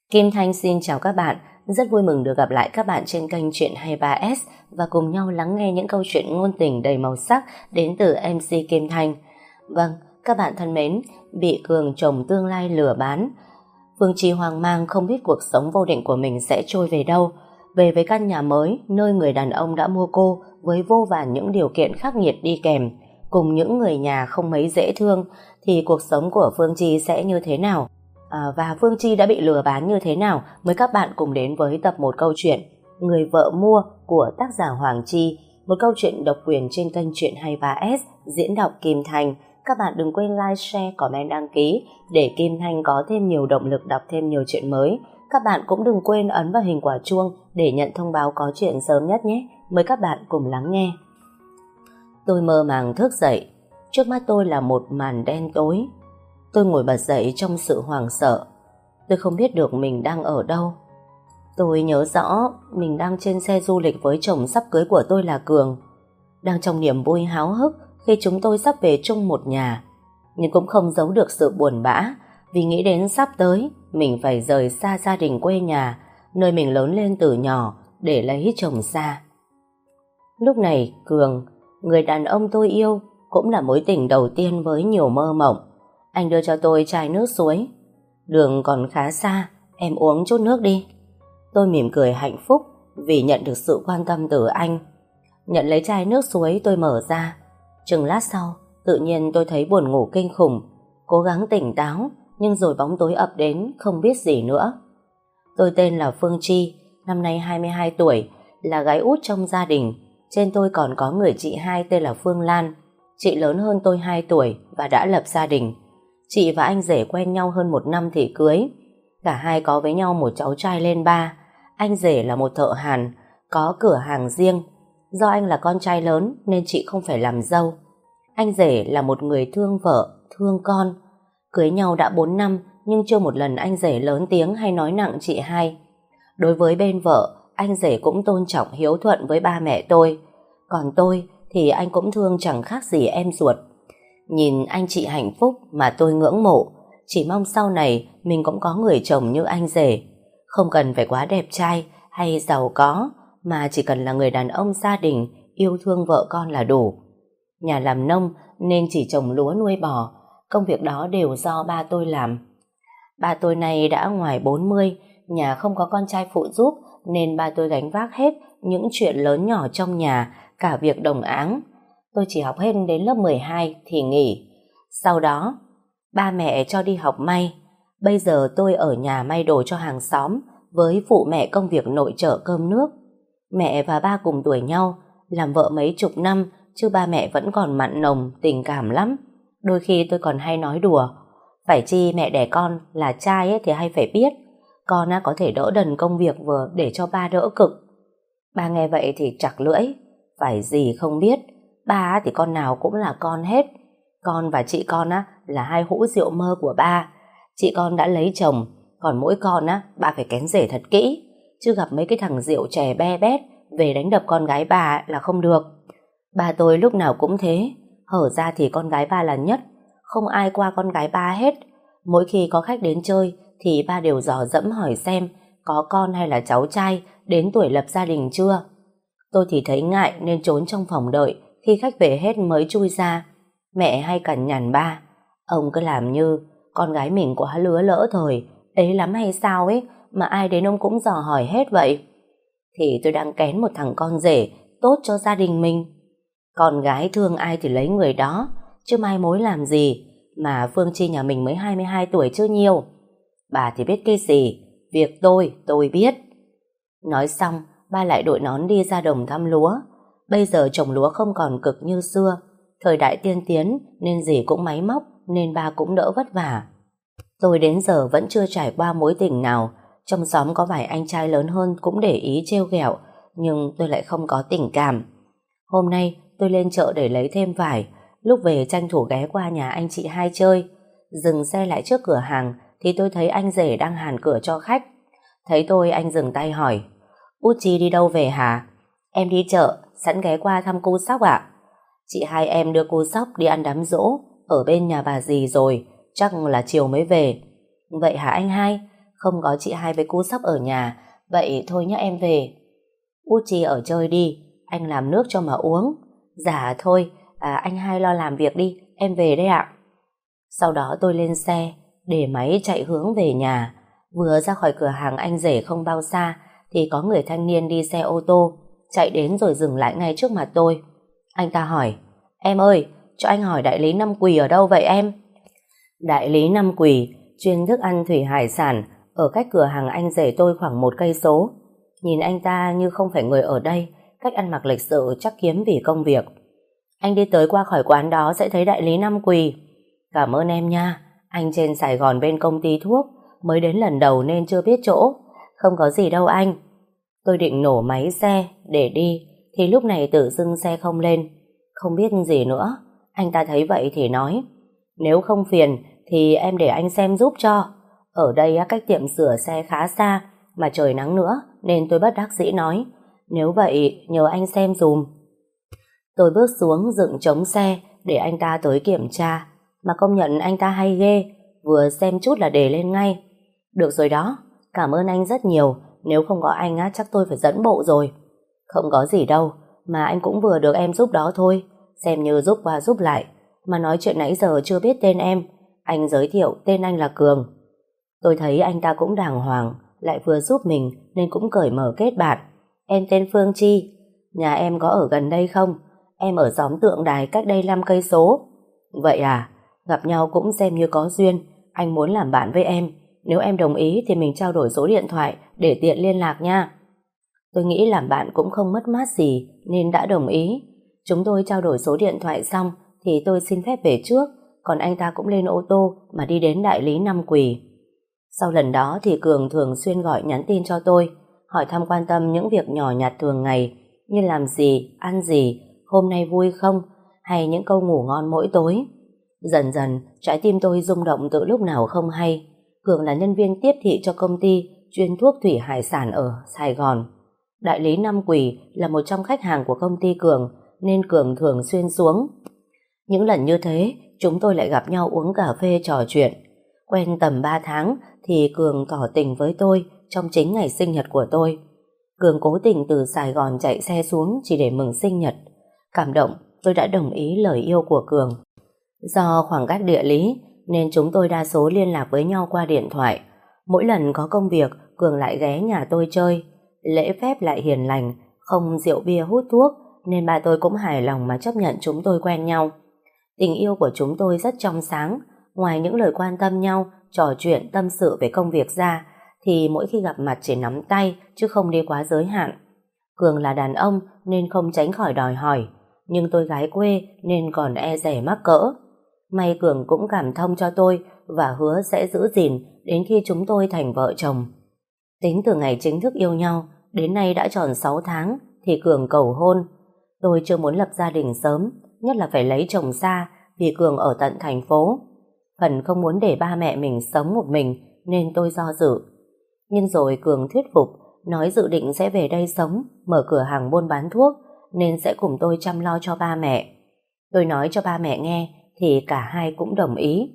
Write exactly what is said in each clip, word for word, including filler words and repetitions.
Kim Thanh xin chào các bạn, rất vui mừng được gặp lại các bạn trên kênh Chuyện hai ba ét và cùng nhau lắng nghe những câu chuyện ngôn tình đầy màu sắc đến từ em xê Kim Thanh. Vâng, các bạn thân mến, bị Cường chồng tương lai lừa bán, Phương Chi hoang mang không biết cuộc sống vô định của mình sẽ trôi về đâu. Về với căn nhà mới nơi người đàn ông đã mua cô với vô vàn những điều kiện khắc nghiệt đi kèm, cùng những người nhà không mấy dễ thương, thì cuộc sống của Phương Chi sẽ như thế nào? À, và Phương Chi đã bị lừa bán như thế nào? Mời các bạn cùng đến với tập một câu chuyện Người vợ mua của tác giả Hoàng Chi, một câu chuyện độc quyền trên kênh Chuyện hai ba ét, diễn đọc Kim Thanh. Các bạn đừng quên like, share, comment, đăng ký để Kim Thanh có thêm nhiều động lực đọc thêm nhiều chuyện mới. Các bạn cũng đừng quên ấn vào hình quả chuông để nhận thông báo có chuyện sớm nhất nhé. Mời các bạn cùng lắng nghe. Tôi mơ màng thức dậy, trước mắt tôi là một màn đen tối. Tôi ngồi bật dậy trong sự hoảng sợ. Tôi không biết được mình đang ở đâu. Tôi nhớ rõ mình đang trên xe du lịch với chồng sắp cưới của tôi là Cường, đang trong niềm vui háo hức khi chúng tôi sắp về chung một nhà. Nhưng cũng không giấu được sự buồn bã, vì nghĩ đến sắp tới mình phải rời xa gia đình quê nhà, nơi mình lớn lên từ nhỏ, để lấy chồng xa. Lúc này Cường, người đàn ông tôi yêu, cũng là mối tình đầu tiên với nhiều mơ mộng. Anh đưa cho tôi chai nước suối. Đường còn khá xa, em uống chút nước đi. Tôi mỉm cười hạnh phúc vì nhận được sự quan tâm từ anh. Nhận lấy chai nước suối, tôi mở ra. Chừng lát sau, tự nhiên tôi thấy buồn ngủ kinh khủng. Cố gắng tỉnh táo, nhưng rồi bóng tối ập đến, không biết gì nữa. Tôi tên là Phương Chi, năm nay hai mươi hai tuổi, là gái út trong gia đình. Trên tôi còn có người chị hai tên là Phương Lan. Chị lớn hơn tôi hai tuổi và đã lập gia đình. Chị và anh rể quen nhau hơn một năm thì cưới. Cả hai có với nhau một cháu trai lên ba. Anh rể là một thợ hàn, có cửa hàng riêng. Do anh là con trai lớn nên chị không phải làm dâu. Anh rể là một người thương vợ, thương con. Cưới nhau đã bốn năm nhưng chưa một lần anh rể lớn tiếng hay nói nặng chị hai. Đối với bên vợ, anh rể cũng tôn trọng hiếu thuận với ba mẹ tôi. Còn tôi thì anh cũng thương chẳng khác gì em ruột. Nhìn anh chị hạnh phúc mà tôi ngưỡng mộ. Chỉ mong sau này mình cũng có người chồng như anh rể. Không cần phải quá đẹp trai hay giàu có, mà chỉ cần là người đàn ông gia đình, yêu thương vợ con là đủ. Nhà làm nông nên chỉ trồng lúa nuôi bò. Công việc đó đều do ba tôi làm. Ba tôi này đã ngoài bốn mươi, nhà không có con trai phụ giúp, nên ba tôi gánh vác hết những chuyện lớn nhỏ trong nhà, cả việc đồng áng. Tôi chỉ học hết đến lớp mười hai thì nghỉ. Sau đó, ba mẹ cho đi học may. Bây giờ tôi ở nhà may đồ cho hàng xóm, với phụ mẹ công việc nội trợ cơm nước. Mẹ và ba cùng tuổi nhau, làm vợ mấy chục năm, chứ ba mẹ vẫn còn mặn nồng, tình cảm lắm. Đôi khi tôi còn hay nói đùa, phải chi mẹ đẻ con là trai ấy thì hay phải biết, con á có thể đỡ đần công việc vừa để cho ba đỡ cực. Ba nghe vậy thì chặt lưỡi, phải gì không biết, ba thì con nào cũng là con hết. Con và chị con á là hai hũ rượu mơ của ba. Chị con đã lấy chồng, còn mỗi con á ba phải kén rể thật kỹ, chứ gặp mấy cái thằng rượu chè be bét về đánh đập con gái bà là không được. Ba tôi lúc nào cũng thế, hở ra thì con gái ba là nhất, không ai qua con gái ba hết. Mỗi khi có khách đến chơi thì ba đều dò dẫm hỏi xem có con hay là cháu trai đến tuổi lập gia đình chưa. Tôi thì thấy ngại nên trốn trong phòng đợi, khi khách về hết mới chui ra. Mẹ hay cằn nhằn ba, ông cứ làm như con gái mình quá lứa lỡ thời, ấy lắm hay sao ấy, mà ai đến ông cũng dò hỏi hết vậy. Thì tôi đang kén một thằng con rể tốt cho gia đình mình. Con gái thương ai thì lấy người đó, chứ mai mối làm gì, mà Phương Chi nhà mình mới hai mươi hai tuổi chưa nhiều. Bà thì biết cái gì, việc tôi, tôi biết. Nói xong, ba lại đội nón đi ra đồng thăm lúa. Bây giờ trồng lúa không còn cực như xưa, thời đại tiên tiến nên gì cũng máy móc, nên ba cũng đỡ vất vả. Tôi đến giờ vẫn chưa trải qua mối tình nào. Trong xóm có vài anh trai lớn hơn cũng để ý trêu ghẹo, nhưng tôi lại không có tình cảm. Hôm nay tôi lên chợ để lấy thêm vải, lúc về tranh thủ ghé qua nhà anh chị hai chơi. Dừng xe lại trước cửa hàng thì tôi thấy anh rể đang hàn cửa cho khách. Thấy tôi, anh dừng tay hỏi, Út Chi đi đâu về hả? Em đi chợ, sẵn ghé qua thăm cô Sóc ạ. Chị hai em đưa cô Sóc đi ăn đám giỗ ở bên nhà bà dì rồi, chắc là chiều mới về. Vậy hả anh hai? Không có chị hai với cu Sóc ở nhà, vậy thôi nhá em về. Út Chi ở chơi đi, anh làm nước cho mà uống. Dạ thôi, à, anh hai lo làm việc đi, em về đây ạ. Sau đó tôi lên xe, để máy chạy hướng về nhà. Vừa ra khỏi cửa hàng anh rể không bao xa, thì có người thanh niên đi xe ô tô, chạy đến rồi dừng lại ngay trước mặt tôi. Anh ta hỏi, em ơi, cho anh hỏi đại lý Năm Quỳ ở đâu vậy em? Đại lý Năm Quỳ, chuyên thức ăn thủy hải sản, ở cách cửa hàng anh rể tôi khoảng một cây số. Nhìn anh ta như không phải người ở đây, cách ăn mặc lịch sự chắc kiếm vì công việc. Anh đi tới qua khỏi quán đó sẽ thấy đại lý Năm Quỳ. Cảm ơn em nha, anh trên Sài Gòn bên công ty thuốc, mới đến lần đầu nên chưa biết chỗ. Không có gì đâu anh. Tôi định nổ máy xe để đi, thì lúc này tự dưng xe không lên. Không biết gì nữa. Anh ta thấy vậy thì nói, nếu không phiền thì em để anh xem giúp cho. Ở đây cách tiệm sửa xe khá xa, mà trời nắng nữa, nên tôi bất đắc dĩ nói, nếu vậy nhờ anh xem dùm. Tôi bước xuống dựng trống xe để anh ta tới kiểm tra, mà công nhận anh ta hay ghê, vừa xem chút là để lên ngay. Được rồi đó, cảm ơn anh rất nhiều, nếu không có anh á chắc tôi phải dẫn bộ rồi. Không có gì đâu, mà anh cũng vừa được em giúp đó thôi, xem như giúp qua giúp lại. Mà nói chuyện nãy giờ chưa biết tên em, anh giới thiệu tên anh là Cường. Tôi thấy anh ta cũng đàng hoàng, lại vừa giúp mình nên cũng cởi mở kết bạn. Em tên Phương Chi, nhà em có ở gần đây không? Em ở xóm Tượng Đài cách đây năm cây số. Vậy à, gặp nhau cũng xem như có duyên, anh muốn làm bạn với em. Nếu em đồng ý thì mình trao đổi số điện thoại để tiện liên lạc nha. Tôi nghĩ làm bạn cũng không mất mát gì nên đã đồng ý. Chúng tôi trao đổi số điện thoại xong thì tôi xin phép về trước, còn anh ta cũng lên ô tô mà đi đến đại lý Năm Quỳ. Sau lần đó thì Cường thường xuyên gọi nhắn tin cho tôi, hỏi thăm quan tâm những việc nhỏ nhặt thường ngày, như làm gì, ăn gì, hôm nay vui không, hay những câu ngủ ngon mỗi tối. Dần dần, trái tim tôi rung động từ lúc nào không hay. Cường là nhân viên tiếp thị cho công ty chuyên thuốc thủy hải sản ở Sài Gòn. Đại lý Năm Quỳ là một trong khách hàng của công ty Cường, nên Cường thường xuyên xuống. Những lần như thế, chúng tôi lại gặp nhau uống cà phê trò chuyện. Quen tầm ba tháng thì Cường tỏ tình với tôi trong chính ngày sinh nhật của tôi. Cường cố tình từ Sài Gòn chạy xe xuống chỉ để mừng sinh nhật. Cảm động, tôi đã đồng ý lời yêu của Cường. Do khoảng cách địa lý nên chúng tôi đa số liên lạc với nhau qua điện thoại. Mỗi lần có công việc, Cường lại ghé nhà tôi chơi. Lễ phép lại hiền lành, không rượu bia hút thuốc, nên ba tôi cũng hài lòng mà chấp nhận chúng tôi quen nhau. Tình yêu của chúng tôi rất trong sáng. Ngoài những lời quan tâm nhau, trò chuyện tâm sự về công việc ra, thì mỗi khi gặp mặt chỉ nắm tay chứ không đi quá giới hạn. Cường là đàn ông nên không tránh khỏi đòi hỏi, nhưng tôi gái quê nên còn e dè mắc cỡ. May Cường cũng cảm thông cho tôi và hứa sẽ giữ gìn đến khi chúng tôi thành vợ chồng. Tính từ ngày chính thức yêu nhau đến nay đã tròn sáu tháng thì Cường cầu hôn. Tôi chưa muốn lập gia đình sớm, nhất là phải lấy chồng xa, vì Cường ở tận thành phố. Phần không muốn để ba mẹ mình sống một mình nên tôi do dự. Nhưng rồi Cường thuyết phục, nói dự định sẽ về đây sống, mở cửa hàng buôn bán thuốc, nên sẽ cùng tôi chăm lo cho ba mẹ. Tôi nói cho ba mẹ nghe thì cả hai cũng đồng ý.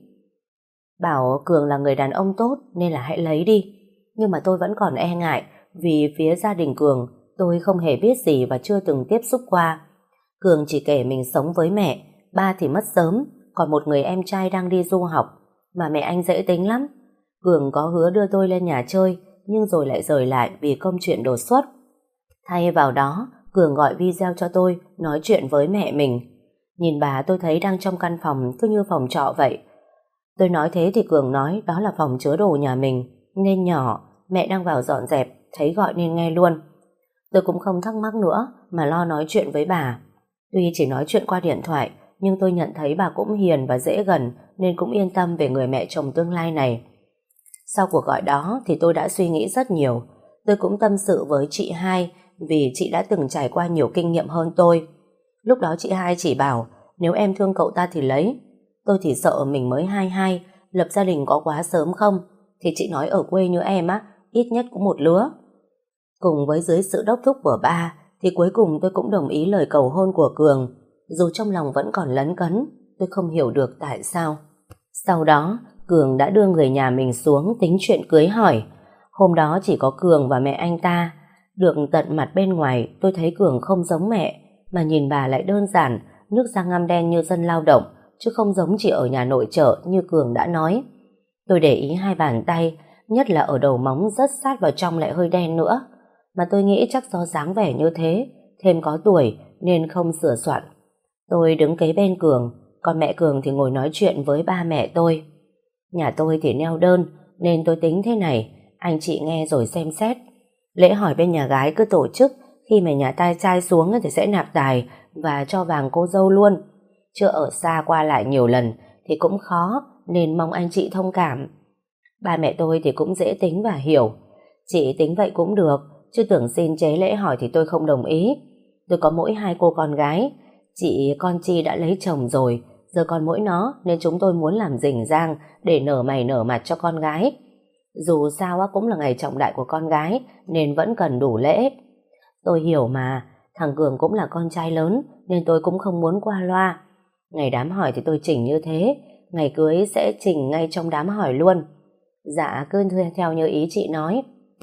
Bảo Cường là người đàn ông tốt nên là hãy lấy đi. Nhưng mà tôi vẫn còn e ngại, vì phía gia đình Cường tôi không hề biết gì và chưa từng tiếp xúc qua. Cường chỉ kể mình sống với mẹ, ba thì mất sớm, còn một người em trai đang đi du học, mà mẹ anh dễ tính lắm. Cường có hứa đưa tôi lên nhà chơi, nhưng rồi lại rời lại vì công chuyện đột xuất. Thay vào đó, Cường gọi video cho tôi nói chuyện với mẹ mình. Nhìn bà tôi thấy đang trong căn phòng cứ như phòng trọ vậy. Tôi nói thế thì Cường nói đó là phòng chứa đồ nhà mình, nên nhỏ, mẹ đang vào dọn dẹp, thấy gọi nên nghe luôn. Tôi cũng không thắc mắc nữa mà lo nói chuyện với bà. Tuy chỉ nói chuyện qua điện thoại, nhưng tôi nhận thấy bà cũng hiền và dễ gần, nên cũng yên tâm về người mẹ chồng tương lai này. Sau cuộc gọi đó thì tôi đã suy nghĩ rất nhiều. Tôi cũng tâm sự với chị hai, vì chị đã từng trải qua nhiều kinh nghiệm hơn tôi. Lúc đó chị hai chỉ bảo, nếu em thương cậu ta thì lấy. Tôi thì sợ mình mới hai hai, lập gia đình có quá sớm không? Thì chị nói ở quê như em á, ít nhất cũng một lứa. Cùng với dưới sự đốc thúc của ba, thì cuối cùng tôi cũng đồng ý lời cầu hôn của Cường, dù trong lòng vẫn còn lấn cấn. Tôi không hiểu được tại sao. Sau đó Cường đã đưa người nhà mình xuống tính chuyện cưới hỏi. Hôm đó chỉ có Cường và mẹ anh ta. Được tận mặt bên ngoài tôi thấy Cường không giống mẹ, mà nhìn bà lại đơn giản, nước da ngăm đen như dân lao động, chứ không giống chị ở nhà nội trợ như Cường đã nói. Tôi để ý hai bàn tay, nhất là ở đầu móng rất sát vào trong lại hơi đen nữa. Mà tôi nghĩ chắc do dáng vẻ như thế, thêm có tuổi nên không sửa soạn. Tôi đứng kế bên Cường, còn mẹ Cường thì ngồi nói chuyện với ba mẹ tôi. Nhà tôi thì neo đơn, nên tôi tính thế này, anh chị nghe rồi xem xét. Lễ hỏi bên nhà gái cứ tổ chức, khi mà nhà trai trai xuống thì sẽ nạp tài và cho vàng cô dâu luôn. Chứ ở xa qua lại nhiều lần thì cũng khó, nên mong anh chị thông cảm. Ba mẹ tôi thì cũng dễ tính và hiểu. Chị tính vậy cũng được, chứ tưởng xin chế lễ hỏi thì tôi không đồng ý. Tôi có mỗi hai cô con gái, chị con Chi đã lấy chồng rồi, giờ còn mỗi nó, nên chúng tôi muốn làm rình rang để nở mày nở mặt cho con gái. Dù sao cũng là ngày trọng đại của con gái, nên vẫn cần đủ lễ. Tôi hiểu mà, thằng Cường cũng là con trai lớn, nên tôi cũng không muốn qua loa. Ngày đám hỏi thì tôi chỉnh như thế, ngày cưới sẽ chỉnh ngay trong đám hỏi luôn. Dạ, cứ theo như ý chị nói.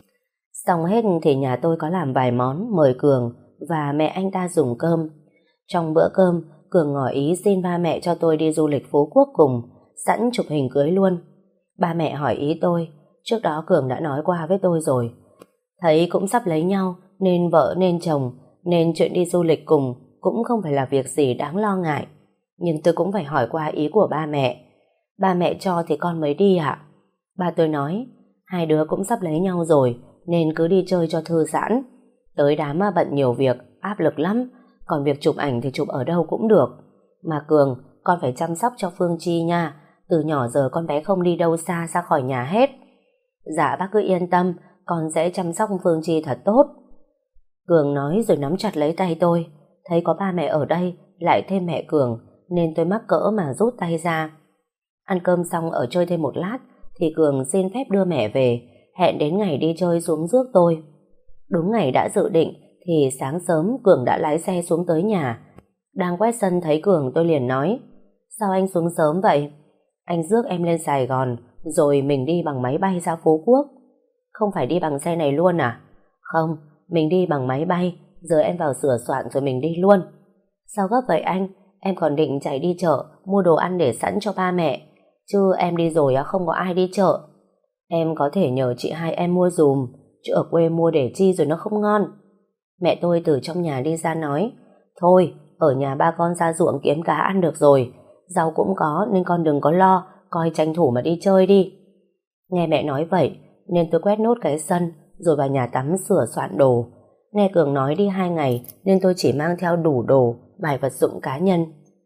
Xong hết thì nhà tôi có làm vài món mời Cường và mẹ anh ta dùng cơm. Trong bữa cơm, Cường ngỏ ý xin ba mẹ cho tôi đi du lịch Phú Quốc cùng, sẵn chụp hình cưới luôn. Ba mẹ hỏi ý tôi, trước đó Cường đã nói qua với tôi rồi. Thấy cũng sắp lấy nhau, nên vợ nên chồng, nên chuyện đi du lịch cùng cũng không phải là việc gì đáng lo ngại. Nhưng tôi cũng phải hỏi qua ý của ba mẹ. Ba mẹ cho thì con mới đi ạ. Ba tôi nói, hai đứa cũng sắp lấy nhau rồi, nên cứ đi chơi cho thư giãn. Tới đám mà bận nhiều việc, áp lực lắm, còn việc chụp ảnh thì chụp ở đâu cũng được. Mà Cường, con phải chăm sóc cho Phương Chi nha, từ nhỏ giờ con bé không đi đâu xa ra khỏi nhà hết. Dạ bác cứ yên tâm, con sẽ chăm sóc Phương Chi thật tốt. Cường nói rồi nắm chặt lấy tay tôi. Thấy có ba mẹ ở đây, lại thêm mẹ Cường, nên tôi mắc cỡ mà rút tay ra. Ăn cơm xong ở chơi thêm một lát, thì Cường xin phép đưa mẹ về, hẹn đến ngày đi chơi xuống rước tôi. Đúng ngày đã dự định, thì sáng sớm Cường đã lái xe xuống tới nhà. Đang quét sân thấy Cường tôi liền nói, sao anh xuống sớm vậy? Anh rước em lên Sài Gòn, rồi mình đi bằng máy bay ra Phú Quốc. Không phải đi bằng xe này luôn à? Không, mình đi bằng máy bay, giờ em vào sửa soạn rồi mình đi luôn. Sao gấp vậy anh? Em còn định chạy đi chợ, mua đồ ăn để sẵn cho ba mẹ. Chứ em đi rồi không có ai đi chợ. Em có thể nhờ chị hai em mua dùm, chứ ở quê mua để chi rồi nó không ngon. Mẹ tôi từ trong nhà đi ra nói, thôi, ở nhà ba con ra ruộng kiếm cá ăn được rồi. Rau cũng có nên con đừng có lo, coi tranh thủ mà đi chơi đi. Nghe mẹ nói vậy, nên tôi quét nốt cái sân, rồi vào nhà tắm sửa soạn đồ. Nghe Cường nói đi hai ngày, nên tôi chỉ mang theo đủ đồ, bài vật dụng cá nhân.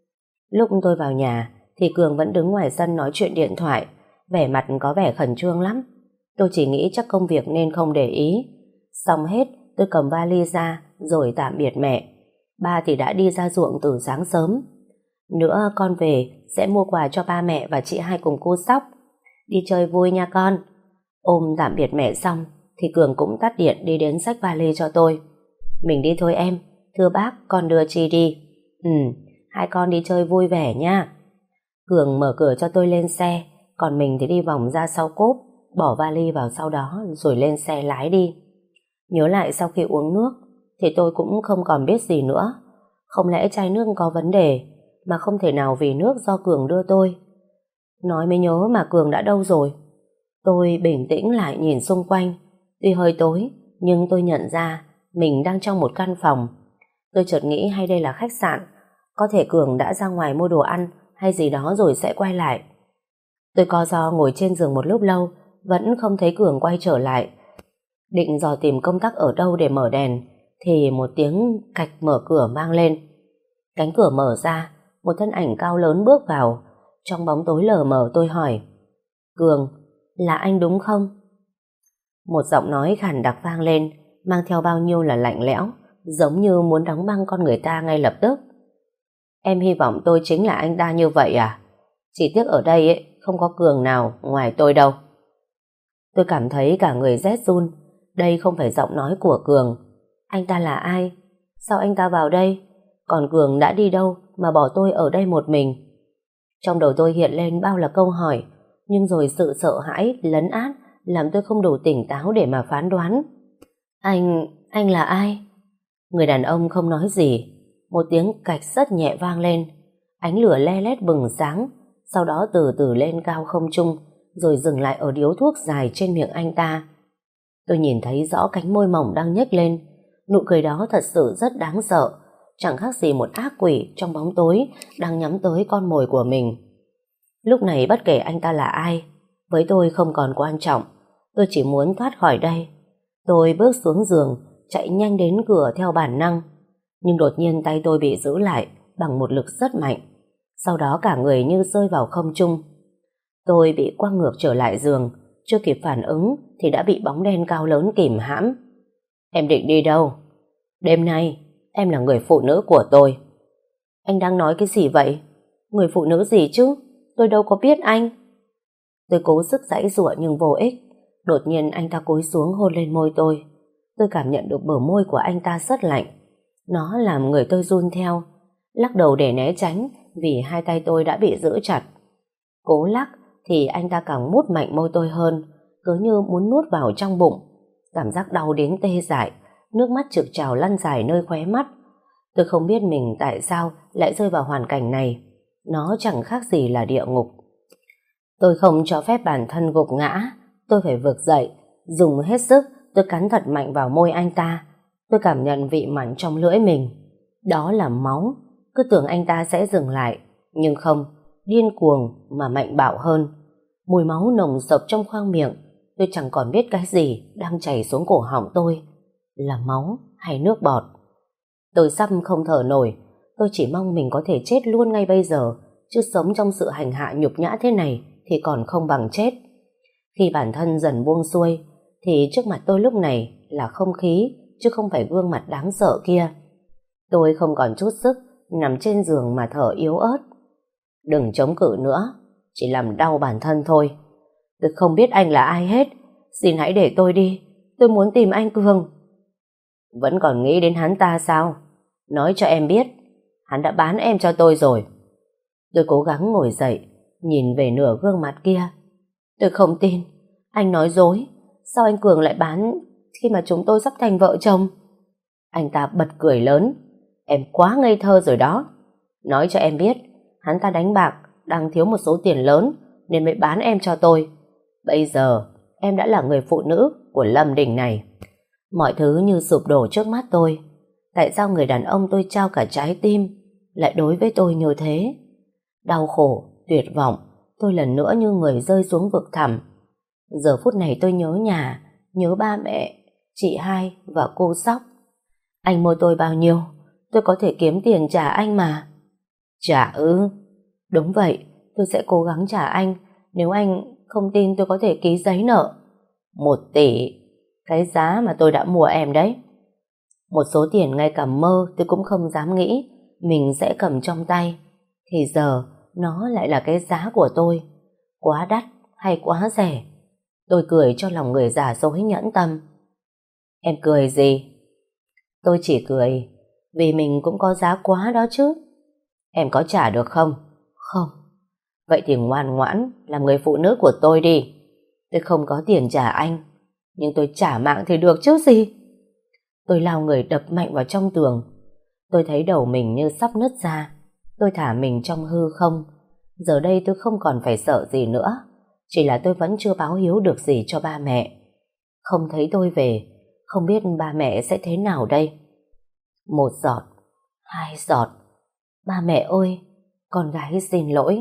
Lúc tôi vào nhà, thì Cường vẫn đứng ngoài sân nói chuyện điện thoại, vẻ mặt có vẻ khẩn trương lắm. Tôi chỉ nghĩ chắc công việc nên không để ý. Xong hết, tôi cầm vali ra, rồi tạm biệt mẹ. Ba thì đã đi ra ruộng từ sáng sớm. Nữa con về sẽ mua quà cho ba mẹ và chị hai cùng cô Sóc. Đi chơi vui nha con. Ôm tạm biệt mẹ xong, thì Cường cũng tắt điện đi đến xách vali cho tôi. Mình đi thôi em, thưa bác con đưa Chi đi. Ừ, hai con đi chơi vui vẻ nha. Cường mở cửa cho tôi lên xe, còn mình thì đi vòng ra sau cốp, bỏ vali vào sau đó rồi lên xe lái đi. Nhớ lại sau khi uống nước thì tôi cũng không còn biết gì nữa. Không lẽ chai nước có vấn đề, mà không thể nào vì nước do Cường đưa tôi. Nói mới nhớ mà Cường đã đâu rồi. Tôi bình tĩnh lại nhìn xung quanh. Tuy hơi tối, nhưng tôi nhận ra mình đang trong một căn phòng. Tôi chợt nghĩ hay đây là khách sạn, có thể Cường đã ra ngoài mua đồ ăn hay gì đó rồi sẽ quay lại. Tôi co ro ngồi trên giường một lúc lâu, vẫn không thấy Cường quay trở lại. Định dò tìm công tắc ở đâu để mở đèn, thì một tiếng cạch mở cửa vang lên. Cánh cửa mở ra, một thân ảnh cao lớn bước vào. Trong bóng tối lờ mờ tôi hỏi, Cường, là anh đúng không? Một giọng nói khàn đặc vang lên, mang theo bao nhiêu là lạnh lẽo, giống như muốn đóng băng con người ta ngay lập tức. Em hy vọng tôi chính là anh ta như vậy à? Chỉ tiếc ở đây ấy, không có Cường nào ngoài tôi đâu. Tôi cảm thấy cả người rét run. Đây không phải giọng nói của Cường. Anh ta là ai? Sao anh ta vào đây? Còn Cường đã đi đâu mà bỏ tôi ở đây một mình? Trong đầu tôi hiện lên bao là câu hỏi, nhưng rồi sự sợ hãi lấn át làm tôi không đủ tỉnh táo để mà phán đoán. Anh, anh là ai? Người đàn ông không nói gì. Một tiếng cạch rất nhẹ vang lên. Ánh lửa le lét bừng sáng, sau đó từ từ lên cao không trung, rồi dừng lại ở điếu thuốc dài trên miệng anh ta. Tôi nhìn thấy rõ cánh môi mỏng đang nhếch lên. Nụ cười đó thật sự rất đáng sợ, chẳng khác gì một ác quỷ trong bóng tối đang nhắm tới con mồi của mình. Lúc này bất kể anh ta là ai, với tôi không còn quan trọng. Tôi chỉ muốn thoát khỏi đây. Tôi bước xuống giường, chạy nhanh đến cửa theo bản năng. Nhưng đột nhiên tay tôi bị giữ lại bằng một lực rất mạnh. Sau đó cả người như rơi vào không trung. Tôi bị quăng ngược trở lại giường, chưa kịp phản ứng thì đã bị bóng đen cao lớn kìm hãm. Em định đi đâu? Đêm nay, em là người phụ nữ của tôi. Anh đang nói cái gì vậy? Người phụ nữ gì chứ? Tôi đâu có biết anh. Tôi cố sức giãy giụa nhưng vô ích. Đột nhiên anh ta cúi xuống hôn lên môi tôi. Tôi cảm nhận được bờ môi của anh ta rất lạnh. Nó làm người tôi run theo, lắc đầu để né tránh vì hai tay tôi đã bị giữ chặt. Cố lắc thì anh ta càng mút mạnh môi tôi hơn, cứ như muốn nuốt vào trong bụng. Cảm giác đau đến tê dại, nước mắt trực trào lăn dài nơi khóe mắt. Tôi không biết mình tại sao lại rơi vào hoàn cảnh này. Nó chẳng khác gì là địa ngục. Tôi không cho phép bản thân gục ngã. Tôi phải vực dậy. Dùng hết sức, tôi cắn thật mạnh vào môi anh ta. Tôi cảm nhận vị mặn trong lưỡi mình. Đó là máu. Cứ tưởng anh ta sẽ dừng lại, nhưng không, điên cuồng mà mạnh bạo hơn. Mùi máu nồng sộc trong khoang miệng. Tôi chẳng còn biết cái gì đang chảy xuống cổ họng tôi, là máu hay nước bọt. Tôi sắp không thở nổi. Tôi chỉ mong mình có thể chết luôn ngay bây giờ, chứ sống trong sự hành hạ nhục nhã thế này thì còn không bằng chết. Khi bản thân dần buông xuôi thì trước mặt tôi lúc này là không khí, chứ không phải gương mặt đáng sợ kia. Tôi không còn chút sức, nằm trên giường mà thở yếu ớt. Đừng chống cự nữa, chỉ làm đau bản thân thôi. Tôi không biết anh là ai hết. Xin hãy để tôi đi. Tôi muốn tìm anh Cường. Vẫn còn nghĩ đến hắn ta sao? Nói cho em biết, hắn đã bán em cho tôi rồi. Tôi cố gắng ngồi dậy, nhìn về nửa gương mặt kia. Tôi không tin. Anh nói dối. Sao anh Cường lại bán khi mà chúng tôi sắp thành vợ chồng? Anh ta bật cười lớn. Em quá ngây thơ rồi đó. Nói cho em biết, hắn ta đánh bạc, đang thiếu một số tiền lớn nên mới bán em cho tôi. Bây giờ em đã là người phụ nữ của Lâm Đình này. Mọi thứ như sụp đổ trước mắt tôi. Tại sao người đàn ông tôi trao cả trái tim lại đối với tôi như thế? Đau khổ, tuyệt vọng, tôi lần nữa như người rơi xuống vực thẳm. Giờ phút này tôi nhớ nhà, nhớ ba mẹ, chị hai và cô Sóc. Anh mua tôi bao nhiêu, tôi có thể kiếm tiền trả anh mà. Trả ư? Đúng vậy, tôi sẽ cố gắng trả anh. Nếu anh không tin tôi có thể ký giấy nợ. Một tỷ, cái giá mà tôi đã mua em đấy. Một số tiền ngay cả mơ tôi cũng không dám nghĩ mình sẽ cầm trong tay. Thì giờ nó lại là cái giá của tôi. Quá đắt hay quá rẻ? Tôi cười cho lòng người giả dối nhẫn tâm. Em cười gì? Tôi chỉ cười vì mình cũng có giá quá đó chứ. Em có trả được không? Không. Vậy thì ngoan ngoãn làm người phụ nữ của tôi đi. Tôi không có tiền trả anh, nhưng tôi trả mạng thì được chứ gì. Tôi lao người đập mạnh vào trong tường. Tôi thấy đầu mình như sắp nứt ra. Tôi thả mình trong hư không. Giờ đây tôi không còn phải sợ gì nữa. Chỉ là tôi vẫn chưa báo hiếu được gì cho ba mẹ. Không thấy tôi về, không biết ba mẹ sẽ thế nào đây. Một giọt, hai giọt. Ba mẹ ơi, con gái xin lỗi.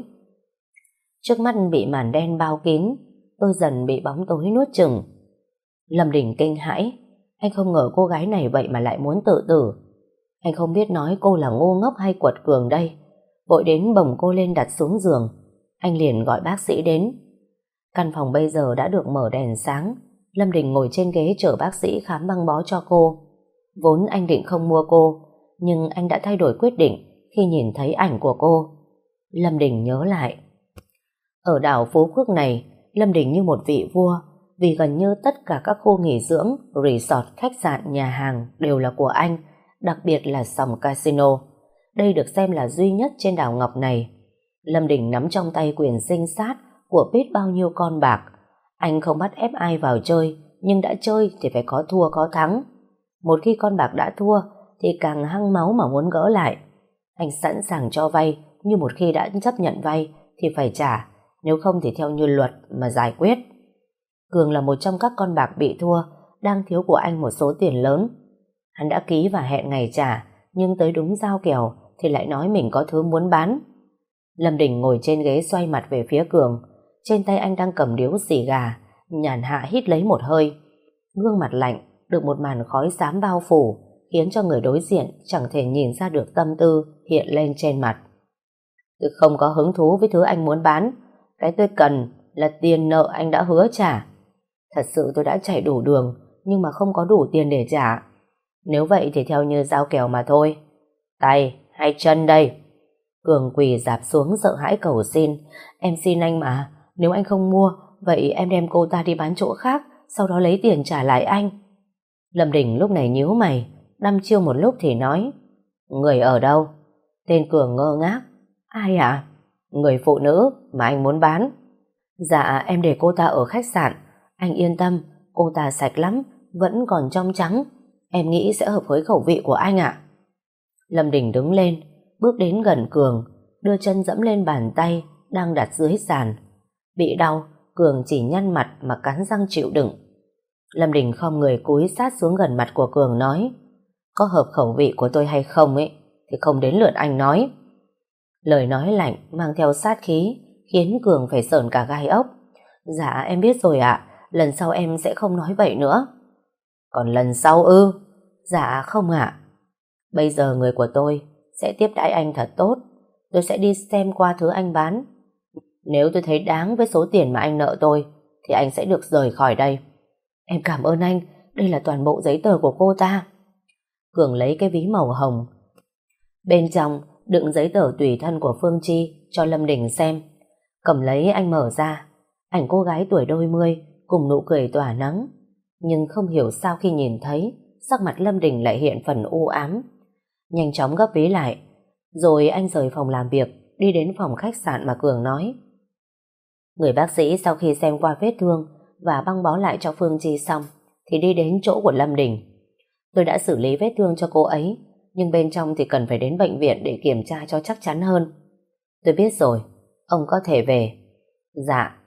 Trước mắt bị màn đen bao kín, tôi dần bị bóng tối nuốt chửng. Lâm Đình kinh hãi. Anh không ngờ cô gái này vậy mà lại muốn tự tử. Anh không biết nói cô là ngu ngốc hay quật cường đây. Vội đến bồng cô lên đặt xuống giường. Anh liền gọi bác sĩ đến. Căn phòng bây giờ đã được mở đèn sáng. Lâm Đình ngồi trên ghế chờ bác sĩ khám băng bó cho cô. Vốn anh định không mua cô, nhưng anh đã thay đổi quyết định khi nhìn thấy ảnh của cô. Lâm Đình nhớ lại. Ở đảo Phú Quốc này, Lâm Đình như một vị vua, vì gần như tất cả các khu nghỉ dưỡng, resort, khách sạn, nhà hàng đều là của anh, đặc biệt là sòng casino. Đây được xem là duy nhất trên đảo Ngọc này. Lâm Đình nắm trong tay quyền sinh sát của biết bao nhiêu con bạc. Anh không bắt ép ai vào chơi, nhưng đã chơi thì phải có thua có thắng. Một khi con bạc đã thua thì càng hăng máu mà muốn gỡ lại. Anh sẵn sàng cho vay, nhưng một khi đã chấp nhận vay thì phải trả, nếu không thì theo như luật mà giải quyết. Cường là một trong các con bạc bị thua, đang thiếu của anh một số tiền lớn. Hắn đã ký và hẹn ngày trả, nhưng tới đúng giao kèo thì lại nói mình có thứ muốn bán. Lâm Đình ngồi trên ghế xoay mặt về phía Cường, trên tay anh đang cầm điếu xì gà, nhàn hạ hít lấy một hơi. Gương mặt lạnh được một màn khói xám bao phủ, khiến cho người đối diện chẳng thể nhìn ra được tâm tư hiện lên trên mặt. Tôi không có hứng thú với thứ anh muốn bán, cái tôi cần là tiền nợ anh đã hứa trả. Thật sự tôi đã chạy đủ đường, nhưng mà không có đủ tiền để trả. Nếu vậy thì theo như giao kèo mà thôi. Tay hay chân đây? Cường quỳ dạp xuống sợ hãi cầu xin. Em xin anh mà, nếu anh không mua, vậy em đem cô ta đi bán chỗ khác, sau đó lấy tiền trả lại anh. Lâm Đình lúc này nhíu mày, đăm chiêu một lúc thì nói: Người ở đâu? Tên Cường ngơ ngác. Ai ạ? À? Người phụ nữ mà anh muốn bán. Dạ em để cô ta ở khách sạn. Anh yên tâm, cô ta sạch lắm, vẫn còn trong trắng. Em nghĩ sẽ hợp với khẩu vị của anh ạ. Lâm Đình đứng lên, bước đến gần Cường, đưa chân dẫm lên bàn tay đang đặt dưới sàn. Bị đau, Cường chỉ nhăn mặt mà cắn răng chịu đựng. Lâm Đình không người cúi sát xuống gần mặt của Cường nói: Có hợp khẩu vị của tôi hay không ấy thì không đến lượt anh nói. Lời nói lạnh mang theo sát khí khiến Cường phải sởn cả gai ốc. Dạ em biết rồi ạ, lần sau em sẽ không nói vậy nữa. Còn lần sau ư? Dạ không ạ. Bây giờ người của tôi sẽ tiếp đãi anh thật tốt. Tôi sẽ đi xem qua thứ anh bán. Nếu tôi thấy đáng với số tiền mà anh nợ tôi thì anh sẽ được rời khỏi đây. Em cảm ơn anh, đây là toàn bộ giấy tờ của cô ta. Cường lấy cái ví màu hồng, bên trong đựng giấy tờ tùy thân của Phương Chi cho Lâm Đình xem. Cầm lấy anh mở ra, ảnh cô gái tuổi đôi mươi cùng nụ cười tỏa nắng. Nhưng không hiểu sao khi nhìn thấy, sắc mặt Lâm Đình lại hiện phần u ám. Nhanh chóng gấp ví lại, rồi anh rời phòng làm việc, đi đến phòng khách sạn mà Cường nói. Người bác sĩ sau khi xem qua vết thương và băng bó lại cho Phương Chi xong thì đi đến chỗ của Lâm Đình. Tôi đã xử lý vết thương cho cô ấy, nhưng bên trong thì cần phải đến bệnh viện để kiểm tra cho chắc chắn hơn. Tôi biết rồi, ông có thể về. Dạ.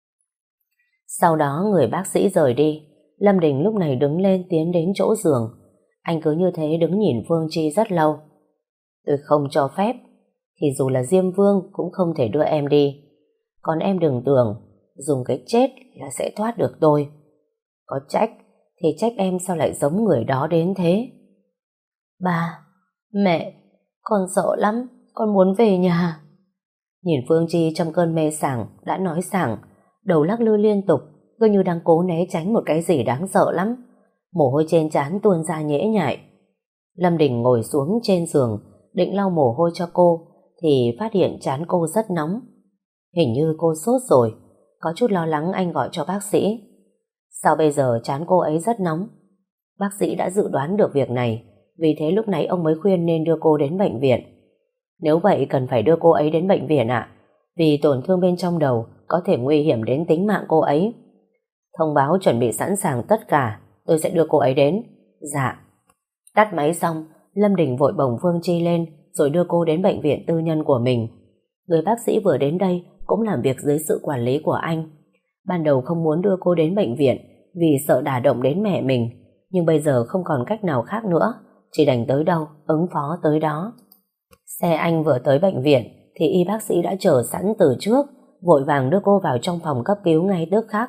Sau đó người bác sĩ rời đi. Lâm Đình lúc này đứng lên tiến đến chỗ giường. Anh cứ như thế đứng nhìn Phương Chi rất lâu. Tôi không cho phép, thì dù là Diêm Vương cũng không thể đưa em đi. Còn em đừng tưởng dùng cái chết là sẽ thoát được tôi. Có trách thì trách em sao lại giống người đó đến thế. Ba, mẹ, con sợ lắm, con muốn về nhà. Nhìn Phương Chi trong cơn mê sảng đã nói sảng, đầu lắc lư liên tục, cứ như đang cố né tránh một cái gì đáng sợ lắm. Mồ hôi trên trán tuôn ra nhễ nhại. Lâm Đình ngồi xuống trên giường định lau mồ hôi cho cô thì phát hiện trán cô rất nóng. Hình như cô sốt rồi. Có chút lo lắng anh gọi cho bác sĩ. Sao bây giờ trán cô ấy rất nóng? Bác sĩ đã dự đoán được việc này, vì thế lúc nãy ông mới khuyên nên đưa cô đến bệnh viện. Nếu vậy cần phải đưa cô ấy đến bệnh viện ạ, vì tổn thương bên trong đầu có thể nguy hiểm đến tính mạng cô ấy. Thông báo chuẩn bị sẵn sàng tất cả, tôi sẽ đưa cô ấy đến. Dạ. Tắt máy xong, Lâm Đình vội bồng Phương Chi lên rồi đưa cô đến bệnh viện tư nhân của mình. Người bác sĩ vừa đến đây cũng làm việc dưới sự quản lý của anh. Ban đầu không muốn đưa cô đến bệnh viện vì sợ đả động đến mẹ mình, nhưng bây giờ không còn cách nào khác nữa, chỉ đành tới đâu ứng phó tới đó. Xe anh vừa tới bệnh viện thì y bác sĩ đã chờ sẵn từ trước, vội vàng đưa cô vào trong phòng cấp cứu ngay tức khắc.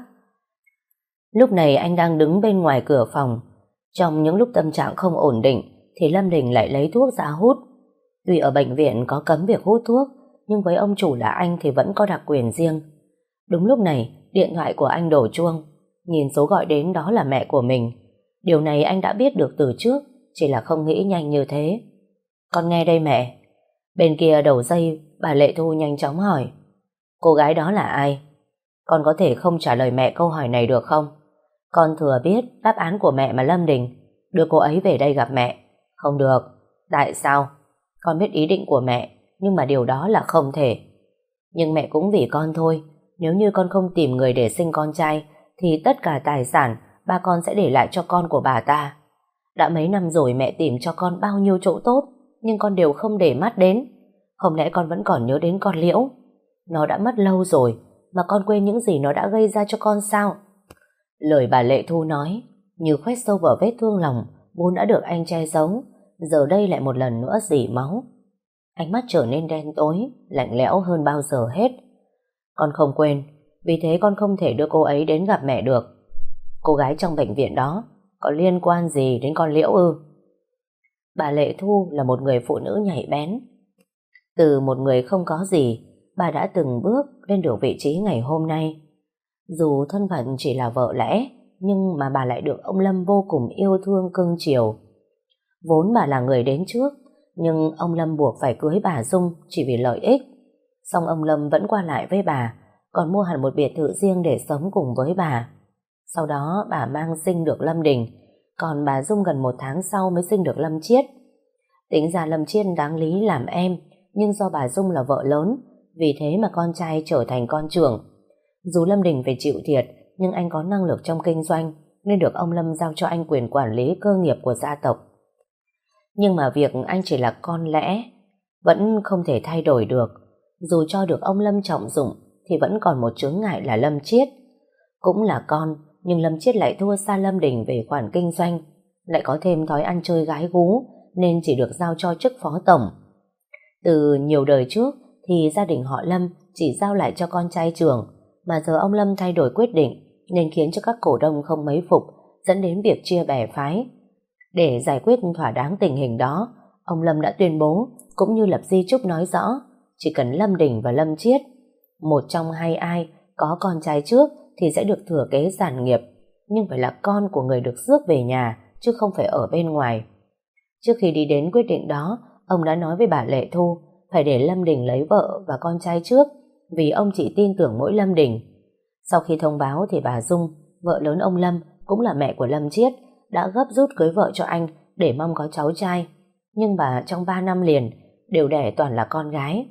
Lúc này anh đang đứng bên ngoài cửa phòng. Trong những lúc tâm trạng không ổn định thì Lâm Đình lại lấy thuốc ra hút. Tuy ở bệnh viện có cấm việc hút thuốc, nhưng với ông chủ là anh thì vẫn có đặc quyền riêng. Đúng lúc này, điện thoại của anh đổ chuông. Nhìn số gọi đến đó là mẹ của mình. Điều này anh đã biết được từ trước, chỉ là không nghĩ nhanh như thế. Con nghe đây mẹ. Bên kia đầu dây, bà Lệ Thu nhanh chóng hỏi. Cô gái đó là ai? Con có thể không trả lời mẹ câu hỏi này được không? Con thừa biết đáp án của mẹ mà Lâm Đình. Đưa cô ấy về đây gặp mẹ. Không được. Tại sao? Con biết ý định của mẹ, nhưng mà điều đó là không thể. Nhưng mẹ cũng vì con thôi, Nếu như con không tìm người để sinh con trai thì tất cả tài sản ba con sẽ để lại cho con của bà ta. Đã mấy năm rồi mẹ tìm cho con bao nhiêu chỗ tốt, nhưng con đều không để mắt đến. Không lẽ con vẫn còn nhớ đến con Liễu? Nó đã mất lâu rồi, mà con quên những gì nó đã gây ra cho con sao? Lời bà Lệ Thu nói như khoét sâu vào vết thương lòng vốn đã được anh che giấu, giờ đây lại một lần nữa rỉ máu. Ánh mắt trở nên đen tối, lạnh lẽo hơn bao giờ hết. Con không quên, vì thế con không thể đưa cô ấy đến gặp mẹ được. Cô gái trong bệnh viện đó có liên quan gì đến con Liễu ư? Bà Lệ Thu là một người phụ nữ nhạy bén. Từ một người không có gì, bà đã từng bước lên được vị trí ngày hôm nay. Dù thân phận chỉ là vợ lẽ, nhưng mà bà lại được ông Lâm vô cùng yêu thương cưng chiều. Vốn bà là người đến trước, nhưng ông Lâm buộc phải cưới bà Dung chỉ vì lợi ích. Song ông Lâm vẫn qua lại với bà, còn mua hẳn một biệt thự riêng để sống cùng với bà. Sau đó bà mang sinh được Lâm Đình, còn bà Dung gần một tháng sau mới sinh được Lâm Chiết. Tính ra Lâm Chiết đáng lý làm em, nhưng do bà Dung là vợ lớn, vì thế mà con trai trở thành con trưởng. Dù Lâm Đình phải chịu thiệt, nhưng anh có năng lực trong kinh doanh, nên được ông Lâm giao cho anh quyền quản lý cơ nghiệp của gia tộc. Nhưng mà việc anh chỉ là con lẽ vẫn không thể thay đổi được. Dù cho được ông Lâm trọng dụng thì vẫn còn một chướng ngại là Lâm Chiết. Cũng là con, nhưng Lâm Chiết lại thua xa Lâm Đình về khoản kinh doanh, lại có thêm thói ăn chơi gái gú, nên chỉ được giao cho chức phó tổng. Từ nhiều đời trước thì gia đình họ Lâm chỉ giao lại cho con trai trưởng, mà giờ ông Lâm thay đổi quyết định nên khiến cho các cổ đông không mấy phục, dẫn đến việc chia bè phái. Để giải quyết thỏa đáng tình hình đó, ông Lâm đã tuyên bố cũng như lập di chúc nói rõ chỉ cần Lâm Đình và Lâm Chiết, một trong hai ai có con trai trước thì sẽ được thừa kế sản nghiệp, nhưng phải là con của người được rước về nhà, chứ không phải ở bên ngoài. Trước khi đi đến quyết định đó, ông đã nói với bà Lệ Thu phải để Lâm Đình lấy vợ và con trai trước, vì ông chỉ tin tưởng mỗi Lâm Đình. Sau khi thông báo thì bà Dung, vợ lớn ông Lâm, cũng là mẹ của Lâm Chiết, đã gấp rút cưới vợ cho anh để mong có cháu trai. Nhưng bà trong ba năm liền đều đẻ toàn là con gái.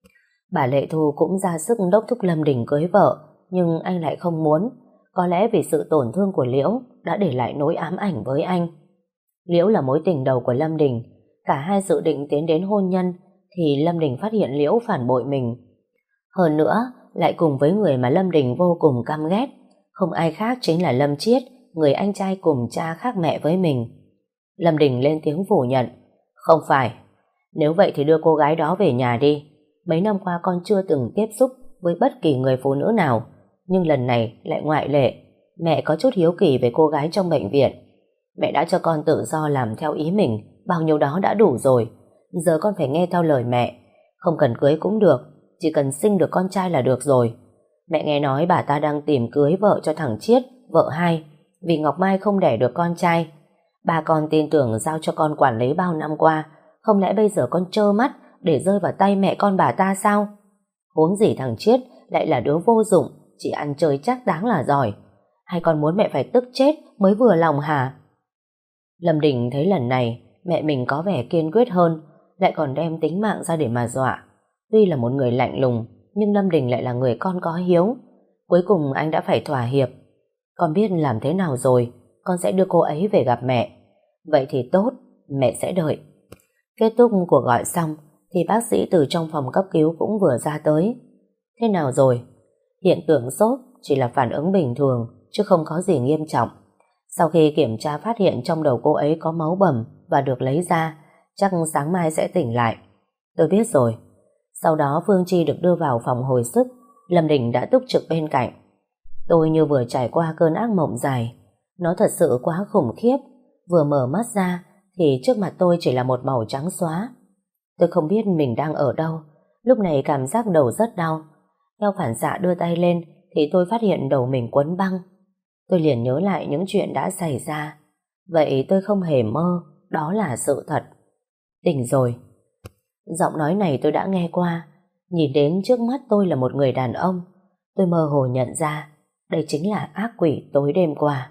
Bà Lệ Thu cũng ra sức đốc thúc Lâm Đình cưới vợ, nhưng anh lại không muốn. Có lẽ vì sự tổn thương của Liễu đã để lại nỗi ám ảnh với anh. Liễu là mối tình đầu của Lâm Đình. Cả hai dự định tiến đến hôn nhân thì Lâm Đình phát hiện Liễu phản bội mình. Hơn nữa, lại cùng với người mà Lâm Đình vô cùng căm ghét, không ai khác chính là Lâm Chiết, người anh trai cùng cha khác mẹ với mình. Lâm Đình lên tiếng phủ nhận. Không phải. Nếu vậy thì đưa cô gái đó về nhà đi. Mấy năm qua con chưa từng tiếp xúc với bất kỳ người phụ nữ nào, nhưng lần này lại ngoại lệ. Mẹ có chút hiếu kỳ về cô gái trong bệnh viện. Mẹ đã cho con tự do làm theo ý mình, bao nhiêu đó đã đủ rồi. Giờ con phải nghe theo lời mẹ. Không cần cưới cũng được, chỉ cần sinh được con trai là được rồi. Mẹ nghe nói bà ta đang tìm cưới vợ cho thằng Chiết, vợ hai, vì Ngọc Mai không đẻ được con trai. Bà con tin tưởng giao cho con quản lý bao năm qua, không lẽ bây giờ con trơ mắt để rơi vào tay mẹ con bà ta sao? Huống gì thằng Chiết lại là đứa vô dụng, chỉ ăn chơi chắc đáng là giỏi. Hay con muốn mẹ phải tức chết mới vừa lòng hả? Lâm Đình thấy lần này mẹ mình có vẻ kiên quyết hơn, lại còn đem tính mạng ra để mà dọa. Tuy là một người lạnh lùng, nhưng Lâm Đình lại là người con có hiếu. Cuối cùng anh đã phải thỏa hiệp. Con biết làm thế nào rồi, con sẽ đưa cô ấy về gặp mẹ. Vậy thì tốt, mẹ sẽ đợi. Kết thúc cuộc gọi xong thì bác sĩ từ trong phòng cấp cứu cũng vừa ra tới. Thế nào rồi? Hiện tượng sốt chỉ là phản ứng bình thường, chứ không có gì nghiêm trọng. Sau khi kiểm tra phát hiện trong đầu cô ấy có máu bầm và được lấy ra, chắc sáng mai sẽ tỉnh lại. Tôi biết rồi. Sau đó Phương Chi được đưa vào phòng hồi sức. Lâm Đình đã túc trực bên cạnh. Tôi như vừa trải qua cơn ác mộng dài. Nó thật sự quá khủng khiếp. Vừa mở mắt ra thì trước mặt tôi chỉ là một màu trắng xóa. Tôi không biết mình đang ở đâu. Lúc này cảm giác đầu rất đau. Theo phản xạ đưa tay lên thì tôi phát hiện đầu mình quấn băng. Tôi liền nhớ lại những chuyện đã xảy ra. Vậy tôi không hề mơ, đó là sự thật. Tỉnh rồi. Giọng nói này tôi đã nghe qua. Nhìn đến trước mắt tôi là một người đàn ông. Tôi mơ hồ nhận ra đây chính là ác quỷ tối đêm qua.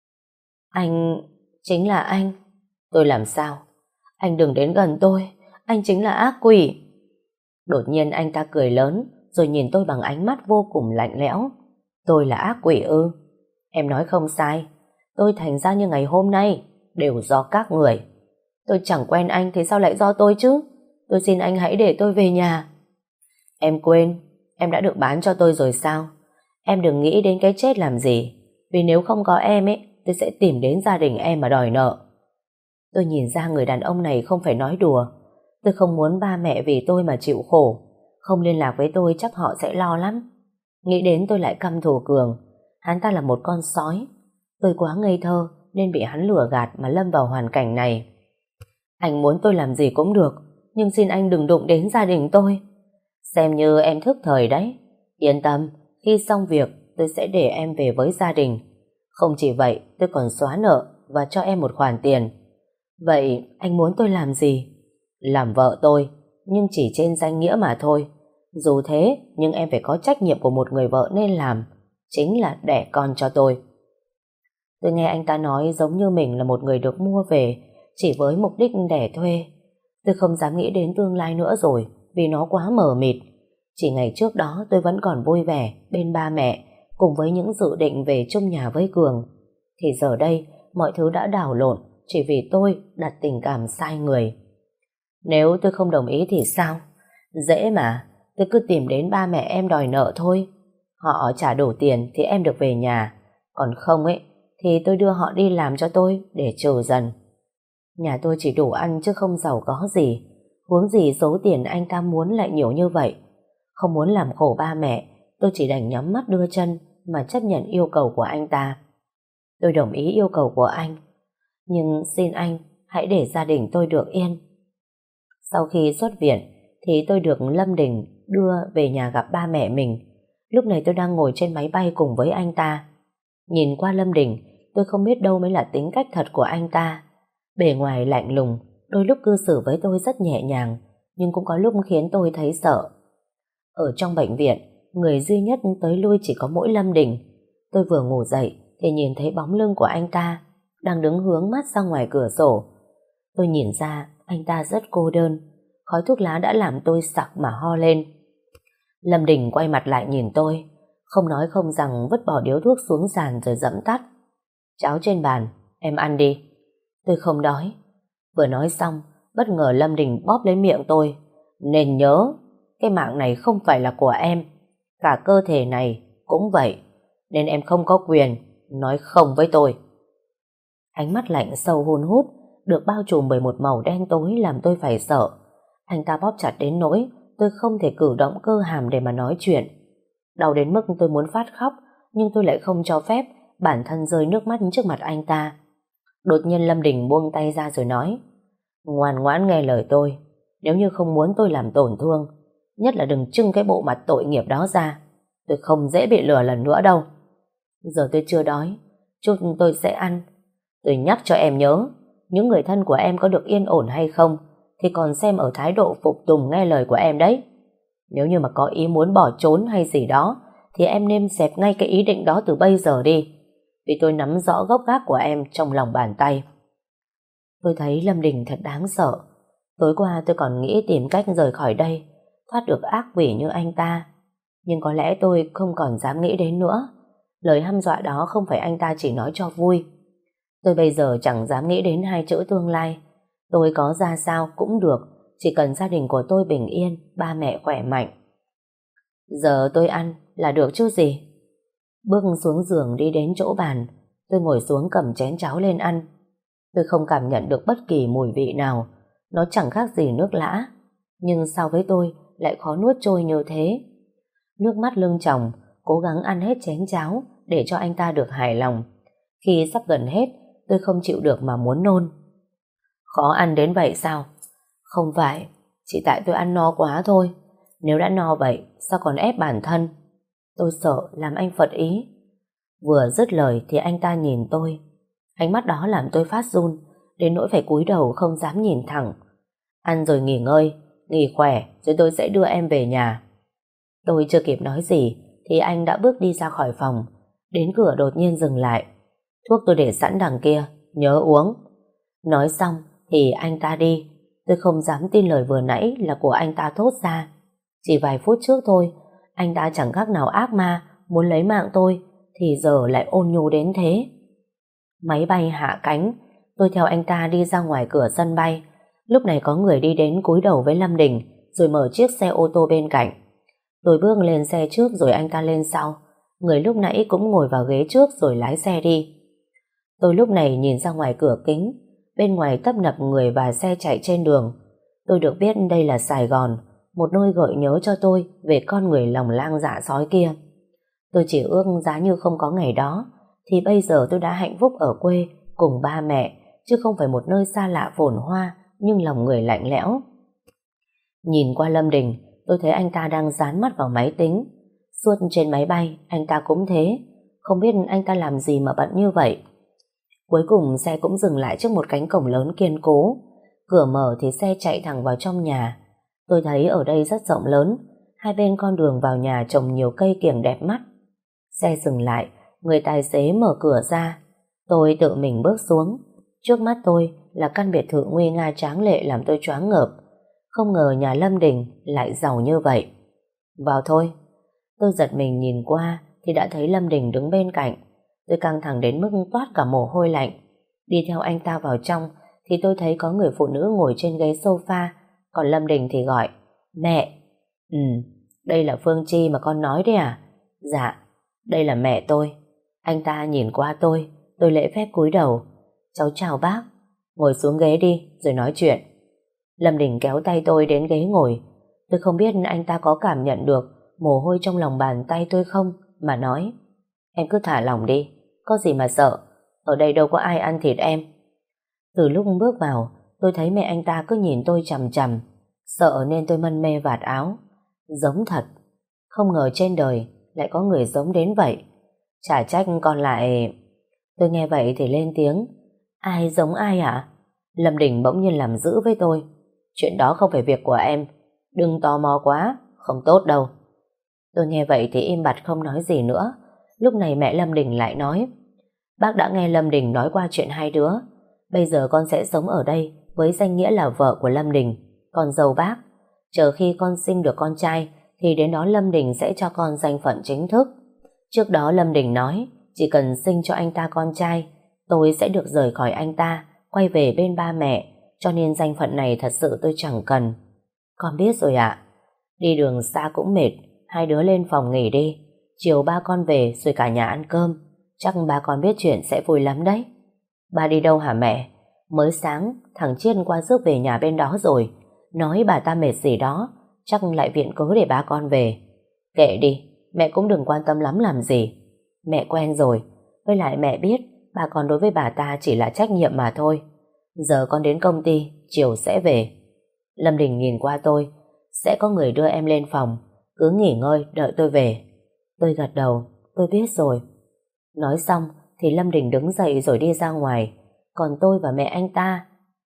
Anh... chính là anh. Tôi làm sao? Anh đừng đến gần tôi. Anh chính là ác quỷ. Đột nhiên anh ta cười lớn, rồi nhìn tôi bằng ánh mắt vô cùng lạnh lẽo. Tôi là ác quỷ ư? Em nói không sai. Tôi thành ra như ngày hôm nay đều do các người. Tôi chẳng quen anh thì sao lại do tôi chứ? Tôi xin anh hãy để tôi về nhà. Em quên, em đã được bán cho tôi rồi sao? Em đừng nghĩ đến cái chết làm gì. Vì nếu không có em ấy, tôi sẽ tìm đến gia đình em mà đòi nợ. Tôi nhìn ra người đàn ông này không phải nói đùa. Tôi không muốn ba mẹ vì tôi mà chịu khổ. Không liên lạc với tôi chắc họ sẽ lo lắm. Nghĩ đến tôi lại căm thù Cường. Hắn ta là một con sói. Tôi quá ngây thơ nên bị hắn lừa gạt mà lâm vào hoàn cảnh này. Anh muốn tôi làm gì cũng được, nhưng xin anh đừng đụng đến gia đình tôi. Xem như em thức thời đấy. Yên tâm, khi xong việc tôi sẽ để em về với gia đình. Không chỉ vậy, tôi còn xóa nợ và cho em một khoản tiền. Vậy anh muốn tôi làm gì? Làm vợ tôi, nhưng chỉ trên danh nghĩa mà thôi. Dù thế, nhưng em phải có trách nhiệm của một người vợ nên làm, chính là đẻ con cho tôi. Tôi nghe anh ta nói giống như mình là một người được mua về chỉ với mục đích đẻ thuê. Tôi không dám nghĩ đến tương lai nữa rồi, vì nó quá mờ mịt. Chỉ ngày trước đó tôi vẫn còn vui vẻ bên ba mẹ, cùng với những dự định về chung nhà với Cường. Thì giờ đây, mọi thứ đã đảo lộn chỉ vì tôi đặt tình cảm sai người. Nếu tôi không đồng ý thì sao? Dễ mà, tôi cứ tìm đến ba mẹ em đòi nợ thôi. Họ trả đủ tiền thì em được về nhà. Còn không ấy, thì tôi đưa họ đi làm cho tôi để trừ dần. Nhà tôi chỉ đủ ăn chứ không giàu có gì. Huống gì số tiền anh ta muốn lại nhiều như vậy. Không muốn làm khổ ba mẹ, tôi chỉ đành nhắm mắt đưa chân mà chấp nhận yêu cầu của anh ta. Tôi đồng ý yêu cầu của anh, nhưng xin anh hãy để gia đình tôi được yên. Sau khi xuất viện thì tôi được Lâm Đình đưa về nhà gặp ba mẹ mình. Lúc này tôi đang ngồi trên máy bay cùng với anh ta. Nhìn qua Lâm Đình, tôi không biết đâu mới là tính cách thật của anh ta. Bề ngoài lạnh lùng, đôi lúc cư xử với tôi rất nhẹ nhàng, nhưng cũng có lúc khiến tôi thấy sợ. Ở trong bệnh viện, người duy nhất tới lui chỉ có mỗi Lâm Đình. Tôi vừa ngủ dậy thì nhìn thấy bóng lưng của anh ta đang đứng hướng mắt ra ngoài cửa sổ. Tôi nhìn ra anh ta rất cô đơn. Khói thuốc lá đã làm tôi sặc mà ho lên. Lâm Đình quay mặt lại nhìn tôi, không nói không rằng vứt bỏ điếu thuốc xuống sàn rồi dẫm tắt. Cháo trên bàn, em ăn đi. Tôi không đói. Vừa nói xong, bất ngờ Lâm Đình bóp lấy miệng tôi. Nên nhớ, cái mạng này không phải là của em. Cả cơ thể này cũng vậy. Nên em không có quyền nói không với tôi. Ánh mắt lạnh sâu hun hút, được bao trùm bởi một màu đen tối làm tôi phải sợ. Anh ta bóp chặt đến nỗi tôi không thể cử động cơ hàm để mà nói chuyện. Đau đến mức tôi muốn phát khóc, nhưng tôi lại không cho phép bản thân rơi nước mắt trước mặt anh ta. Đột nhiên Lâm Đình buông tay ra rồi nói: ngoan ngoãn nghe lời tôi. Nếu như không muốn tôi làm tổn thương, nhất là đừng trưng cái bộ mặt tội nghiệp đó ra. Tôi không dễ bị lừa lần nữa đâu. Giờ tôi chưa đói, chút tôi sẽ ăn. Tôi nhắc cho em nhớ, những người thân của em có được yên ổn hay không thì còn xem ở thái độ phục tùng nghe lời của em đấy. Nếu như mà có ý muốn bỏ trốn hay gì đó thì em nên dẹp ngay cái ý định đó từ bây giờ đi. Vì tôi nắm rõ gốc gác của em trong lòng bàn tay. Tôi thấy Lâm Đình thật đáng sợ. Tối qua tôi còn nghĩ tìm cách rời khỏi đây, thoát được ác quỷ như anh ta. Nhưng có lẽ tôi không còn dám nghĩ đến nữa. Lời hăm dọa đó không phải anh ta chỉ nói cho vui. Tôi bây giờ chẳng dám nghĩ đến hai chữ tương lai. Tôi có ra sao cũng được, chỉ cần gia đình của tôi bình yên, ba mẹ khỏe mạnh. Giờ tôi ăn là được chứ gì. Bước xuống giường đi đến chỗ bàn, tôi ngồi xuống cầm chén cháo lên ăn. Tôi không cảm nhận được bất kỳ mùi vị nào, nó chẳng khác gì nước lã. Nhưng sao với tôi lại khó nuốt trôi như thế. Nước mắt lưng tròng, cố gắng ăn hết chén cháo để cho anh ta được hài lòng. Khi sắp gần hết, tôi không chịu được mà muốn nôn. Khó ăn đến vậy sao? Không phải, chỉ tại tôi ăn no quá thôi. Nếu đã no vậy, sao còn ép bản thân? Tôi sợ làm anh phật ý. Vừa dứt lời thì anh ta nhìn tôi. Ánh mắt đó làm tôi phát run, đến nỗi phải cúi đầu không dám nhìn thẳng. Ăn rồi nghỉ ngơi, nghỉ khỏe rồi tôi sẽ đưa em về nhà. Tôi chưa kịp nói gì thì anh đã bước đi ra khỏi phòng. Đến cửa đột nhiên dừng lại. Thuốc tôi để sẵn đằng kia, nhớ uống. Nói xong thì anh ta đi. Tôi không dám tin lời vừa nãy là của anh ta thốt ra. Chỉ vài phút trước thôi, anh ta chẳng khác nào ác ma muốn lấy mạng tôi, thì giờ lại ôn nhu đến thế. Máy bay hạ cánh, tôi theo anh ta đi ra ngoài cửa sân bay. Lúc này có người đi đến cúi đầu với Lâm Đình, rồi mở chiếc xe ô tô bên cạnh. Tôi bước lên xe trước rồi anh ta lên sau. Người lúc nãy cũng ngồi vào ghế trước rồi lái xe đi. Tôi lúc này nhìn ra ngoài cửa kính, bên ngoài tấp nập người và xe chạy trên đường. Tôi được biết đây là Sài Gòn, một nơi gợi nhớ cho tôi về con người lòng lang dạ sói kia. Tôi chỉ ước giá như không có ngày đó, thì bây giờ tôi đã hạnh phúc ở quê cùng ba mẹ, chứ không phải một nơi xa lạ phồn hoa nhưng lòng người lạnh lẽo. Nhìn qua Lâm Đình, tôi thấy anh ta đang dán mắt vào máy tính. Suốt trên máy bay, anh ta cũng thế. Không biết anh ta làm gì mà bận như vậy. Cuối cùng xe cũng dừng lại trước một cánh cổng lớn kiên cố. Cửa mở thì xe chạy thẳng vào trong nhà. Tôi thấy ở đây rất rộng lớn, hai bên con đường vào nhà trồng nhiều cây kiểng đẹp mắt. Xe dừng lại, người tài xế mở cửa ra. Tôi tự mình bước xuống. Trước mắt tôi là căn biệt thự nguy nga tráng lệ làm tôi choáng ngợp. Không ngờ nhà Lâm Đình lại giàu như vậy. Vào thôi. Tôi giật mình nhìn qua thì đã thấy Lâm Đình đứng bên cạnh. Tôi căng thẳng đến mức toát cả mồ hôi lạnh. Đi theo anh ta vào trong thì tôi thấy có người phụ nữ ngồi trên ghế sofa, còn Lâm Đình thì gọi mẹ. Ừ, đây là Phương Chi mà con nói đấy à? Dạ, đây là mẹ tôi. Anh ta nhìn qua tôi, tôi lễ phép cúi đầu. Cháu chào bác. Ngồi xuống ghế đi rồi nói chuyện. Lâm Đình kéo tay tôi đến ghế ngồi. Tôi không biết anh ta có cảm nhận được mồ hôi trong lòng bàn tay tôi không, mà nói: Em cứ thả lỏng đi, có gì mà sợ, ở đây đâu có ai ăn thịt em. Từ lúc bước vào, tôi thấy mẹ anh ta cứ nhìn tôi chằm chằm. Sợ nên tôi mân mê vạt áo. Giống thật. Không ngờ trên đời lại có người giống đến vậy. Chả trách còn lại... Tôi nghe vậy thì lên tiếng: Ai giống ai ạ? Lâm Đình bỗng nhiên làm dữ với tôi: Chuyện đó không phải việc của em, đừng tò mò quá, không tốt đâu. Tôi nghe vậy thì im bặt không nói gì nữa. Lúc này mẹ Lâm Đình lại nói: Bác đã nghe Lâm Đình nói qua chuyện hai đứa. Bây giờ con sẽ sống ở đây với danh nghĩa là vợ của Lâm Đình, con dâu bác. Chờ khi con sinh được con trai thì đến đó Lâm Đình sẽ cho con danh phận chính thức. Trước đó Lâm Đình nói chỉ cần sinh cho anh ta con trai, tôi sẽ được rời khỏi anh ta, quay về bên ba mẹ, cho nên danh phận này thật sự tôi chẳng cần. Con biết rồi ạ. Đi đường xa cũng mệt, hai đứa lên phòng nghỉ đi. Chiều ba con về rồi cả nhà ăn cơm. Chắc ba con biết chuyện sẽ vui lắm đấy. Ba đi đâu hả mẹ? Mới sáng thằng Chiết qua rước về nhà bên đó rồi. Nói bà ta mệt gì đó, chắc lại viện cớ để ba con về. Kệ đi, mẹ cũng đừng quan tâm lắm làm gì. Mẹ quen rồi. Với lại mẹ biết bà con đối với bà ta chỉ là trách nhiệm mà thôi. Giờ con đến công ty, chiều sẽ về. Lâm Đình nhìn qua tôi: Sẽ có người đưa em lên phòng, cứ nghỉ ngơi đợi tôi về. Tôi gật đầu: Tôi biết rồi. Nói xong thì Lâm Đình đứng dậy rồi đi ra ngoài. Còn tôi và mẹ anh ta,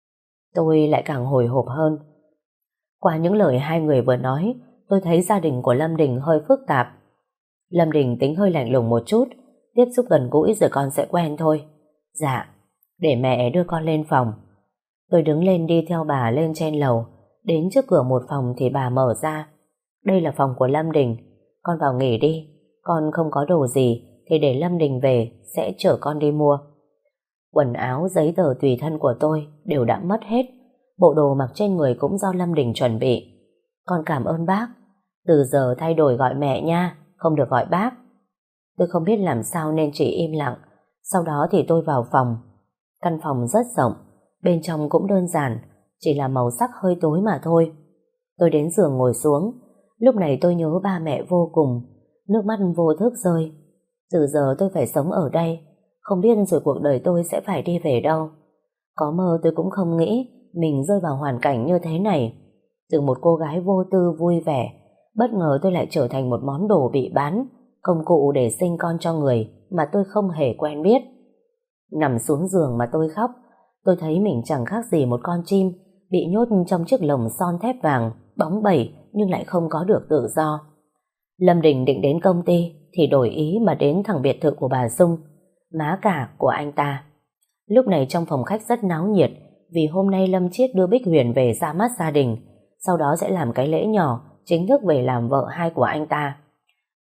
tôi lại càng hồi hộp hơn. Qua những lời hai người vừa nói, tôi thấy gia đình của Lâm Đình hơi phức tạp. Lâm Đình tính hơi lạnh lùng một chút, tiếp xúc gần gũi rồi con sẽ quen thôi. Dạ, để mẹ đưa con lên phòng. Tôi đứng lên đi theo bà lên trên lầu. Đến trước cửa một phòng thì bà mở ra. Đây là phòng của Lâm Đình, con vào nghỉ đi. Con không có đồ gì thì để Lâm Đình về sẽ chở con đi mua. Quần áo, giấy tờ tùy thân của tôi đều đã mất hết. Bộ đồ mặc trên người cũng do Lâm Đình chuẩn bị. Con cảm ơn bác. Từ giờ thay đổi gọi mẹ nha, không được gọi bác. Tôi không biết làm sao nên chỉ im lặng. Sau đó thì tôi vào phòng. Căn phòng rất rộng, bên trong cũng đơn giản, chỉ là màu sắc hơi tối mà thôi. Tôi đến giường ngồi xuống. Lúc này tôi nhớ ba mẹ vô cùng, nước mắt vô thức rơi. Từ giờ tôi phải sống ở đây, không biết rồi cuộc đời tôi sẽ phải đi về đâu. Có mơ tôi cũng không nghĩ mình rơi vào hoàn cảnh như thế này. Từ một cô gái vô tư vui vẻ, bất ngờ tôi lại trở thành một món đồ bị bán, công cụ để sinh con cho người mà tôi không hề quen biết. Nằm xuống giường mà tôi khóc. Tôi thấy mình chẳng khác gì một con chim bị nhốt trong chiếc lồng son thép vàng, bóng bẩy nhưng lại không có được tự do. Lâm Đình định đến công ty thì đổi ý mà đến thẳng biệt thự của bà Dung, má cả của anh ta. Lúc này trong phòng khách rất náo nhiệt, vì hôm nay Lâm Chiết đưa Bích Huyền về ra mắt gia đình, sau đó sẽ làm cái lễ nhỏ chính thức về làm vợ hai của anh ta.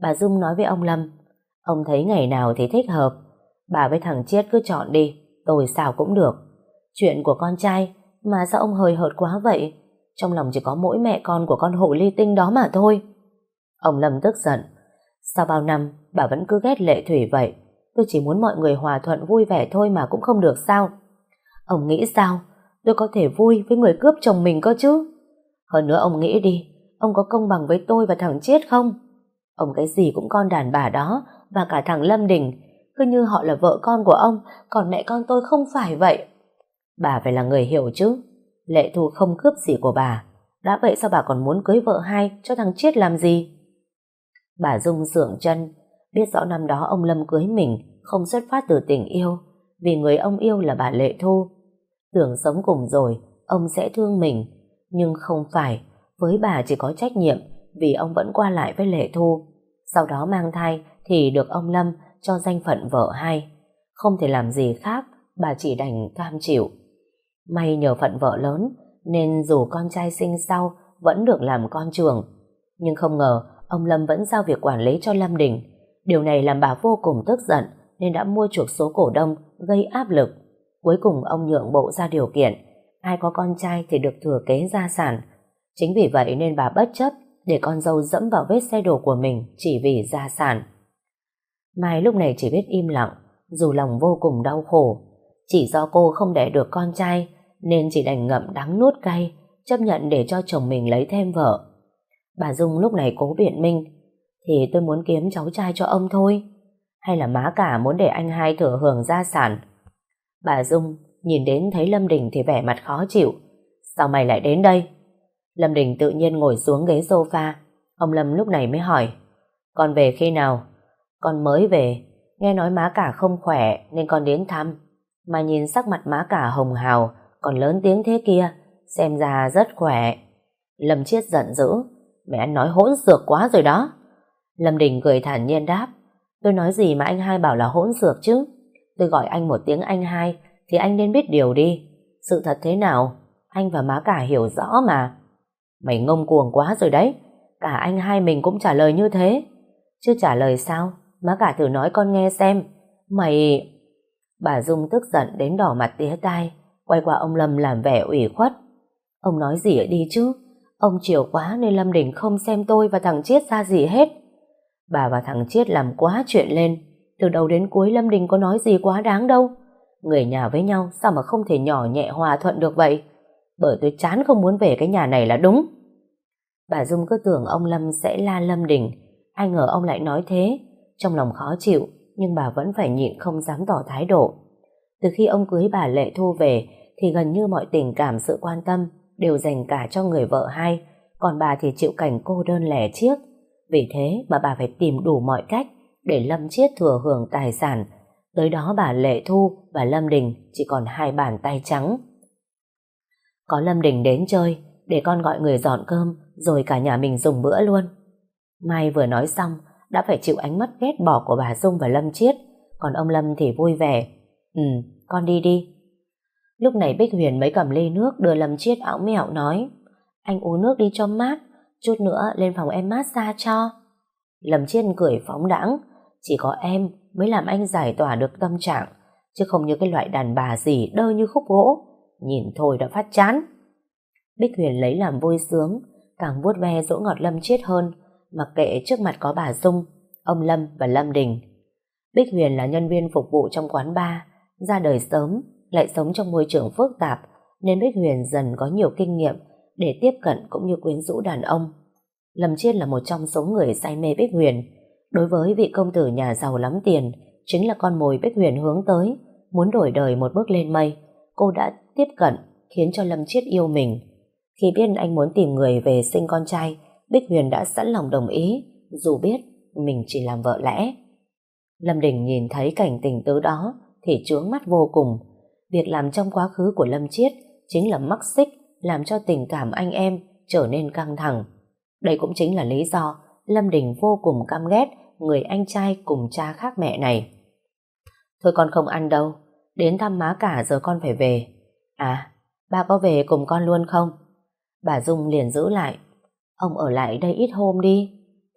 Bà Dung nói với ông Lâm, ông thấy ngày nào thì thích hợp, bà với thằng Chiết cứ chọn đi, tôi sao cũng được. Chuyện của con trai mà sao ông hời hợt quá vậy? Trong lòng chỉ có mỗi mẹ con của con hồ ly tinh đó mà thôi. Ông Lâm tức giận. Sau bao năm bà vẫn cứ ghét Lệ Thủy vậy? Tôi chỉ muốn mọi người hòa thuận vui vẻ thôi mà cũng không được sao? Ông nghĩ sao tôi có thể vui với người cướp chồng mình cơ chứ? Hơn nữa ông nghĩ đi, ông có công bằng với tôi và thằng Chiết không? Ông cái gì cũng con đàn bà đó, và cả thằng Lâm Đình, cứ như họ là vợ con của ông, còn mẹ con tôi không phải vậy. Bà phải là người hiểu chứ. Lệ Thu không cướp gì của bà. Đã vậy sao bà còn muốn cưới vợ hai cho thằng Chiết làm gì? Bà Dung sượng chân, biết rõ năm đó ông Lâm cưới mình không xuất phát từ tình yêu, vì người ông yêu là bà Lệ Thu. Tưởng sống cùng rồi ông sẽ thương mình, nhưng không phải. Với bà chỉ có trách nhiệm, vì ông vẫn qua lại với Lệ Thu. Sau đó mang thai thì được ông Lâm cho danh phận vợ hai. Không thể làm gì khác, bà chỉ đành cam chịu. May nhờ phận vợ lớn nên dù con trai sinh sau vẫn được làm con trưởng. Nhưng không ngờ ông Lâm vẫn giao việc quản lý cho Lâm Đình. Điều này làm bà vô cùng tức giận, nên đã mua chuộc số cổ đông, gây áp lực. Cuối cùng ông nhượng bộ ra điều kiện ai có con trai thì được thừa kế gia sản. Chính vì vậy nên bà bất chấp để con dâu dẫm vào vết xe đổ của mình chỉ vì gia sản. Mai lúc này chỉ biết im lặng, dù lòng vô cùng đau khổ. Chỉ do cô không đẻ được con trai nên chỉ đành ngậm đắng nuốt cay, chấp nhận để cho chồng mình lấy thêm vợ. Bà Dung lúc này cố biện minh, thì tôi muốn kiếm cháu trai cho ông thôi. Hay là má cả muốn để anh hai thừa hưởng gia sản? Bà Dung nhìn đến thấy Lâm Đình thì vẻ mặt khó chịu. Sao mày lại đến đây? Lâm Đình tự nhiên ngồi xuống ghế sofa. Ông Lâm lúc này mới hỏi, con về khi nào? Con mới về, nghe nói má cả không khỏe nên con đến thăm. Mà nhìn sắc mặt má cả hồng hào, còn lớn tiếng thế kia, xem ra rất khỏe. Lâm Chiết giận dữ, mẹ ăn nói hỗn xược quá rồi đó. Lâm Đình cười thản nhiên đáp, tôi nói gì mà anh hai bảo là hỗn xược chứ? Tôi gọi anh một tiếng anh hai thì anh nên biết điều đi. Sự thật thế nào anh và má cả hiểu rõ mà. Mày ngông cuồng quá rồi đấy. Cả anh hai mình cũng trả lời như thế. Chứ trả lời sao? Má cả thử nói con nghe xem. Mày... Bà Dung tức giận đến đỏ mặt tía tai, quay qua ông Lâm làm vẻ ủy khuất. Ông nói gì ở đi chứ? Ông chiều quá nên Lâm Đình không xem tôi và thằng Chiết ra gì hết. Bà và thằng Chiết làm quá chuyện lên. Từ đầu đến cuối Lâm Đình có nói gì quá đáng đâu. Người nhà với nhau sao mà không thể nhỏ nhẹ hòa thuận được vậy? Bởi tôi chán không muốn về cái nhà này là đúng. Bà Dung cứ tưởng ông Lâm sẽ la Lâm Đình, ai ngờ ông lại nói thế. Trong lòng khó chịu, nhưng bà vẫn phải nhịn không dám tỏ thái độ. Từ khi ông cưới bà Lệ Thu về thì gần như mọi tình cảm, sự quan tâm đều dành cả cho người vợ hai, còn bà thì chịu cảnh cô đơn lẻ chiếc. Vì thế mà bà phải tìm đủ mọi cách để Lâm Chiết thừa hưởng tài sản. Tới đó bà Lệ Thu và Lâm Đình chỉ còn hai bàn tay trắng. Có Lâm Đình đến chơi, để con gọi người dọn cơm, rồi cả nhà mình dùng bữa luôn. Mai vừa nói xong đã phải chịu ánh mắt ghét bỏ của bà Dung và Lâm Chiết, còn ông Lâm thì vui vẻ. Ừ, con đi đi. Lúc này Bích Huyền mới cầm ly nước đưa Lâm Chiết ảo mẹo nói, anh uống nước đi cho mát, chút nữa lên phòng em massage cho. Lâm Chiết cười phóng đãng, chỉ có em mới làm anh giải tỏa được tâm trạng, chứ không như cái loại đàn bà gì đơ như khúc gỗ, nhìn thôi đã phát chán. Bích Huyền lấy làm vui sướng, càng vuốt ve dỗ ngọt Lâm Chiết hơn, mặc kệ trước mặt có bà Dung, ông Lâm và Lâm Đình. Bích Huyền là nhân viên phục vụ trong quán bar, ra đời sớm, lại sống trong môi trường phức tạp, nên Bích Huyền dần có nhiều kinh nghiệm để tiếp cận cũng như quyến rũ đàn ông. Lâm Chiết là một trong số người say mê Bích Huyền. Đối với vị công tử nhà giàu lắm tiền, chính là con mồi Bích Huyền hướng tới, muốn đổi đời một bước lên mây. Cô đã tiếp cận, khiến cho Lâm Chiết yêu mình. Khi biết anh muốn tìm người về sinh con trai, Bích Huyền đã sẵn lòng đồng ý, dù biết mình chỉ làm vợ lẽ. Lâm Đình nhìn thấy cảnh tình tứ đó thì chướng mắt vô cùng. Việc làm trong quá khứ của Lâm Chiết chính là mắc xích, làm cho tình cảm anh em trở nên căng thẳng. Đây cũng chính là lý do Lâm Đình vô cùng căm ghét người anh trai cùng cha khác mẹ này. Thôi con không ăn đâu, đến thăm má cả giờ con phải về. À, ba có về cùng con luôn không? Bà Dung liền giữ lại, ông ở lại đây ít hôm đi. Thôi,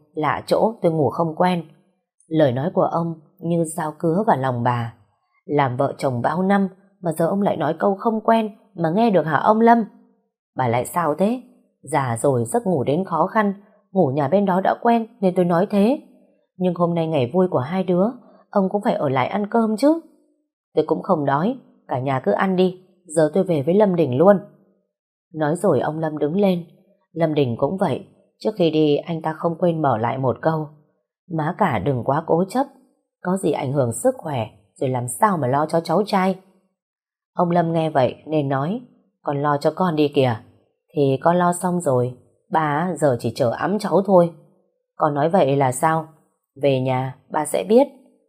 lạ chỗ tôi ngủ không quen. Lời nói của ông như dao cứa vào lòng bà. Làm vợ chồng bao năm mà giờ ông lại nói câu không quen mà nghe được hả ông Lâm? Bà lại sao thế? Già rồi giấc ngủ đến khó khăn, ngủ nhà bên đó đã quen nên tôi nói thế. Nhưng hôm nay ngày vui của hai đứa, ông cũng phải ở lại ăn cơm chứ. Tôi cũng không đói, cả nhà cứ ăn đi, giờ tôi về với Lâm Đình luôn. Nói rồi ông Lâm đứng lên. Lâm Đình cũng vậy, trước khi đi anh ta không quên mở lại một câu: má cả đừng quá cố chấp, có gì ảnh hưởng sức khỏe rồi làm sao mà lo cho cháu trai. Ông Lâm nghe vậy nên nói: con lo cho con đi kìa. Thì con lo xong rồi, ba giờ chỉ chờ ẵm cháu thôi. Con nói vậy là sao? Về nhà ba sẽ biết.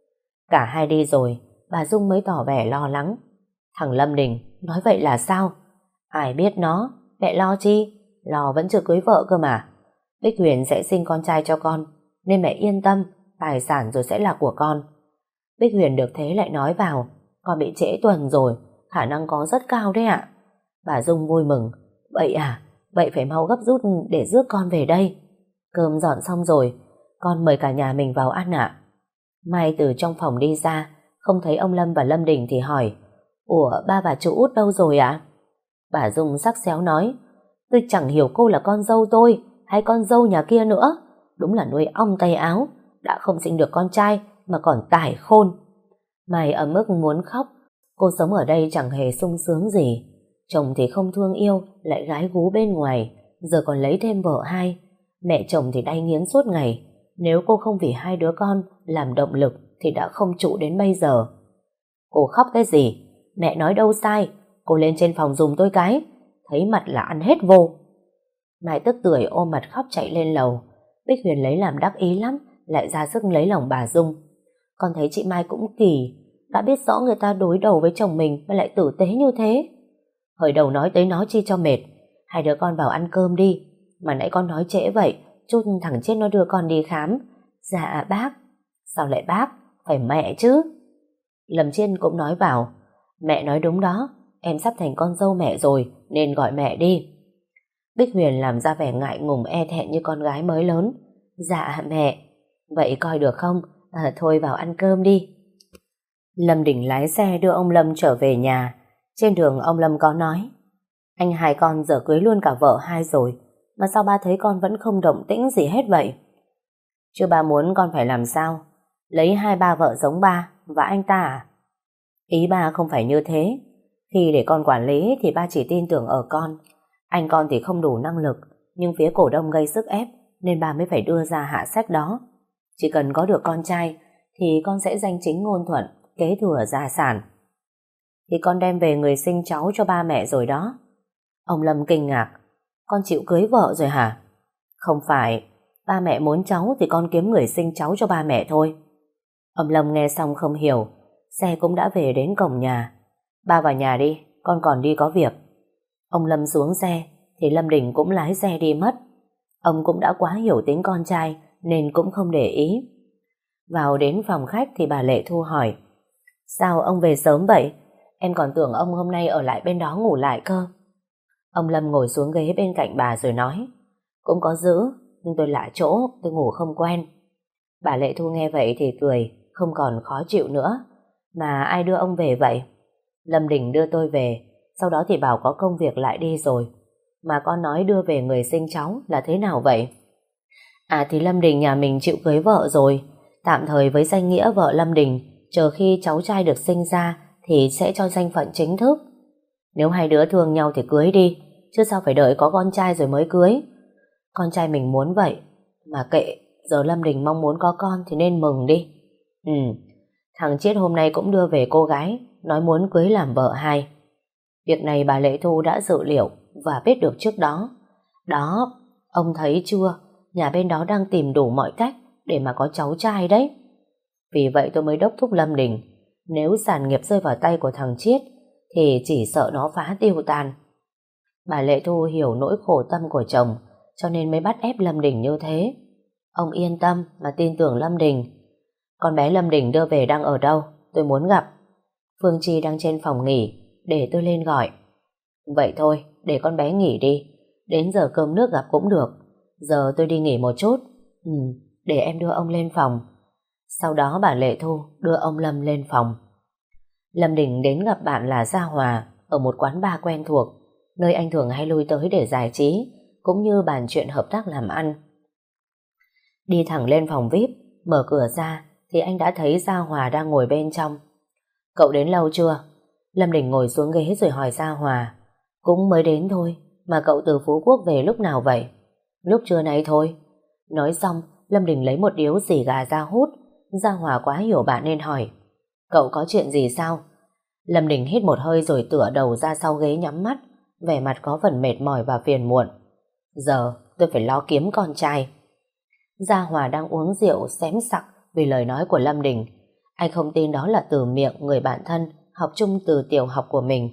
Cả hai đi rồi, bà Dung mới tỏ vẻ lo lắng. Thằng Lâm Đình nói vậy là sao? Ai biết nó, mẹ lo chi? Lo vẫn chưa cưới vợ cơ mà. Bích Huyền sẽ sinh con trai cho con, nên mẹ yên tâm, tài sản rồi sẽ là của con. Bích Huyền được thế lại nói vào: con bị trễ tuần rồi, khả năng có rất cao đấy ạ. Bà Dung vui mừng: vậy à, vậy phải mau gấp rút để rước con về đây. Cơm dọn xong rồi, con mời cả nhà mình vào ăn ạ. Mai từ trong phòng đi ra, không thấy ông Lâm và Lâm Đình thì hỏi: ủa, ba và chú Út đâu rồi ạ? Bà Dung sắc xéo nói: tôi chẳng hiểu cô là con dâu tôi hay con dâu nhà kia nữa. Đúng là nuôi ong tay áo, đã không sinh được con trai mà còn tải khôn. Mai ở mức muốn khóc. Cô sống ở đây chẳng hề sung sướng gì. Chồng thì không thương yêu, lại gái gú bên ngoài, giờ còn lấy thêm vợ hai. Mẹ chồng thì đay nghiến suốt ngày. Nếu cô không vì hai đứa con làm động lực thì đã không trụ đến bây giờ. Cô khóc cái gì? Mẹ nói đâu sai. Cô lên trên phòng giùm tôi cái. Thấy mặt là ăn hết vô. Mai tức tưởi ôm mặt khóc chạy lên lầu. Bích Huyền lấy làm đắc ý lắm, lại ra sức lấy lòng bà Dung. Con thấy chị Mai cũng kỳ, đã biết rõ người ta đối đầu với chồng mình mà lại tử tế như thế. Hồi đầu nói tới nó chi cho mệt. Hai đứa con vào ăn cơm đi. Mà nãy con nói trễ vậy, chút thằng chết nó đưa con đi khám. Dạ bác. Sao lại bác? Phải mẹ chứ. Lâm Chiên cũng nói vào: mẹ nói đúng đó, em sắp thành con dâu mẹ rồi nên gọi mẹ đi. Bích Huyền làm ra vẻ ngại ngùng e thẹn như con gái mới lớn. Dạ mẹ. Vậy coi được không? À, thôi vào ăn cơm đi. Lâm Đình lái xe đưa ông Lâm trở về nhà. Trên đường ông Lâm có nói: anh hai con giờ cưới luôn cả vợ hai rồi, mà sao ba thấy con vẫn không động tĩnh gì hết vậy? Chứ ba muốn con phải làm sao? Lấy hai ba vợ giống ba và anh ta à? Ý ba không phải như thế. Khi để con quản lý thì ba chỉ tin tưởng ở con. Anh con thì không đủ năng lực, nhưng phía cổ đông gây sức ép nên ba mới phải đưa ra hạ sách đó. Chỉ cần có được con trai thì con sẽ danh chính ngôn thuận, kế thừa gia sản. Thì con đem về người sinh cháu cho ba mẹ rồi đó. Ông Lâm kinh ngạc: con chịu cưới vợ rồi hả? Không phải, ba mẹ muốn cháu thì con kiếm người sinh cháu cho ba mẹ thôi. Ông Lâm nghe xong không hiểu. Xe cũng đã về đến cổng nhà. Ba vào nhà đi, con còn đi có việc. Ông Lâm xuống xe thì Lâm Đình cũng lái xe đi mất. Ông cũng đã quá hiểu tính con trai nên cũng không để ý. Vào đến phòng khách thì bà Lệ Thu hỏi: sao ông về sớm vậy? Em còn tưởng ông hôm nay ở lại bên đó ngủ lại cơ. Ông Lâm ngồi xuống ghế bên cạnh bà rồi nói: cũng có giữ, nhưng tôi lạ chỗ, tôi ngủ không quen. Bà Lệ Thu nghe vậy thì cười, không còn khó chịu nữa. Mà ai đưa ông về vậy? Lâm Đình đưa tôi về, sau đó thì bảo có công việc lại đi rồi. Mà con nói đưa về người sinh cháu là thế nào vậy? À thì Lâm Đình nhà mình chịu cưới vợ rồi, tạm thời với danh nghĩa vợ Lâm Đình, chờ khi cháu trai được sinh ra thì sẽ cho danh phận chính thức. Nếu hai đứa thương nhau thì cưới đi, chứ sao phải đợi có con trai rồi mới cưới. Con trai mình muốn vậy, mà kệ, giờ Lâm Đình mong muốn có con thì nên mừng đi. Ừ, thằng Chiết hôm nay cũng đưa về cô gái, nói muốn cưới làm vợ hai. Việc này bà Lệ Thu đã dự liệu và biết được trước đó. Đó, ông thấy chưa, nhà bên đó đang tìm đủ mọi cách để mà có cháu trai đấy. Vì vậy tôi mới đốc thúc Lâm Đình, nếu sản nghiệp rơi vào tay của thằng Chiết thì chỉ sợ nó phá tiêu tan. Bà Lệ Thu hiểu nỗi khổ tâm của chồng, cho nên mới bắt ép Lâm Đình như thế. Ông yên tâm mà tin tưởng Lâm Đình. Con bé Lâm Đình đưa về đang ở đâu? Tôi muốn gặp. Phương Chi đang trên phòng nghỉ, để tôi lên gọi. Vậy thôi, để con bé nghỉ đi, đến giờ cơm nước gặp cũng được. Giờ tôi đi nghỉ một chút. Ừ. để em đưa ông lên phòng. Sau đó bà Lệ Thu đưa ông Lâm lên phòng. Lâm Đình đến gặp bạn là Gia Hòa ở một quán bar quen thuộc, nơi anh thường hay lui tới để giải trí, cũng như bàn chuyện hợp tác làm ăn. Đi thẳng lên phòng vi ai pi, mở cửa ra thì anh đã thấy Gia Hòa đang ngồi bên trong. Cậu đến lâu chưa? Lâm Đình ngồi xuống ghế rồi hỏi Gia Hòa. Cũng mới đến thôi, mà cậu từ Phú Quốc về lúc nào vậy? Lúc trưa nay thôi. Nói xong, Lâm Đình lấy một điếu xì gà ra hút. Gia Hòa quá hiểu bạn nên hỏi, cậu có chuyện gì sao? Lâm Đình hít một hơi rồi tựa đầu ra sau ghế nhắm mắt, vẻ mặt có phần mệt mỏi và phiền muộn. Giờ tôi phải lo kiếm con trai. Gia Hòa đang uống rượu xém sặc vì lời nói của Lâm Đình. Anh không tin đó là từ miệng người bạn thân học chung từ tiểu học của mình.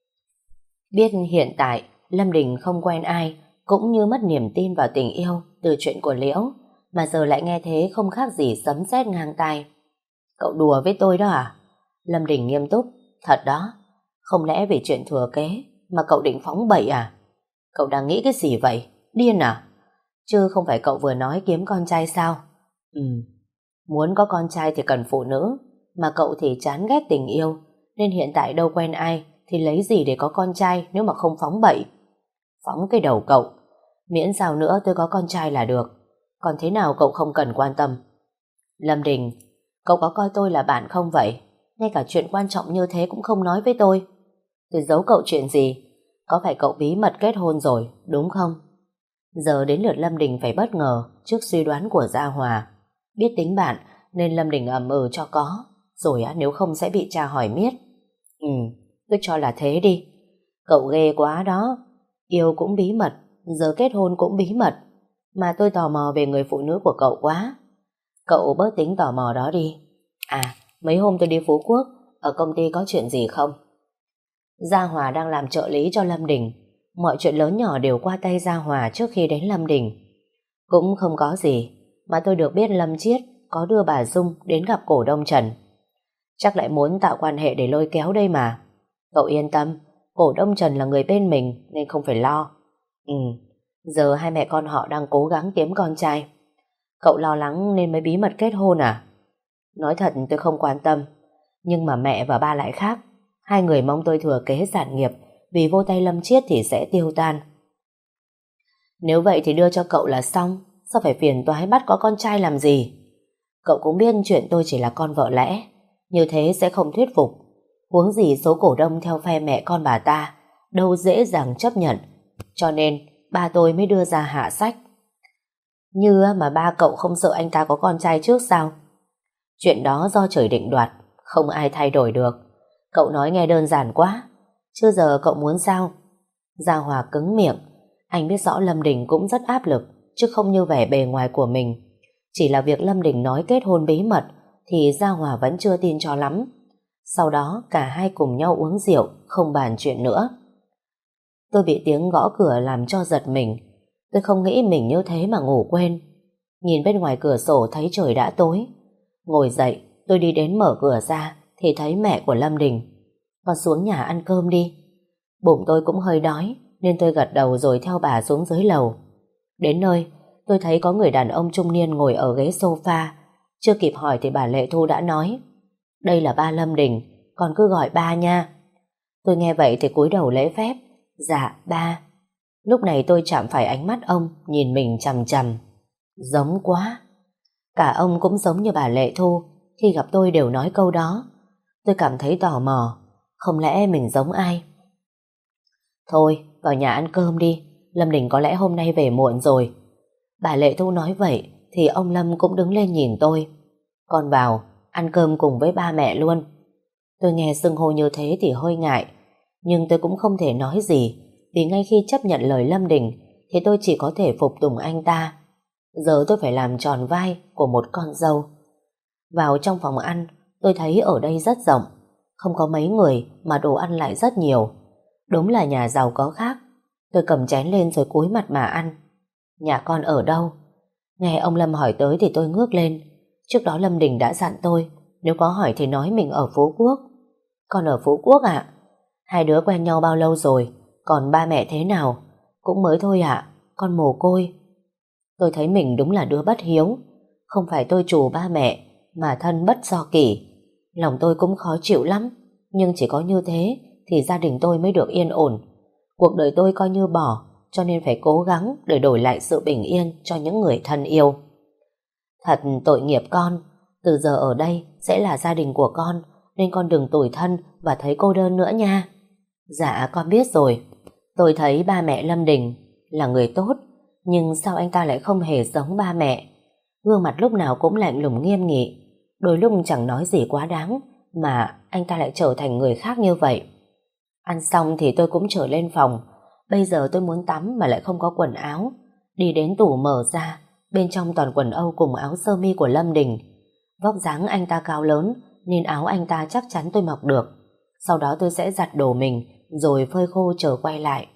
Biết hiện tại Lâm Đình không quen ai, cũng như mất niềm tin vào tình yêu từ chuyện của Liễu, mà giờ lại nghe thế không khác gì sấm sét ngang tai. Cậu đùa với tôi đó à? Lâm Đình nghiêm túc. Thật đó. Không lẽ vì chuyện thừa kế mà cậu định phóng bậy à? Cậu đang nghĩ cái gì vậy? Điên à? Chứ không phải cậu vừa nói kiếm con trai sao? Ừ. Muốn có con trai thì cần phụ nữ, mà cậu thì chán ghét tình yêu, nên hiện tại đâu quen ai thì lấy gì để có con trai nếu mà không phóng bậy? Phóng cái đầu cậu. Miễn sao nữa tôi có con trai là được. Còn thế nào cậu không cần quan tâm. Lâm Đình, cậu có coi tôi là bạn không vậy? Ngay cả chuyện quan trọng như thế cũng không nói với tôi. Tôi giấu cậu chuyện gì? Có phải cậu bí mật kết hôn rồi, đúng không? Giờ đến lượt Lâm Đình phải bất ngờ trước suy đoán của Gia Hòa. Biết tính bạn nên Lâm Đình ậm ừ cho có, rồi á, nếu không sẽ bị cha hỏi miết. Ừ, cứ cho là thế đi. Cậu ghê quá đó. Yêu cũng bí mật, giờ kết hôn cũng bí mật. Mà tôi tò mò về người phụ nữ của cậu quá. Cậu bớt tính tò mò đó đi. À, mấy hôm tôi đi Phú Quốc, ở công ty có chuyện gì không? Gia Hòa đang làm trợ lý cho Lâm Đình. Mọi chuyện lớn nhỏ đều qua tay Gia Hòa trước khi đến Lâm Đình. Cũng không có gì, mà tôi được biết Lâm Chiết có đưa bà Dung đến gặp cổ đông Trần. Chắc lại muốn tạo quan hệ để lôi kéo đây mà. Cậu yên tâm, cổ đông Trần là người bên mình nên không phải lo. Ừ, giờ hai mẹ con họ đang cố gắng kiếm con trai. Cậu lo lắng nên mới bí mật kết hôn à? Nói thật tôi không quan tâm, nhưng mà mẹ và ba lại khác. Hai người mong tôi thừa kế sản nghiệp, vì vô tay Lâm Chiết thì sẽ tiêu tan. Nếu vậy thì đưa cho cậu là xong, sao phải phiền toái bắt có con trai làm gì? Cậu cũng biết chuyện tôi chỉ là con vợ lẽ, như thế sẽ không thuyết phục. Huống gì số cổ đông theo phe mẹ con bà ta đâu dễ dàng chấp nhận, cho nên ba tôi mới đưa ra hạ sách. Như mà ba cậu không sợ anh ta có con trai trước sao? Chuyện đó do trời định đoạt, không ai thay đổi được. Cậu nói nghe đơn giản quá, chứ giờ cậu muốn sao? Gia Hòa cứng miệng. Anh biết rõ Lâm Đình cũng rất áp lực, chứ không như vẻ bề ngoài của mình. Chỉ là việc Lâm Đình nói kết hôn bí mật thì Gia Hòa vẫn chưa tin cho lắm. Sau đó cả hai cùng nhau uống rượu, không bàn chuyện nữa. Tôi bị tiếng gõ cửa làm cho giật mình. Tôi không nghĩ mình như thế mà ngủ quên. Nhìn bên ngoài cửa sổ thấy trời đã tối. Ngồi dậy, tôi đi đến mở cửa ra thì thấy mẹ của Lâm Đình. Con xuống nhà ăn cơm đi. Bụng tôi cũng hơi đói nên tôi gật đầu rồi theo bà xuống dưới lầu. Đến nơi, tôi thấy có người đàn ông trung niên ngồi ở ghế sofa. Chưa kịp hỏi thì bà Lệ Thu đã nói, đây là ba Lâm Đình, con cứ gọi ba nha. Tôi nghe vậy thì cúi đầu lễ phép. Dạ ba. Lúc này tôi chạm phải ánh mắt ông nhìn mình chằm chằm. Giống quá. Cả ông cũng giống như bà Lệ Thu, khi gặp tôi đều nói câu đó. Tôi cảm thấy tò mò, không lẽ mình giống ai? Thôi, vào nhà ăn cơm đi, Lâm Đình có lẽ hôm nay về muộn rồi. Bà Lệ Thu nói vậy thì ông Lâm cũng đứng lên nhìn tôi. Con vào, ăn cơm cùng với ba mẹ luôn. Tôi nghe xưng hô như thế thì hơi ngại, nhưng tôi cũng không thể nói gì, vì ngay khi chấp nhận lời Lâm Đình thì tôi chỉ có thể phục tùng anh ta. Giờ tôi phải làm tròn vai của một con dâu. Vào trong phòng ăn, tôi thấy ở đây rất rộng, không có mấy người mà đồ ăn lại rất nhiều. Đúng là nhà giàu có khác. Tôi cầm chén lên rồi cúi mặt mà ăn. Nhà con ở đâu? Nghe ông Lâm hỏi tới thì tôi ngước lên. Trước đó Lâm Đình đã dặn tôi nếu có hỏi thì nói mình ở Phú Quốc. Con ở Phú Quốc ạ? Hai đứa quen nhau bao lâu rồi? Còn ba mẹ thế nào? Cũng mới thôi ạ. Con mồ côi. Tôi thấy mình đúng là đứa bất hiếu. Không phải tôi trù ba mẹ, mà thân bất do kỷ. Lòng tôi cũng khó chịu lắm, nhưng chỉ có như thế thì gia đình tôi mới được yên ổn. Cuộc đời tôi coi như bỏ, cho nên phải cố gắng để đổi lại sự bình yên cho những người thân yêu. Thật tội nghiệp con, từ giờ ở đây sẽ là gia đình của con, nên con đừng tủi thân và thấy cô đơn nữa nha. Dạ con biết rồi. Tôi thấy ba mẹ Lâm Đình là người tốt, nhưng sao anh ta lại không hề giống ba mẹ? Gương mặt lúc nào cũng lạnh lùng nghiêm nghị, đôi lúc chẳng nói gì quá đáng, mà anh ta lại trở thành người khác như vậy. Ăn xong thì tôi cũng trở lên phòng. Bây giờ tôi muốn tắm mà lại không có quần áo. Đi đến tủ mở ra, bên trong toàn quần âu cùng áo sơ mi của Lâm Đình. Vóc dáng anh ta cao lớn, nên áo anh ta chắc chắn tôi mặc được. Sau đó tôi sẽ giặt đồ mình, rồi phơi khô chờ quay lại.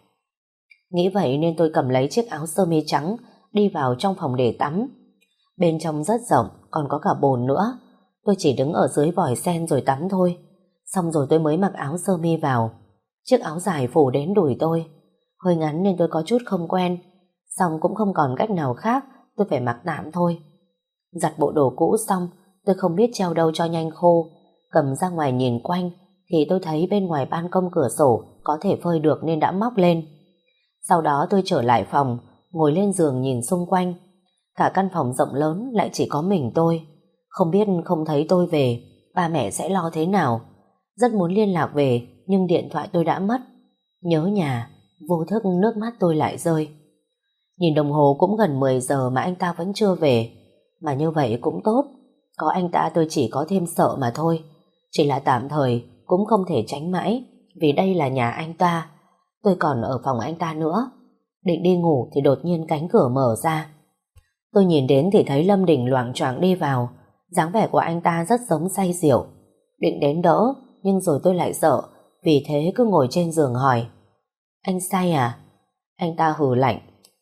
Nghĩ vậy nên tôi cầm lấy chiếc áo sơ mi trắng, đi vào trong phòng để tắm. Bên trong rất rộng, còn có cả bồn nữa. Tôi chỉ đứng ở dưới vòi sen rồi tắm thôi. Xong rồi tôi mới mặc áo sơ mi vào. Chiếc áo dài phủ đến đùi tôi. Hơi ngắn nên tôi có chút không quen. Xong cũng không còn cách nào khác, tôi phải mặc tạm thôi. Giặt bộ đồ cũ xong, tôi không biết treo đâu cho nhanh khô. Cầm ra ngoài nhìn quanh, thì tôi thấy bên ngoài ban công cửa sổ có thể phơi được nên đã móc lên. Sau đó tôi trở lại phòng, ngồi lên giường nhìn xung quanh. Cả căn phòng rộng lớn lại chỉ có mình tôi. Không biết không thấy tôi về, ba mẹ sẽ lo thế nào. Rất muốn liên lạc về, nhưng điện thoại tôi đã mất. Nhớ nhà, vô thức nước mắt tôi lại rơi. Nhìn đồng hồ cũng gần mười giờ mà anh ta vẫn chưa về. Mà như vậy cũng tốt, có anh ta tôi chỉ có thêm sợ mà thôi. Chỉ là tạm thời, cũng không thể tránh mãi, vì đây là nhà anh ta. Tôi còn ở phòng anh ta nữa. Định đi ngủ thì đột nhiên cánh cửa mở ra. Tôi nhìn đến thì thấy Lâm Đình loạng choạng đi vào. Dáng vẻ của anh ta rất giống say rượu. Định đến đỡ, nhưng rồi tôi lại sợ, vì thế cứ ngồi trên giường hỏi: Anh say à? Anh ta hừ lạnh: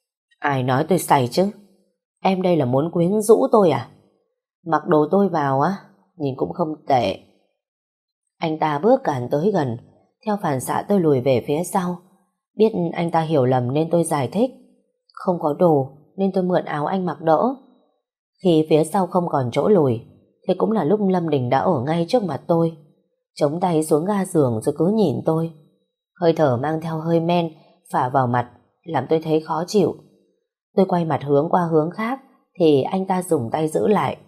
Ai nói tôi say chứ? Em đây là muốn quyến rũ tôi à? Mặc đồ tôi vào á, nhìn cũng không tệ. Anh ta bước càn tới gần. Theo phản xạ tôi lùi về phía sau. Biết anh ta hiểu lầm nên tôi giải thích: Không có đồ nên tôi mượn áo anh mặc đỡ. Khi phía sau không còn chỗ lùi, thì cũng là lúc Lâm Đình đã ở ngay trước mặt tôi. Chống tay xuống ga giường rồi cứ nhìn tôi. Hơi thở mang theo hơi men phả vào mặt, làm tôi thấy khó chịu. Tôi quay mặt hướng qua hướng khác, thì anh ta dùng tay giữ lại.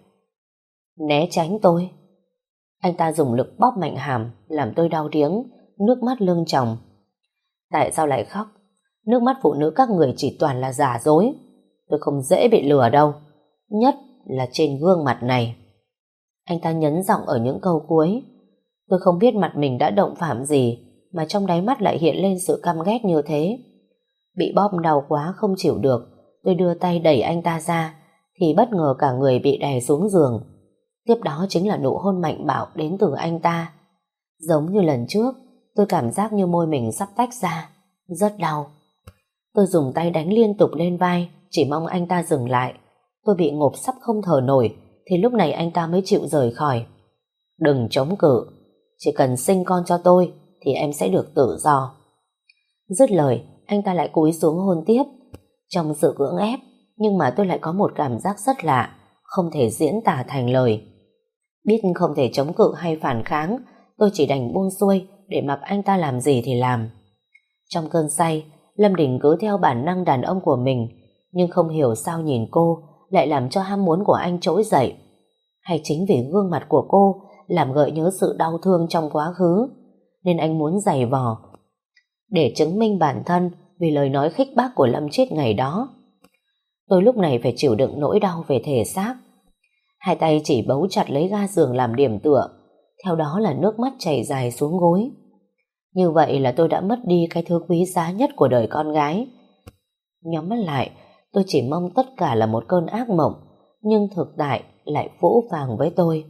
Né tránh tôi. Anh ta dùng lực bóp mạnh hàm, làm tôi đau điếng, nước mắt lưng tròng. Tại sao lại khóc? Nước mắt phụ nữ các người chỉ toàn là giả dối. Tôi không dễ bị lừa đâu, nhất là trên gương mặt này. Anh ta nhấn giọng ở những câu cuối. Tôi không biết mặt mình đã động phạm gì, mà trong đáy mắt lại hiện lên sự căm ghét như thế. Bị bóp đau quá không chịu được, tôi đưa tay đẩy anh ta ra, thì bất ngờ cả người bị đè xuống giường. Tiếp đó chính là nụ hôn mạnh bạo đến từ anh ta. Giống như lần trước, tôi cảm giác như môi mình sắp tách ra, rất đau. Tôi dùng tay đánh liên tục lên vai, chỉ mong anh ta dừng lại. Tôi bị ngộp sắp không thở nổi, thì lúc này anh ta mới chịu rời khỏi. Đừng chống cự, chỉ cần sinh con cho tôi thì em sẽ được tự do. Dứt lời, anh ta lại cúi xuống hôn tiếp. Trong sự cưỡng ép, nhưng mà tôi lại có một cảm giác rất lạ, không thể diễn tả thành lời. Biết không thể chống cự hay phản kháng, tôi chỉ đành buông xuôi để mặc anh ta làm gì thì làm. Trong cơn say, Lâm Đình cứ theo bản năng đàn ông của mình, nhưng không hiểu sao nhìn cô lại làm cho ham muốn của anh trỗi dậy. Hay chính vì gương mặt của cô làm gợi nhớ sự đau thương trong quá khứ, nên anh muốn giày vò để chứng minh bản thân vì lời nói khích bác của Lâm Chiết ngày đó. Tôi lúc này phải chịu đựng nỗi đau về thể xác. Hai tay chỉ bấu chặt lấy ga giường làm điểm tựa, theo đó là nước mắt chảy dài xuống gối. Như vậy là tôi đã mất đi cái thứ quý giá nhất của đời con gái. Nhắm mắt lại, tôi chỉ mong tất cả là một cơn ác mộng, nhưng thực tại lại phũ phàng với tôi.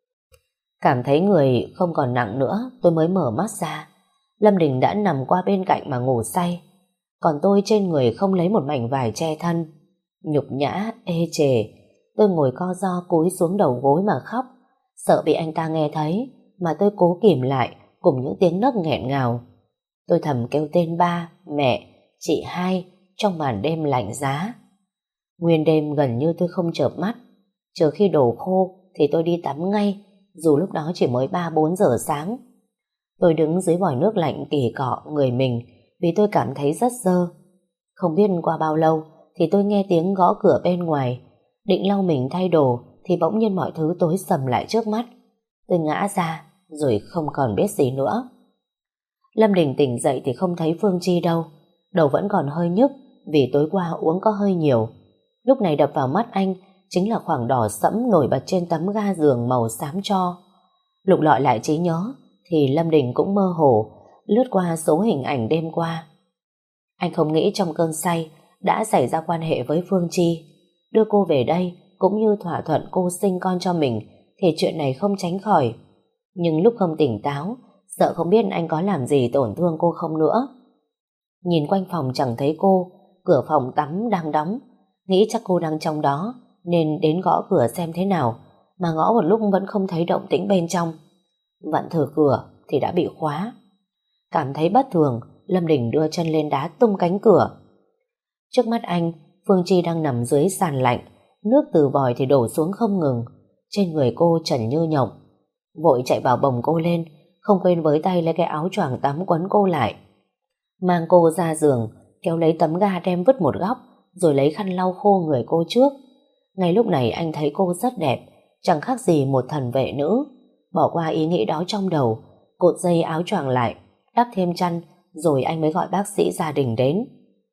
Cảm thấy người không còn nặng nữa, tôi mới mở mắt ra. Lâm Đình đã nằm qua bên cạnh mà ngủ say, còn tôi trên người không lấy một mảnh vải che thân. Nhục nhã, ê chề, tôi ngồi co ro cúi xuống đầu gối mà khóc. Sợ bị anh ta nghe thấy, mà tôi cố kìm lại cùng những tiếng nấc nghẹn ngào. Tôi thầm kêu tên ba, mẹ, chị hai trong màn đêm lạnh giá. Nguyên đêm gần như tôi không chợp mắt. Chờ khi đổ khô thì tôi đi tắm ngay, dù lúc đó chỉ mới ba bốn giờ sáng. Tôi đứng dưới vòi nước lạnh kỳ cọ người mình vì tôi cảm thấy rất dơ. Không biết qua bao lâu thì tôi nghe tiếng gõ cửa bên ngoài. Định lau mình thay đồ thì bỗng nhiên mọi thứ tối sầm lại trước mắt. Tôi ngã ra rồi không còn biết gì nữa. Lâm Đình tỉnh dậy thì không thấy Phương Chi đâu. Đầu vẫn còn hơi nhức vì tối qua uống có hơi nhiều. Lúc này đập vào mắt anh chính là khoảng đỏ sẫm nổi bật trên tấm ga giường màu xám tro. Lục lọi lại trí nhớ thì Lâm Đình cũng mơ hồ lướt qua số hình ảnh đêm qua. Anh không nghĩ trong cơn say đã xảy ra quan hệ với Phương Chi. Đưa cô về đây cũng như thỏa thuận cô sinh con cho mình thì chuyện này không tránh khỏi. Nhưng lúc không tỉnh táo, sợ không biết anh có làm gì tổn thương cô không nữa. Nhìn quanh phòng chẳng thấy cô, cửa phòng tắm đang đóng. Nghĩ chắc cô đang trong đó nên đến gõ cửa xem thế nào, mà gõ một lúc vẫn không thấy động tĩnh bên trong. Vặn thử cửa thì đã bị khóa. Cảm thấy bất thường, Lâm Đình đưa chân lên đá tung cánh cửa. Trước mắt anh, Phương Chi đang nằm dưới sàn lạnh, nước từ vòi thì đổ xuống không ngừng. Trên người cô trần như nhộng. Vội chạy vào bồng cô lên, không quên với tay lấy cái áo choàng tắm quấn cô lại. Mang cô ra giường, kéo lấy tấm ga đem vứt một góc, rồi lấy khăn lau khô người cô trước. Ngay lúc này anh thấy cô rất đẹp, chẳng khác gì một thần vệ nữ. Bỏ qua ý nghĩ đó trong đầu, cột dây áo choàng lại, đắp thêm chăn, rồi anh mới gọi bác sĩ gia đình đến.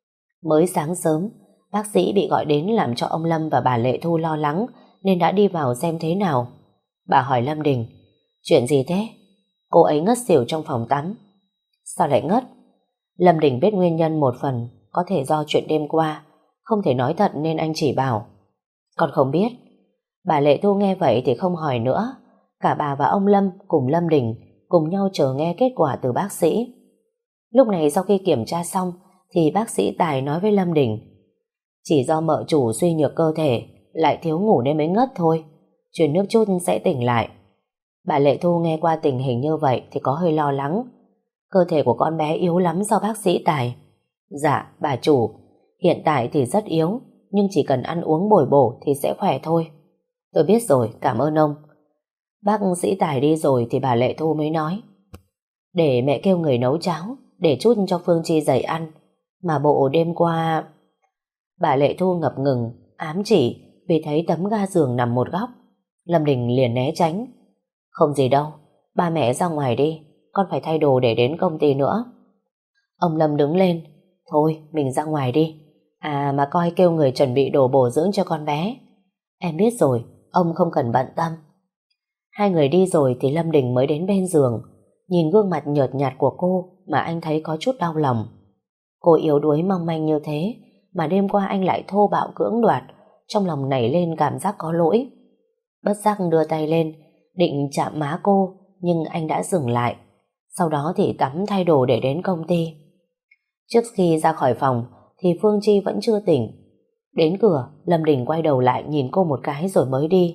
Mới sáng sớm, bác sĩ bị gọi đến làm cho ông Lâm và bà Lệ Thu lo lắng nên đã đi vào xem thế nào. Bà hỏi Lâm Đình, chuyện gì thế? Cô ấy ngất xỉu trong phòng tắm. Sao lại ngất? Lâm Đình biết nguyên nhân một phần có thể do chuyện đêm qua, không thể nói thật nên anh chỉ bảo. Con không biết. Bà Lệ Thu nghe vậy thì không hỏi nữa. Cả bà và ông Lâm cùng Lâm Đình cùng nhau chờ nghe kết quả từ bác sĩ. Lúc này sau khi kiểm tra xong thì bác sĩ Tài nói với Lâm Đình, chỉ do mợ chủ suy nhược cơ thể, lại thiếu ngủ nên mới ngất thôi, truyền nước chút sẽ tỉnh lại. Bà Lệ Thu nghe qua tình hình như vậy thì có hơi lo lắng. Cơ thể của con bé yếu lắm sao bác sĩ Tài? Dạ bà chủ, hiện tại thì rất yếu, nhưng chỉ cần ăn uống bồi bổ thì sẽ khỏe thôi. Tôi biết rồi, cảm ơn ông. Bác sĩ Tài đi rồi thì bà Lệ Thu mới nói, để mẹ kêu người nấu cháo, để chút cho Phương Chi dậy ăn. Mà bộ đêm qua... Bà Lệ Thu ngập ngừng, ám chỉ vì thấy tấm ga giường nằm một góc. Lâm Đình liền né tránh. Không gì đâu, ba mẹ ra ngoài đi, con phải thay đồ để đến công ty nữa. Ông Lâm đứng lên, thôi mình ra ngoài đi. À mà coi kêu người chuẩn bị đồ bổ dưỡng cho con bé. Em biết rồi, ông không cần bận tâm. Hai người đi rồi thì Lâm Đình mới đến bên giường. Nhìn gương mặt nhợt nhạt của cô mà anh thấy có chút đau lòng. Cô yếu đuối mong manh như thế mà đêm qua anh lại thô bạo cưỡng đoạt. Trong lòng nảy lên cảm giác có lỗi. Bất giác đưa tay lên định chạm má cô, nhưng anh đã dừng lại. Sau đó thì tắm thay đồ để đến công ty. Trước khi ra khỏi phòng thì Phương Chi vẫn chưa tỉnh. Đến cửa, Lâm Đình quay đầu lại nhìn cô một cái rồi mới đi.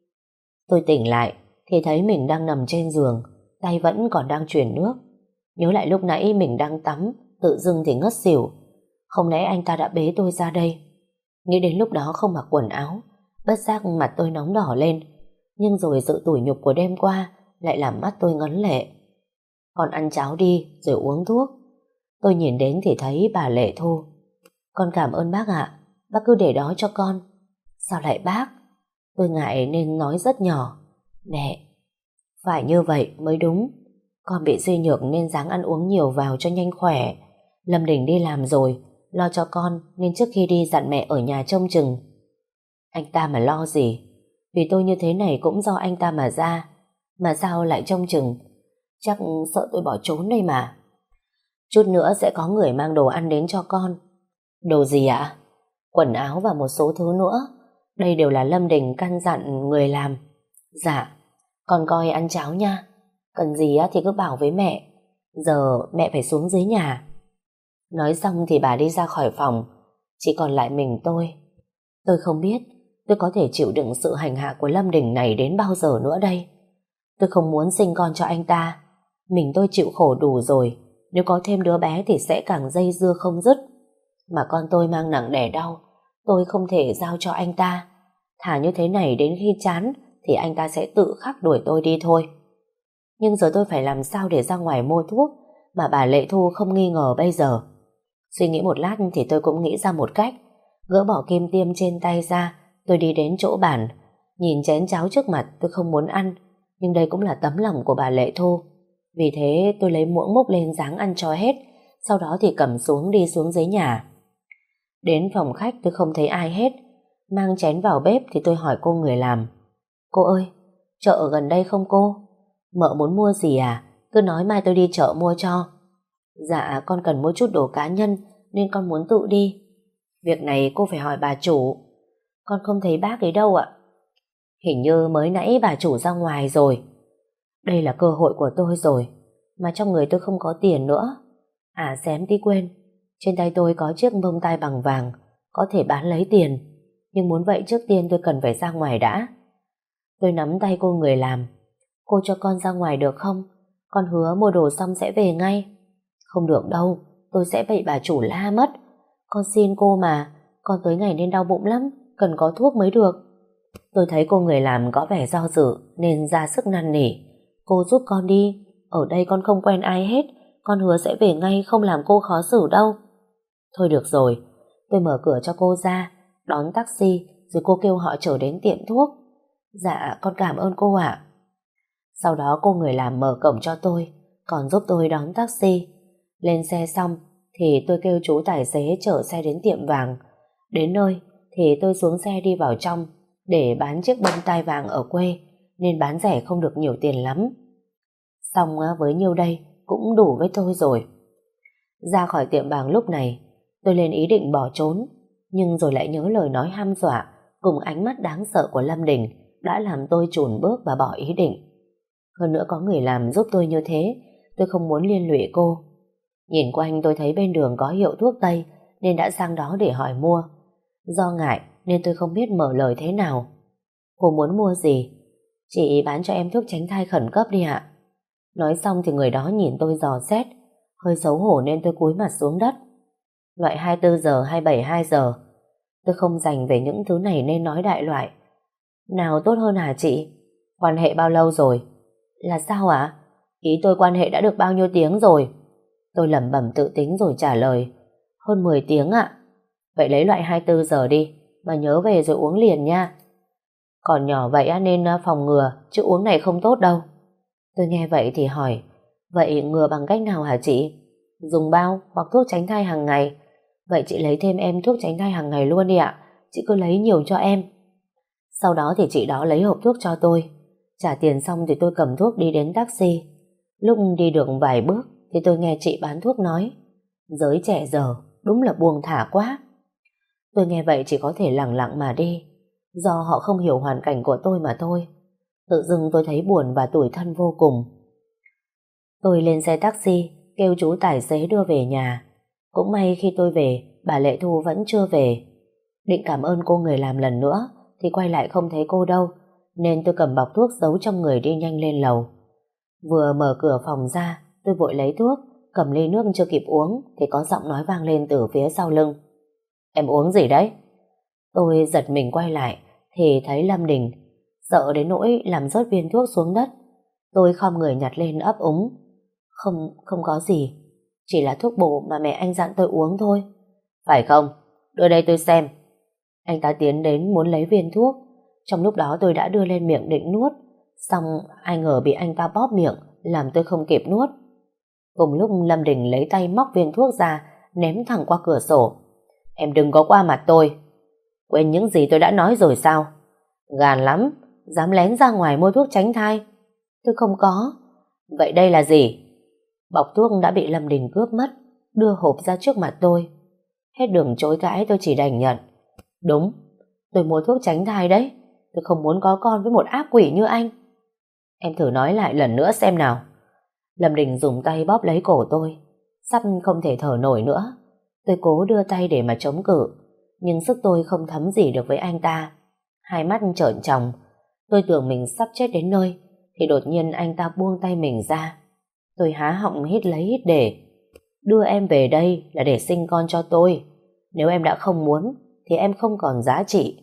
Tôi tỉnh lại thì thấy mình đang nằm trên giường, tay vẫn còn đang chuyển nước. Nhớ lại lúc nãy mình đang tắm, tự dưng thì ngất xỉu. Không lẽ anh ta đã bế tôi ra đây? Nghĩ đến lúc đó không mặc quần áo, bất giác mặt tôi nóng đỏ lên. Nhưng rồi sự tủi nhục của đêm qua lại làm mắt tôi ngấn lệ. Con ăn cháo đi rồi uống thuốc. Tôi nhìn đến thì thấy bà Lệ Thu. Con cảm ơn bác ạ, bác cứ để đó cho con. Sao lại bác? Tôi ngại nên nói rất nhỏ. Mẹ, phải như vậy mới đúng. Con bị suy nhược nên ráng ăn uống nhiều vào cho nhanh khỏe. Lâm Đình đi làm rồi, lo cho con nên trước khi đi dặn mẹ ở nhà trông chừng. Anh ta mà lo gì? Vì tôi như thế này cũng do anh ta mà ra. Mà sao lại trông chừng? Chắc sợ tôi bỏ trốn đây mà. Chút nữa sẽ có người mang đồ ăn đến cho con. Đồ gì ạ? Quần áo và một số thứ nữa. Đây đều là Lâm Đình căn dặn người làm. Dạ, con coi ăn cháo nha. Cần gì thì cứ bảo với mẹ. Giờ mẹ phải xuống dưới nhà. Nói xong thì bà đi ra khỏi phòng. Chỉ còn lại mình tôi. Tôi không biết tôi có thể chịu đựng sự hành hạ của Lâm Đình này đến bao giờ nữa đây. Tôi không muốn sinh con cho anh ta. Mình tôi chịu khổ đủ rồi. Nếu có thêm đứa bé thì sẽ càng dây dưa không dứt. Mà con tôi mang nặng đẻ đau, tôi không thể giao cho anh ta. Thà như thế này đến khi chán thì anh ta sẽ tự khắc đuổi tôi đi thôi. Nhưng giờ tôi phải làm sao để ra ngoài mua thuốc mà bà Lệ Thu không nghi ngờ bây giờ? Suy nghĩ một lát thì tôi cũng nghĩ ra một cách. Gỡ bỏ kim tiêm trên tay ra, tôi đi đến chỗ bàn. Nhìn chén cháo trước mặt tôi không muốn ăn, nhưng đây cũng là tấm lòng của bà Lệ Thu. Vì thế tôi lấy muỗng múc lên ráng ăn cho hết, sau đó thì cầm xuống đi xuống dưới nhà. Đến phòng khách tôi không thấy ai hết. Mang chén vào bếp thì tôi hỏi cô người làm: Cô ơi, chợ ở gần đây không cô? Mợ muốn mua gì à? Cứ nói mai tôi đi chợ mua cho. Dạ con cần mua chút đồ cá nhân nên con muốn tự đi. Việc này cô phải hỏi bà chủ. Con không thấy bác ấy đâu ạ. Hình như mới nãy bà chủ ra ngoài rồi. Đây là cơ hội của tôi rồi, mà trong người tôi không có tiền nữa. À xém tí quên, trên tay tôi có chiếc bông tai bằng vàng, có thể bán lấy tiền. Nhưng muốn vậy trước tiên tôi cần phải ra ngoài đã. Tôi nắm tay cô người làm: Cô cho con ra ngoài được không? Con hứa mua đồ xong sẽ về ngay. Không được đâu, tôi sẽ bị bà chủ la mất. Con xin cô mà, con tới ngày nên đau bụng lắm, cần có thuốc mới được. Tôi thấy cô người làm có vẻ do dự nên ra sức năn nỉ: Cô giúp con đi, ở đây con không quen ai hết, con hứa sẽ về ngay, không làm cô khó xử đâu. Thôi được rồi, tôi mở cửa cho cô ra, đón taxi, rồi cô kêu họ chở đến tiệm thuốc. Dạ, con cảm ơn cô ạ. Sau đó cô người làm mở cổng cho tôi, còn giúp tôi đón taxi. Lên xe xong thì tôi kêu chú tài xế chở xe đến tiệm vàng. Đến nơi thì tôi xuống xe đi vào trong để bán chiếc bông tai vàng ở quê, nên bán rẻ không được nhiều tiền lắm. Xong với nhiêu đây cũng đủ với tôi rồi. Ra khỏi tiệm vàng lúc này, tôi lên ý định bỏ trốn, nhưng rồi lại nhớ lời nói hăm dọa cùng ánh mắt đáng sợ của Lâm Đình đã làm tôi chùn bước và bỏ ý định. Hơn nữa có người làm giúp tôi như thế, tôi không muốn liên lụy cô. Nhìn quanh tôi thấy bên đường có hiệu thuốc Tây nên đã sang đó để hỏi mua. Do ngại nên tôi không biết mở lời thế nào. Cô muốn mua gì? Chị bán cho em thuốc tránh thai khẩn cấp đi ạ. Nói xong thì người đó nhìn tôi dò xét, hơi xấu hổ nên tôi cúi mặt xuống đất. Loại hai mươi tư giờ hay bảy mươi hai giờ? Tôi không dành về những thứ này nên nói đại loại. Nào tốt hơn hả chị? Quan hệ bao lâu rồi? Là sao ạ? À? Ý tôi quan hệ đã được bao nhiêu tiếng rồi? Tôi lẩm bẩm tự tính rồi trả lời: Hơn mười tiếng ạ. Vậy lấy loại hai mươi tư giờ đi, mà nhớ về rồi uống liền nha. Còn nhỏ vậy nên phòng ngừa, chứ uống này không tốt đâu. Tôi nghe vậy thì hỏi: Vậy ngừa bằng cách nào hả chị? Dùng bao hoặc thuốc tránh thai hàng ngày? Vậy chị lấy thêm em thuốc tránh thai hàng ngày luôn đi ạ. Chị cứ lấy nhiều cho em. Sau đó thì chị đó lấy hộp thuốc cho tôi. Trả tiền xong thì tôi cầm thuốc đi đến taxi. Lúc đi được vài bước thì tôi nghe chị bán thuốc nói: Giới trẻ giờ đúng là buông thả quá. Tôi nghe vậy chỉ có thể lặng lặng mà đi, do họ không hiểu hoàn cảnh của tôi mà thôi. Tự dưng tôi thấy buồn và tủi thân vô cùng. Tôi lên xe taxi, kêu chú tài xế đưa về nhà. Cũng may khi tôi về, bà Lệ Thu vẫn chưa về. Định cảm ơn cô người làm lần nữa thì quay lại không thấy cô đâu, nên tôi cầm bọc thuốc giấu trong người đi nhanh lên lầu. Vừa mở cửa phòng ra, tôi vội lấy thuốc, cầm ly nước chưa kịp uống thì có giọng nói vang lên từ phía sau lưng: Em uống gì đấy? Tôi giật mình quay lại thì thấy Lâm Đình, sợ đến nỗi làm rớt viên thuốc xuống đất. Tôi khom người nhặt lên ấp úng: Không, không có gì, chỉ là thuốc bổ mà mẹ anh dặn tôi uống thôi. Phải không? Đưa đây tôi xem. Anh ta tiến đến muốn lấy viên thuốc. Trong lúc đó tôi đã đưa lên miệng định nuốt, xong ai ngờ bị anh ta bóp miệng làm tôi không kịp nuốt. Cùng lúc Lâm Đình lấy tay móc viên thuốc ra ném thẳng qua cửa sổ. Em đừng có qua mặt tôi. Quên những gì tôi đã nói rồi sao? Gàn lắm, dám lén ra ngoài mua thuốc tránh thai. Tôi không có. Vậy đây là gì? Bọc thuốc đã bị Lâm Đình cướp mất, đưa hộp ra trước mặt tôi. Hết đường chối cãi tôi chỉ đành nhận. Đúng, tôi mua thuốc tránh thai đấy. Tôi không muốn có con với một ác quỷ như anh. Em thử nói lại lần nữa xem nào. Lâm Đình dùng tay bóp lấy cổ tôi, sắp không thể thở nổi nữa. Tôi cố đưa tay để mà chống cự, nhưng sức tôi không thấm gì được với anh ta. Hai mắt trợn tròng, tôi tưởng mình sắp chết đến nơi, thì đột nhiên anh ta buông tay mình ra. Tôi há họng hít lấy hít để. Đưa em về đây là để sinh con cho tôi. Nếu em đã không muốn thì em không còn giá trị.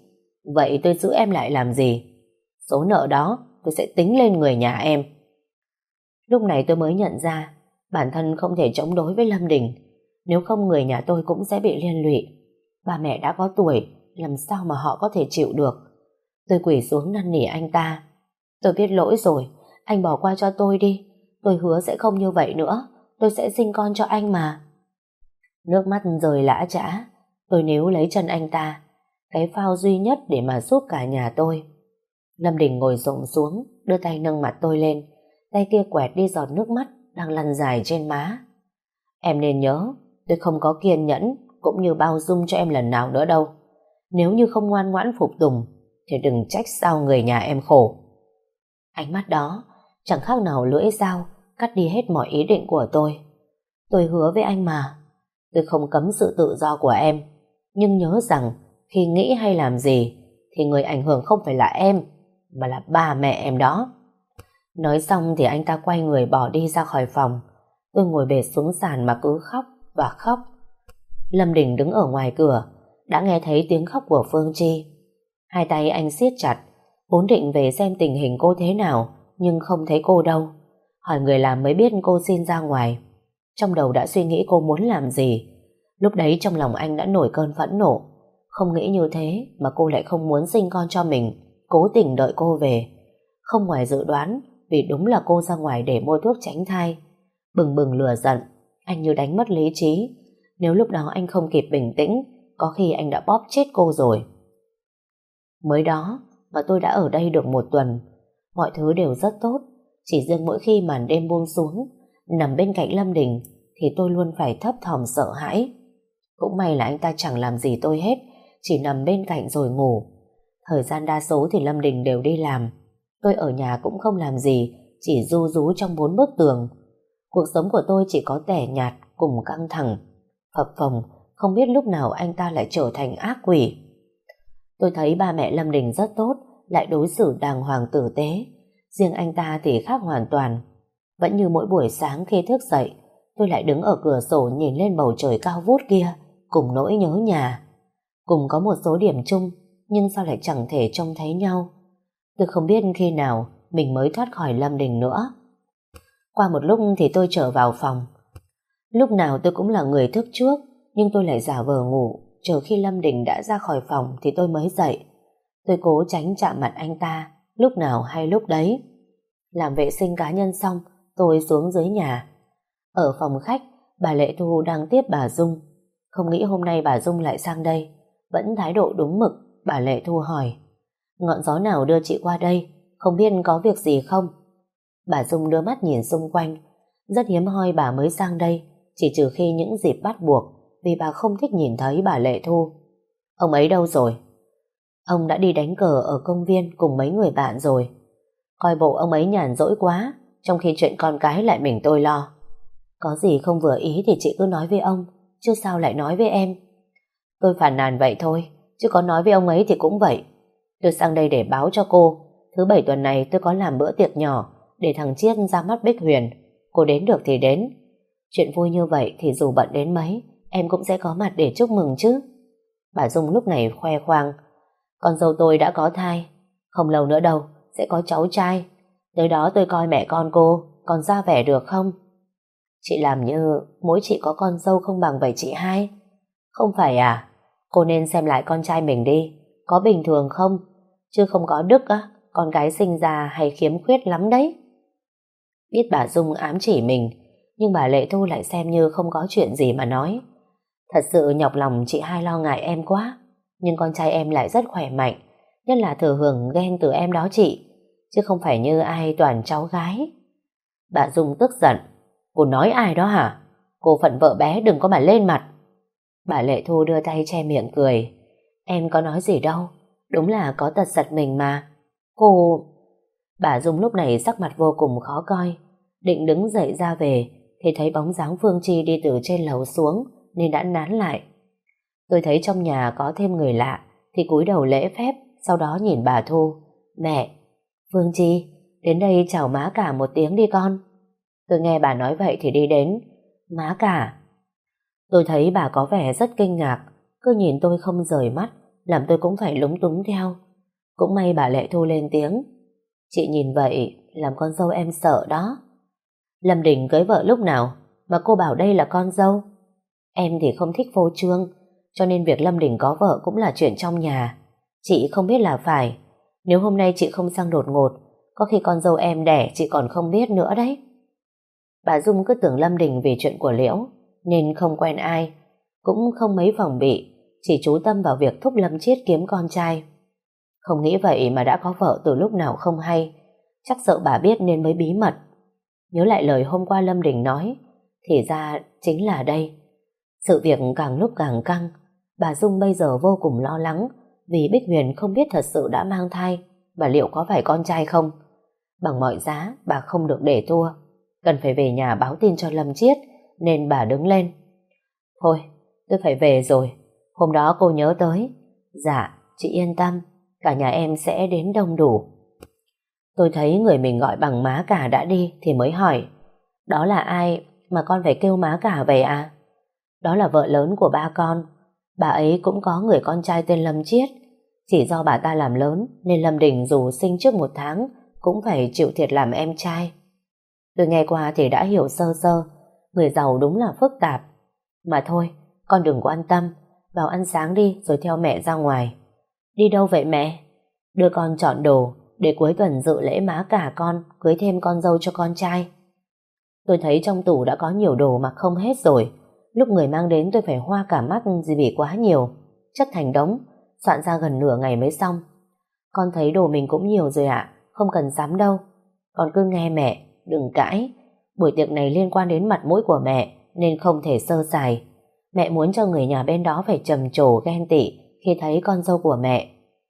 Vậy tôi giữ em lại làm gì? Số nợ đó tôi sẽ tính lên người nhà em. Lúc này tôi mới nhận ra bản thân không thể chống đối với Lâm Đình. Nếu không người nhà tôi cũng sẽ bị liên lụy. Ba mẹ đã có tuổi, làm sao mà họ có thể chịu được. Tôi quỳ xuống năn nỉ anh ta. Tôi biết lỗi rồi, anh bỏ qua cho tôi đi. Tôi hứa sẽ không như vậy nữa. Tôi sẽ sinh con cho anh mà. Nước mắt rơi lã chã. Tôi níu lấy chân anh ta, cái phao duy nhất để mà giúp cả nhà tôi. Lâm Đình ngồi xổm xuống, đưa tay nâng mặt tôi lên, tay kia quẹt đi giọt nước mắt đang lăn dài trên má. Em nên nhớ, tôi không có kiên nhẫn cũng như bao dung cho em lần nào nữa đâu. Nếu như không ngoan ngoãn phục tùng thì đừng trách sao người nhà em khổ. Ánh mắt đó chẳng khác nào lưỡi dao cắt đi hết mọi ý định của tôi. Tôi hứa với anh mà, tôi không cấm sự tự do của em, nhưng nhớ rằng khi nghĩ hay làm gì thì người ảnh hưởng không phải là em, mà là ba mẹ em đó. Nói xong thì anh ta quay người bỏ đi ra khỏi phòng. Tôi ngồi bệt xuống sàn mà cứ khóc và khóc. Lâm Đình đứng ở ngoài cửa, đã nghe thấy tiếng khóc của Phương Chi. Hai tay anh siết chặt, vốn định về xem tình hình cô thế nào, nhưng không thấy cô đâu. Hỏi người làm mới biết cô xin ra ngoài. Trong đầu đã suy nghĩ cô muốn làm gì. Lúc đấy trong lòng anh đã nổi cơn phẫn nộ. Không nghĩ như thế mà cô lại không muốn sinh con cho mình, cố tình đợi cô về. Không ngoài dự đoán, vì đúng là cô ra ngoài để mua thuốc tránh thai. Bừng bừng lửa giận, anh như đánh mất lý trí. Nếu lúc đó anh không kịp bình tĩnh, có khi anh đã bóp chết cô rồi. Mới đó mà tôi đã ở đây được một tuần. Mọi thứ đều rất tốt. Chỉ riêng mỗi khi màn đêm buông xuống, nằm bên cạnh Lâm Đình thì tôi luôn phải thấp thỏm sợ hãi. Cũng may là anh ta chẳng làm gì tôi hết, chỉ nằm bên cạnh rồi ngủ. Thời gian đa số thì Lâm Đình đều đi làm. Tôi ở nhà cũng không làm gì, chỉ ru rú trong bốn bức tường. Cuộc sống của tôi chỉ có tẻ nhạt cùng căng thẳng, phập phồng, không biết lúc nào anh ta lại trở thành ác quỷ. Tôi thấy ba mẹ Lâm Đình rất tốt, lại đối xử đàng hoàng tử tế. Riêng anh ta thì khác hoàn toàn. Vẫn như mỗi buổi sáng khi thức dậy, tôi lại đứng ở cửa sổ nhìn lên bầu trời cao vút kia, cùng nỗi nhớ nhà. Cùng có một số điểm chung, nhưng sao lại chẳng thể trông thấy nhau. Tôi không biết khi nào mình mới thoát khỏi Lâm Đình nữa. Qua một lúc thì tôi trở vào phòng. Lúc nào tôi cũng là người thức trước, nhưng tôi lại giả vờ ngủ, chờ khi Lâm Đình đã ra khỏi phòng thì tôi mới dậy. Tôi cố tránh chạm mặt anh ta, lúc nào hay lúc đấy. Làm vệ sinh cá nhân xong, tôi xuống dưới nhà. Ở phòng khách, bà Lệ Thu đang tiếp bà Dung. Không nghĩ hôm nay bà Dung lại sang đây. Vẫn thái độ đúng mực, bà Lệ Thu hỏi: ngọn gió nào đưa chị qua đây? Không biết có việc gì không? Bà Dung đưa mắt nhìn xung quanh. Rất hiếm hoi bà mới sang đây, chỉ trừ khi những dịp bắt buộc, vì bà không thích nhìn thấy bà Lệ Thu. Ông ấy đâu rồi? Ông đã đi đánh cờ ở công viên cùng mấy người bạn rồi. Coi bộ ông ấy nhàn rỗi quá, trong khi chuyện con cái lại mình tôi lo. Có gì không vừa ý thì chị cứ nói với ông, chứ sao lại nói với em. Tôi phàn nàn vậy thôi, chứ có nói với ông ấy thì cũng vậy. Tôi sang đây để báo cho cô, thứ bảy tuần này tôi có làm bữa tiệc nhỏ để thằng Chiết ra mắt Bích Huyền. Cô đến được thì đến. Chuyện vui như vậy thì dù bận đến mấy, em cũng sẽ có mặt để chúc mừng chứ. Bà Dung lúc này khoe khoang: con dâu tôi đã có thai, không lâu nữa đâu sẽ có cháu trai. Tới đó tôi coi mẹ con cô còn ra vẻ được không? Chị làm như mỗi chị có con dâu không bằng vậy chị hai. Không phải à? Cô nên xem lại con trai mình đi, có bình thường không? Chứ không có đức á, con gái sinh ra hay khiếm khuyết lắm đấy. Biết bà Dung ám chỉ mình, nhưng bà Lệ Thu lại xem như không có chuyện gì mà nói. Thật sự nhọc lòng chị hai lo ngại em quá. Nhưng con trai em lại rất khỏe mạnh, nhất là thừa hưởng ghen từ em đó chị, chứ không phải như ai toàn cháu gái. Bà Dung tức giận: cô nói ai đó hả? Cô phận vợ bé đừng có mà lên mặt. Bà Lệ Thu đưa tay che miệng cười: em có nói gì đâu, đúng là có tật giật mình mà. Cô... Bà Dung lúc này sắc mặt vô cùng khó coi, định đứng dậy ra về thì thấy bóng dáng Phương Chi đi từ trên lầu xuống nên đã nán lại. Tôi thấy trong nhà có thêm người lạ thì cúi đầu lễ phép, sau đó nhìn bà Thu: mẹ, Phương Chi, đến đây chào má cả một tiếng đi con. Tôi nghe bà nói vậy thì đi đến. Má cả? Tôi thấy bà có vẻ rất kinh ngạc, cứ nhìn tôi không rời mắt, làm tôi cũng phải lúng túng theo. Cũng may bà Lệ Thu lên tiếng. Chị nhìn vậy làm con dâu em sợ đó. Lâm Đình cưới vợ lúc nào mà cô bảo đây là con dâu? Em thì không thích phô trương, cho nên việc Lâm Đình có vợ cũng là chuyện trong nhà. Chị không biết là phải. Nếu hôm nay chị không sang đột ngột, có khi con dâu em đẻ chị còn không biết nữa đấy. Bà Dung cứ tưởng Lâm Đình vì chuyện của Liễu nên không quen ai, cũng không mấy phòng bị, chỉ chú tâm vào việc thúc Lâm Chiết kiếm con trai. Không nghĩ vậy mà đã có vợ từ lúc nào không hay, chắc sợ bà biết nên mới bí mật. Nhớ lại lời hôm qua Lâm Đình nói, thì ra chính là đây. Sự việc càng lúc càng căng, bà Dung bây giờ vô cùng lo lắng vì Bích Huyền không biết thật sự đã mang thai và liệu có phải con trai không. Bằng mọi giá bà không được để thua, cần phải về nhà báo tin cho Lâm Chiết, nên bà đứng lên. Thôi, tôi phải về rồi, hôm đó cô nhớ tới. Dạ, chị yên tâm, cả nhà em sẽ đến đông đủ. Tôi thấy người mình gọi bằng má cả đã đi thì mới hỏi, đó là ai mà con phải kêu má cả vậy à? Đó là vợ lớn của ba con, bà ấy cũng có người con trai tên Lâm Chiết. Chỉ do bà ta làm lớn nên Lâm Đình dù sinh trước một tháng cũng phải chịu thiệt làm em trai. Tôi nghe qua thì đã hiểu sơ sơ, người giàu đúng là phức tạp. Mà thôi, con đừng quan tâm, vào ăn sáng đi rồi theo mẹ ra ngoài. Đi đâu vậy mẹ? Đưa con chọn đồ để cuối tuần dự lễ má cả con cưới thêm con dâu cho con trai. Tôi thấy trong tủ đã có nhiều đồ mà không hết rồi. Lúc người mang đến tôi phải hoa cả mắt vì quá nhiều, chất thành đống, soạn ra gần nửa ngày mới xong. Con thấy đồ mình cũng nhiều rồi ạ, không cần sắm đâu. Con cứ nghe mẹ, đừng cãi. Buổi tiệc này liên quan đến mặt mũi của mẹ nên không thể sơ sài. Mẹ muốn cho người nhà bên đó phải trầm trồ ghen tị khi thấy con dâu của mẹ.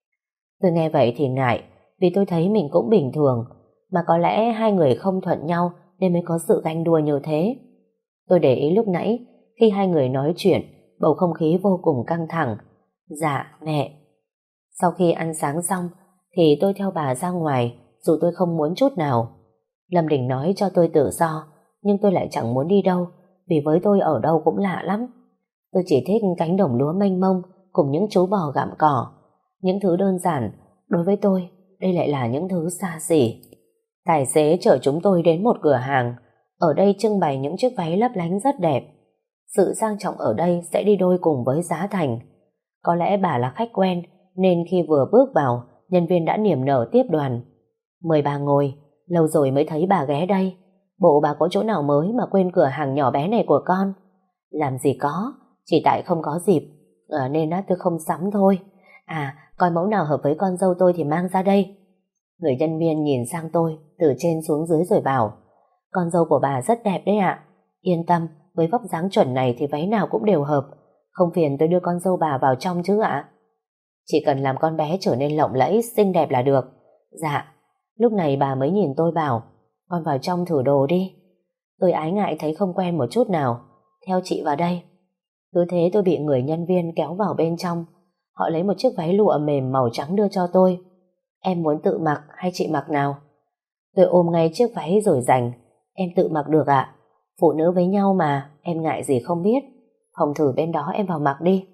Tôi nghe vậy thì ngại, vì tôi thấy mình cũng bình thường, mà có lẽ hai người không thuận nhau nên mới có sự ganh đua như thế. Tôi để ý lúc nãy, khi hai người nói chuyện, bầu không khí vô cùng căng thẳng. Dạ, mẹ. Sau khi ăn sáng xong, thì tôi theo bà ra ngoài, dù tôi không muốn chút nào. Lâm Đình nói cho tôi tự do, nhưng tôi lại chẳng muốn đi đâu, vì với tôi ở đâu cũng lạ lắm. Tôi chỉ thích cánh đồng lúa mênh mông, cùng những chú bò gặm cỏ. Những thứ đơn giản, đối với tôi, đây lại là những thứ xa xỉ. Tài xế chở chúng tôi đến một cửa hàng. Ở đây trưng bày những chiếc váy lấp lánh rất đẹp. Sự sang trọng ở đây sẽ đi đôi cùng với giá thành. Có lẽ bà là khách quen, nên khi vừa bước vào, nhân viên đã niềm nở tiếp đoàn. Mời bà ngồi, lâu rồi mới thấy bà ghé đây. Bộ bà có chỗ nào mới mà quên cửa hàng nhỏ bé này của con? Làm gì có, chỉ tại không có dịp, à, nên á, tôi không sắm thôi. À, coi mẫu nào hợp với con dâu tôi thì mang ra đây. Người nhân viên nhìn sang tôi, từ trên xuống dưới rồi bảo, con dâu của bà rất đẹp đấy ạ. Yên tâm, với vóc dáng chuẩn này thì váy nào cũng đều hợp. Không phiền tôi đưa con dâu bà vào trong chứ ạ? Chỉ cần làm con bé trở nên lộng lẫy, xinh đẹp là được. Dạ. Lúc này bà mới nhìn tôi bảo, con vào trong thử đồ đi. Tôi ái ngại thấy không quen một chút nào. Theo chị vào đây. Cứ thế tôi bị người nhân viên kéo vào bên trong. Họ lấy một chiếc váy lụa mềm màu trắng đưa cho tôi. Em muốn tự mặc hay chị mặc nào? Tôi ôm ngay chiếc váy rồi giành. Em tự mặc được ạ. Phụ nữ với nhau mà, em ngại gì không biết. Phòng thử bên đó em vào mặc đi.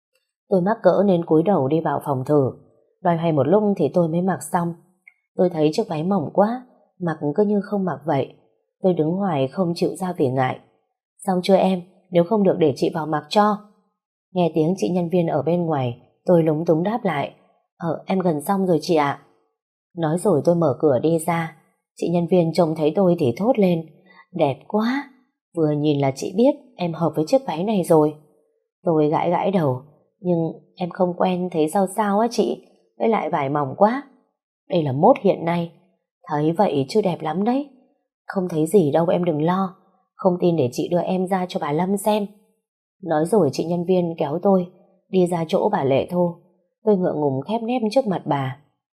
Tôi mắc cỡ nên cúi đầu đi vào phòng thử. Loay hoay một lúc thì tôi mới mặc xong. Tôi thấy chiếc váy mỏng quá, mặc cứ như không mặc vậy. Tôi đứng hoài không chịu ra vì ngại. Xong chưa em? Nếu không được để chị vào mặc cho. Nghe tiếng chị nhân viên ở bên ngoài, tôi lúng túng đáp lại. Ờ, em gần xong rồi chị ạ. Nói rồi tôi mở cửa đi ra. Chị nhân viên trông thấy tôi thì thốt lên. Đẹp quá, vừa nhìn là chị biết em hợp với chiếc váy này rồi. Tôi gãi gãi đầu, nhưng em không quen thấy sao sao á chị, với lại vải mỏng quá. Đây là mốt hiện nay, thấy vậy chứ đẹp lắm đấy. Không thấy gì đâu em đừng lo, không tin để chị đưa em ra cho bà Lâm xem. Nói rồi chị nhân viên kéo tôi đi ra chỗ bà Lệ Thu. Tôi ngượng ngùng khép nép trước mặt bà.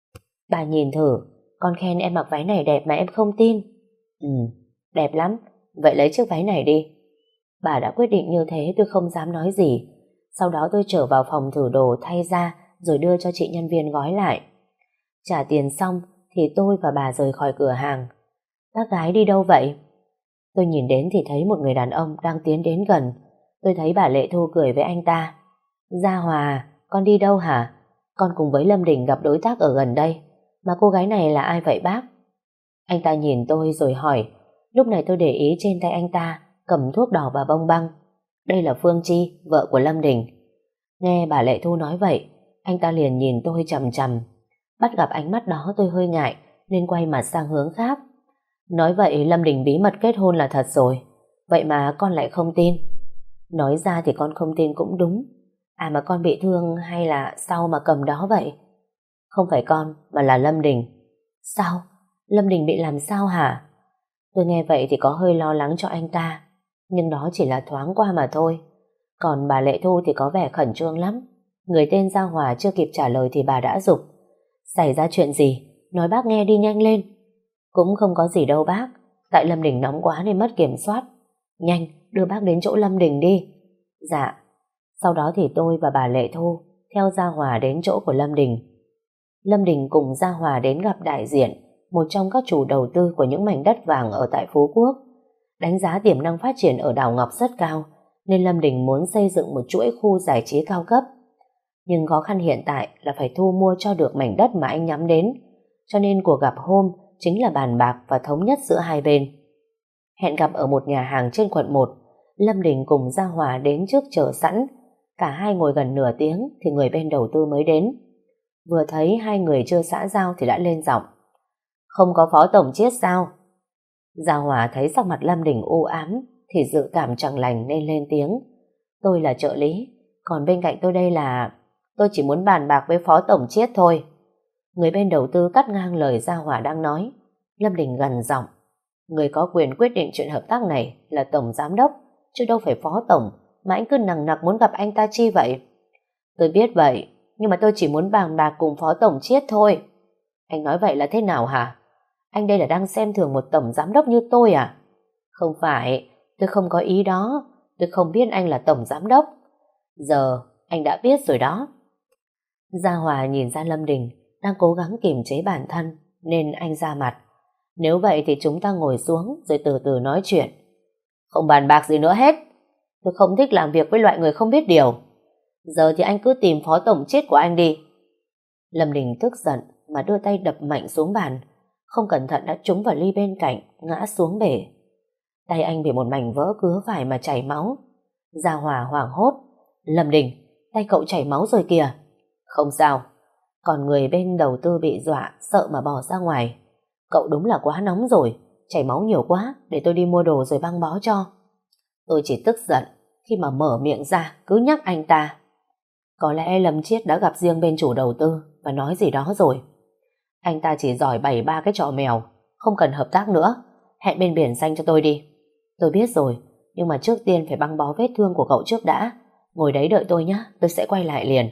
Bà nhìn thử, con khen em mặc váy này đẹp mà em không tin. Ừ, đẹp lắm, vậy lấy chiếc váy này đi. Bà đã quyết định như thế tôi không dám nói gì. Sau đó tôi trở vào phòng thử đồ thay ra rồi đưa cho chị nhân viên gói lại. Trả tiền xong thì tôi và bà rời khỏi cửa hàng. Bác gái đi đâu vậy? Tôi nhìn đến thì thấy một người đàn ông đang tiến đến gần. Tôi thấy bà Lệ Thu cười với anh ta. Gia Hòa, con đi đâu hả? Con cùng với Lâm Đình gặp đối tác ở gần đây. Mà cô gái này là ai vậy bác? Anh ta nhìn tôi rồi hỏi. Lúc này tôi để ý trên tay anh ta cầm thuốc đỏ và bông băng. Đây là Phương Chi, vợ của Lâm Đình. Nghe bà Lệ Thu nói vậy, anh ta liền nhìn tôi chằm chằm. Bắt gặp ánh mắt đó tôi hơi ngại nên quay mặt sang hướng khác. Nói vậy Lâm Đình bí mật kết hôn là thật rồi. Vậy mà con lại không tin. Nói ra thì con không tin cũng đúng. À mà con bị thương hay là sao mà cầm đó vậy? Không phải con mà là Lâm Đình. Sao? Lâm Đình bị làm sao hả? Tôi nghe vậy thì có hơi lo lắng cho anh ta. Nhưng đó chỉ là thoáng qua mà thôi. Còn bà Lệ Thu thì có vẻ khẩn trương lắm. Người tên Gia Hòa chưa kịp trả lời thì bà đã giục. Xảy ra chuyện gì? Nói bác nghe đi, nhanh lên. Cũng không có gì đâu bác. Tại Lâm Đình nóng quá nên mất kiểm soát. Nhanh, đưa bác đến chỗ Lâm Đình đi. Dạ. Sau đó thì tôi và bà Lệ Thu theo Gia Hòa đến chỗ của Lâm Đình. Lâm Đình cùng Gia Hòa đến gặp đại diện, một trong các chủ đầu tư của những mảnh đất vàng ở tại Phú Quốc. Đánh giá tiềm năng phát triển ở đảo Ngọc rất cao, nên Lâm Đình muốn xây dựng một chuỗi khu giải trí cao cấp. Nhưng khó khăn hiện tại là phải thu mua cho được mảnh đất mà anh nhắm đến, cho nên cuộc gặp hôm chính là bàn bạc và thống nhất giữa hai bên. Hẹn gặp ở một nhà hàng trên quận một, Lâm Đình cùng Gia Hòa đến trước chờ sẵn. Cả hai ngồi gần nửa tiếng thì người bên đầu tư mới đến. Vừa thấy hai người chưa xã giao thì đã lên giọng. Không có phó tổng Chiết sao? Gia Hòa thấy sắc mặt Lâm Đình u ám thì dự cảm chẳng lành nên lên tiếng. Tôi là trợ lý, còn bên cạnh tôi đây là... Tôi chỉ muốn bàn bạc với phó tổng Chiết thôi. Người bên đầu tư cắt ngang lời Gia Hòa đang nói. Lâm Đình gằn giọng. Người có quyền quyết định chuyện hợp tác này là tổng giám đốc, chứ đâu phải phó tổng, mà anh cứ nằng nặc muốn gặp anh ta chi vậy? Tôi biết vậy, nhưng mà tôi chỉ muốn bàn bạc cùng phó tổng Chiết thôi. Anh nói vậy là thế nào hả? Anh đây là đang xem thường một tổng giám đốc như tôi à? Không phải, tôi không có ý đó. Tôi không biết anh là tổng giám đốc. Giờ anh đã biết rồi đó. Gia Hòa nhìn ra Lâm Đình đang cố gắng kiềm chế bản thân nên anh ra mặt. Nếu vậy thì chúng ta ngồi xuống rồi từ từ nói chuyện. Không bàn bạc gì nữa hết. Tôi không thích làm việc với loại người không biết điều. Giờ thì anh cứ tìm phó tổng Chiết của anh đi. Lâm Đình tức giận mà đưa tay đập mạnh xuống bàn. Không cẩn thận đã trúng vào ly bên cạnh, ngã xuống bể. Tay anh bị một mảnh vỡ cứa phải mà chảy máu. Gia Hòa hoảng hốt. Lâm Đình, tay cậu chảy máu rồi kìa. Không sao. Còn người bên đầu tư bị dọa, sợ mà bỏ ra ngoài. Cậu đúng là quá nóng rồi, chảy máu nhiều quá, để tôi đi mua đồ rồi băng bó cho. Tôi chỉ tức giận khi mà mở miệng ra cứ nhắc anh ta. Có lẽ Lâm Chiết đã gặp riêng bên chủ đầu tư và nói gì đó rồi. Anh ta chỉ giỏi bày ba cái trò mèo, không cần hợp tác nữa. Hẹn bên biển xanh cho tôi đi. Tôi biết rồi, nhưng mà trước tiên phải băng bó vết thương của cậu trước đã. Ngồi đấy đợi tôi nhé, tôi sẽ quay lại liền.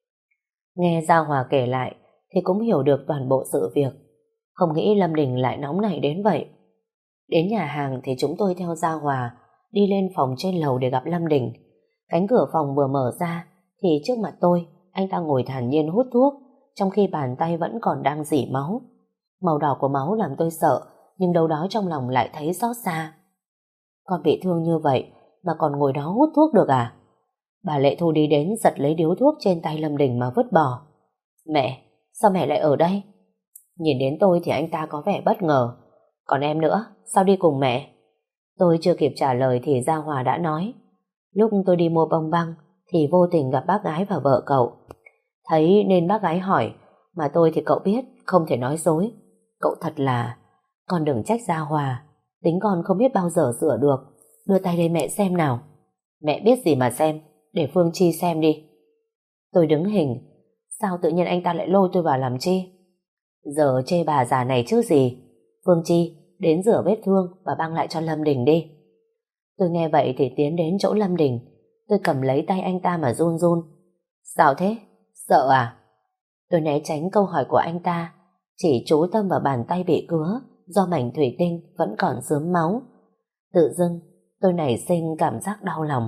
Nghe Gia Hòa kể lại thì cũng hiểu được toàn bộ sự việc. Không nghĩ Lâm Đình lại nóng nảy đến vậy. Đến nhà hàng thì chúng tôi theo Gia Hòa đi lên phòng trên lầu để gặp Lâm Đình. Cánh cửa phòng vừa mở ra thì trước mặt tôi, anh ta ngồi thản nhiên hút thuốc, trong khi bàn tay vẫn còn đang rỉ máu. Màu đỏ của máu làm tôi sợ, nhưng đâu đó trong lòng lại thấy xót xa. Con bị thương như vậy mà còn ngồi đó hút thuốc được à? Bà Lệ Thu đi đến giật lấy điếu thuốc trên tay Lâm Đình mà vứt bỏ. Mẹ, sao mẹ lại ở đây? Nhìn đến tôi thì anh ta có vẻ bất ngờ. Còn em nữa, sao đi cùng mẹ? Tôi chưa kịp trả lời thì Gia Hòa đã nói. Lúc tôi đi mua bông băng thì vô tình gặp bác gái và vợ cậu. Thấy nên bác gái hỏi, mà tôi thì cậu biết không thể nói dối. Cậu thật là... Con đừng trách Gia Hòa, tính con không biết bao giờ sửa được. Đưa tay lên mẹ xem nào. Mẹ biết gì mà xem, để Phương Chi xem đi. Tôi đứng hình. Sao tự nhiên anh ta lại lôi tôi vào làm chi? Giờ chê bà già này chứ gì. Phương Chi, đến rửa vết thương và băng lại cho Lâm Đình đi. Tôi nghe vậy thì tiến đến chỗ Lâm Đình. Tôi cầm lấy tay anh ta mà run run. Sao thế? Sợ à? Tôi né tránh câu hỏi của anh ta, chỉ chú tâm vào bàn tay bị cứa do mảnh thủy tinh vẫn còn rớm máu. Tự dưng tôi nảy sinh cảm giác đau lòng.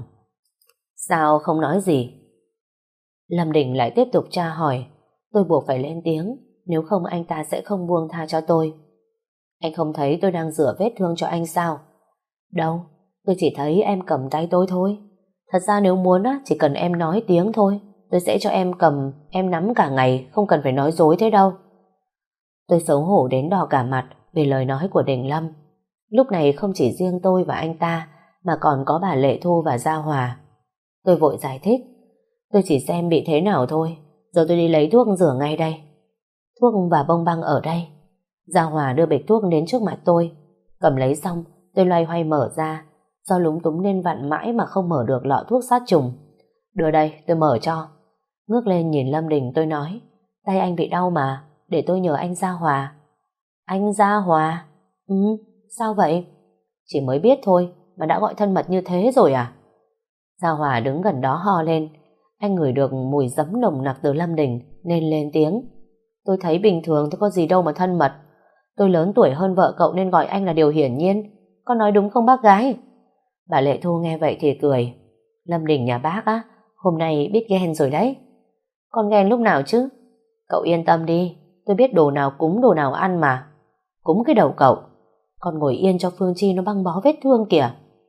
Sao không nói gì? Lâm Đình lại tiếp tục tra hỏi. Tôi buộc phải lên tiếng, nếu không anh ta sẽ không buông tha cho tôi. Anh không thấy tôi đang rửa vết thương cho anh sao? Đâu, tôi chỉ thấy em cầm tay tôi thôi. Thật ra nếu muốn á, chỉ cần em nói tiếng thôi, Tôi sẽ cho em cầm, em nắm cả ngày, không cần phải nói dối thế đâu. Tôi xấu hổ đến đỏ cả mặt vì lời nói của Đình Lâm. Lúc này không chỉ riêng tôi và anh ta, mà còn có bà Lệ Thu và Gia Hòa. Tôi vội giải thích. Tôi chỉ xem bị thế nào thôi, rồi tôi đi lấy thuốc rửa ngay đây. Thuốc và bông băng ở đây. Gia Hòa đưa bịch thuốc đến trước mặt tôi. Cầm lấy xong, tôi loay hoay mở ra. Do lúng túng nên vặn mãi mà không mở được lọ thuốc sát trùng. Đưa đây, tôi mở cho. Ngước lên nhìn Lâm Đình tôi nói, tay anh bị đau mà, để tôi nhờ anh Gia Hòa. Anh Gia Hòa? Ừ, sao vậy? Chỉ mới biết thôi, mà đã gọi thân mật như thế rồi à? Gia Hòa đứng gần đó ho lên. Anh ngửi được mùi giấm nồng nặc từ Lâm Đình nên lên tiếng. Tôi thấy bình thường thôi, có gì đâu mà thân mật. Tôi lớn tuổi hơn vợ cậu nên gọi anh là điều hiển nhiên. Con nói đúng không bác gái? Bà Lệ Thu nghe vậy thì cười. Lâm Đình nhà bác á, hôm nay biết ghen rồi đấy. Con ghen lúc nào chứ? Cậu yên tâm đi, tôi biết đồ nào cúng đồ nào ăn mà. Cúng cái đầu cậu. Con ngồi yên cho Phương Chi nó băng bó vết thương kìa.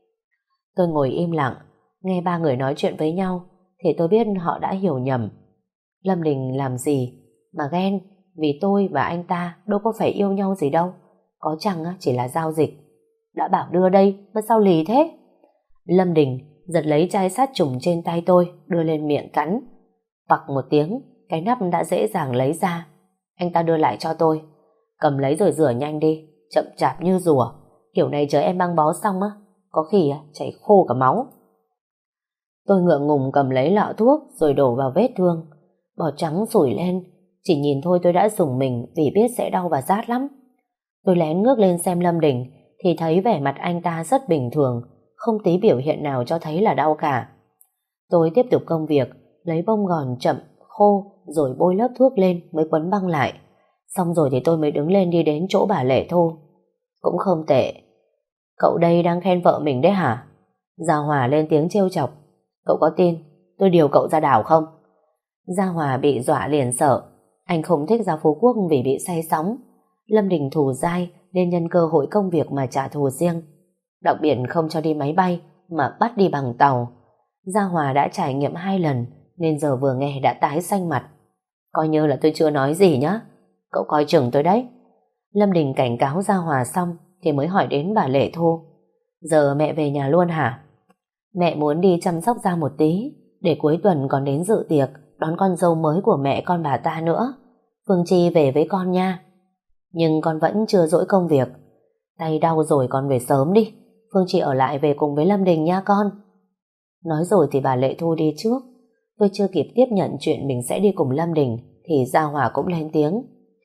Tôi ngồi im lặng, nghe ba người nói chuyện với nhau thì tôi biết họ đã hiểu nhầm. Lâm Đình làm gì mà ghen, vì tôi và anh ta đâu có phải yêu nhau gì đâu. Có chăng chỉ là giao dịch. Đã bảo đưa đây mà sao lì thế? Lâm Đình giật lấy chai sát trùng trên tay tôi, đưa lên miệng cắn. Pặc một tiếng, cái nắp đã dễ dàng lấy ra. Anh ta đưa lại cho tôi. Cầm lấy rồi rửa nhanh đi, chậm chạp như rùa. Kiểu này chờ em băng bó xong á, có khi chảy khô cả máu. Tôi ngượng ngùng cầm lấy lọ thuốc rồi đổ vào vết thương. Bọt trắng sủi lên. Chỉ nhìn thôi tôi đã rùng mình vì biết sẽ đau và rát lắm. Tôi lén ngước lên xem Lâm Đình thì thấy vẻ mặt anh ta rất bình thường, không tí biểu hiện nào cho thấy là đau cả. Tôi tiếp tục công việc, lấy bông gòn chậm, khô rồi bôi lớp thuốc lên mới quấn băng lại. Xong rồi thì tôi mới đứng lên đi đến chỗ bà Lệ Thu. Cũng không tệ. Cậu đây đang khen vợ mình đấy hả? Gia Hòa lên tiếng trêu chọc. Cậu có tin tôi điều cậu ra đảo không? Gia Hòa bị dọa liền sợ. Anh không thích ra Phú Quốc vì bị say sóng. Lâm Đình thù dai nên nhân cơ hội công việc mà trả thù riêng. Đặc biệt không cho đi máy bay mà bắt đi bằng tàu. Gia Hòa đã trải nghiệm hai lần nên giờ vừa nghe đã tái xanh mặt. Coi như là tôi chưa nói gì nhá. Cậu coi chừng tôi đấy. Lâm Đình cảnh cáo Gia Hòa xong thì mới hỏi đến bà Lệ Thu. Giờ mẹ về nhà luôn hả? Mẹ muốn đi chăm sóc Gia một tí, để cuối tuần còn đến dự tiệc đón con dâu mới của mẹ con bà ta nữa. Phương Chi về với con nha. Nhưng con vẫn chưa dỗi công việc. Tay đau rồi con về sớm đi. Phương Chi ở lại về cùng với Lâm Đình nha con. Nói rồi thì bà Lệ Thu đi trước. Tôi chưa kịp tiếp nhận chuyện mình sẽ đi cùng Lâm Đình thì Gia Hòa cũng lên tiếng.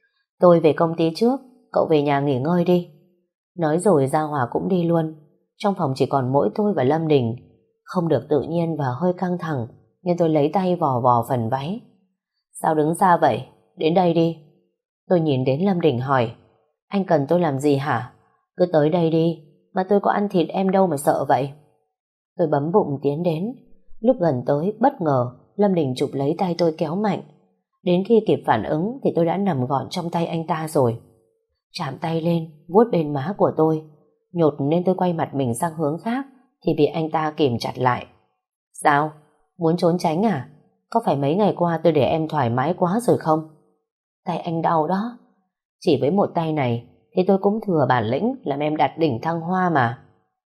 Tôi về công ty trước, cậu về nhà nghỉ ngơi đi. Nói rồi Gia Hòa cũng đi luôn. Trong phòng chỉ còn mỗi tôi và Lâm Đình. Không được tự nhiên và hơi căng thẳng nên tôi lấy tay vò vò phần váy. Sao đứng xa vậy? Đến đây đi. Tôi nhìn đến Lâm Đình hỏi. Anh cần tôi làm gì hả? Cứ tới đây đi. Mà tôi có ăn thịt em đâu mà sợ vậy. Tôi bấm bụng tiến đến. Lúc gần tới bất ngờ Lâm Đình chụp lấy tay tôi kéo mạnh. Đến khi kịp phản ứng thì tôi đã nằm gọn trong tay anh ta rồi. Chạm tay lên vuốt bên má của tôi. Nhột nên tôi quay mặt mình sang hướng khác thì bị anh ta kìm chặt lại. Sao? Muốn trốn tránh à? Có phải mấy ngày qua tôi để em thoải mái quá rồi không? Tay anh đau đó. Chỉ với một tay này thì tôi cũng thừa bản lĩnh làm em đạt đỉnh thăng hoa mà.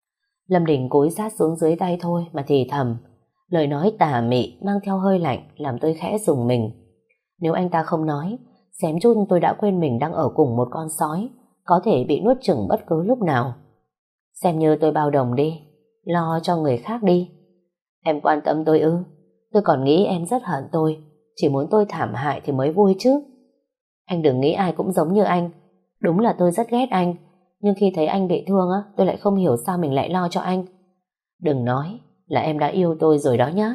Lâm Đình cúi sát xuống dưới tay thôi mà thì thầm. Lời nói tà mị mang theo hơi lạnh làm tôi khẽ rùng mình. Nếu anh ta không nói, xém chút tôi đã quên mình đang ở cùng một con sói, có thể bị nuốt chửng bất cứ lúc nào. Xem như tôi bao đồng đi, lo cho người khác đi. Em quan tâm tôi ư? Tôi còn nghĩ em rất hận tôi, chỉ muốn tôi thảm hại thì mới vui chứ. Anh đừng nghĩ ai cũng giống như anh. Đúng là tôi rất ghét anh, nhưng khi thấy anh bị thương á, tôi lại không hiểu sao mình lại lo cho anh. Đừng nói là em đã yêu tôi rồi đó nhá.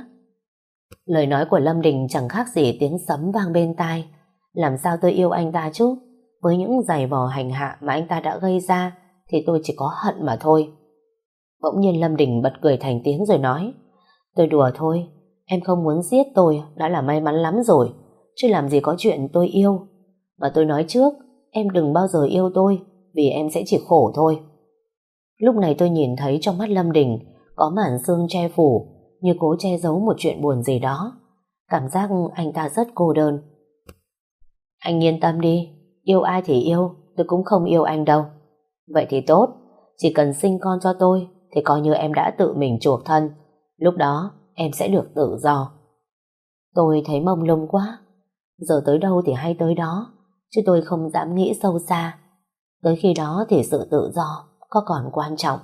Lời nói của Lâm Đình chẳng khác gì tiếng sấm vang bên tai. Làm sao tôi yêu anh ta chứ? Với những giày vò hành hạ mà anh ta đã gây ra thì tôi chỉ có hận mà thôi. Bỗng nhiên Lâm Đình bật cười thành tiếng rồi nói. Tôi đùa thôi, em không muốn giết tôi đã là may mắn lắm rồi, chứ làm gì có chuyện tôi yêu. Mà tôi nói trước, em đừng bao giờ yêu tôi, vì em sẽ chỉ khổ thôi. Lúc này tôi nhìn thấy trong mắt Lâm Đình có màn sương che phủ, như cố che giấu một chuyện buồn gì đó. Cảm giác anh ta rất cô đơn. Anh yên tâm đi, yêu ai thì yêu, tôi cũng không yêu anh đâu. Vậy thì tốt, chỉ cần sinh con cho tôi thì coi như em đã tự mình chuộc thân. Lúc đó em sẽ được tự do. Tôi thấy mông lung quá. Giờ tới đâu thì hay tới đó, chứ tôi không dám nghĩ sâu xa. Tới khi đó thì sự tự do có còn quan trọng.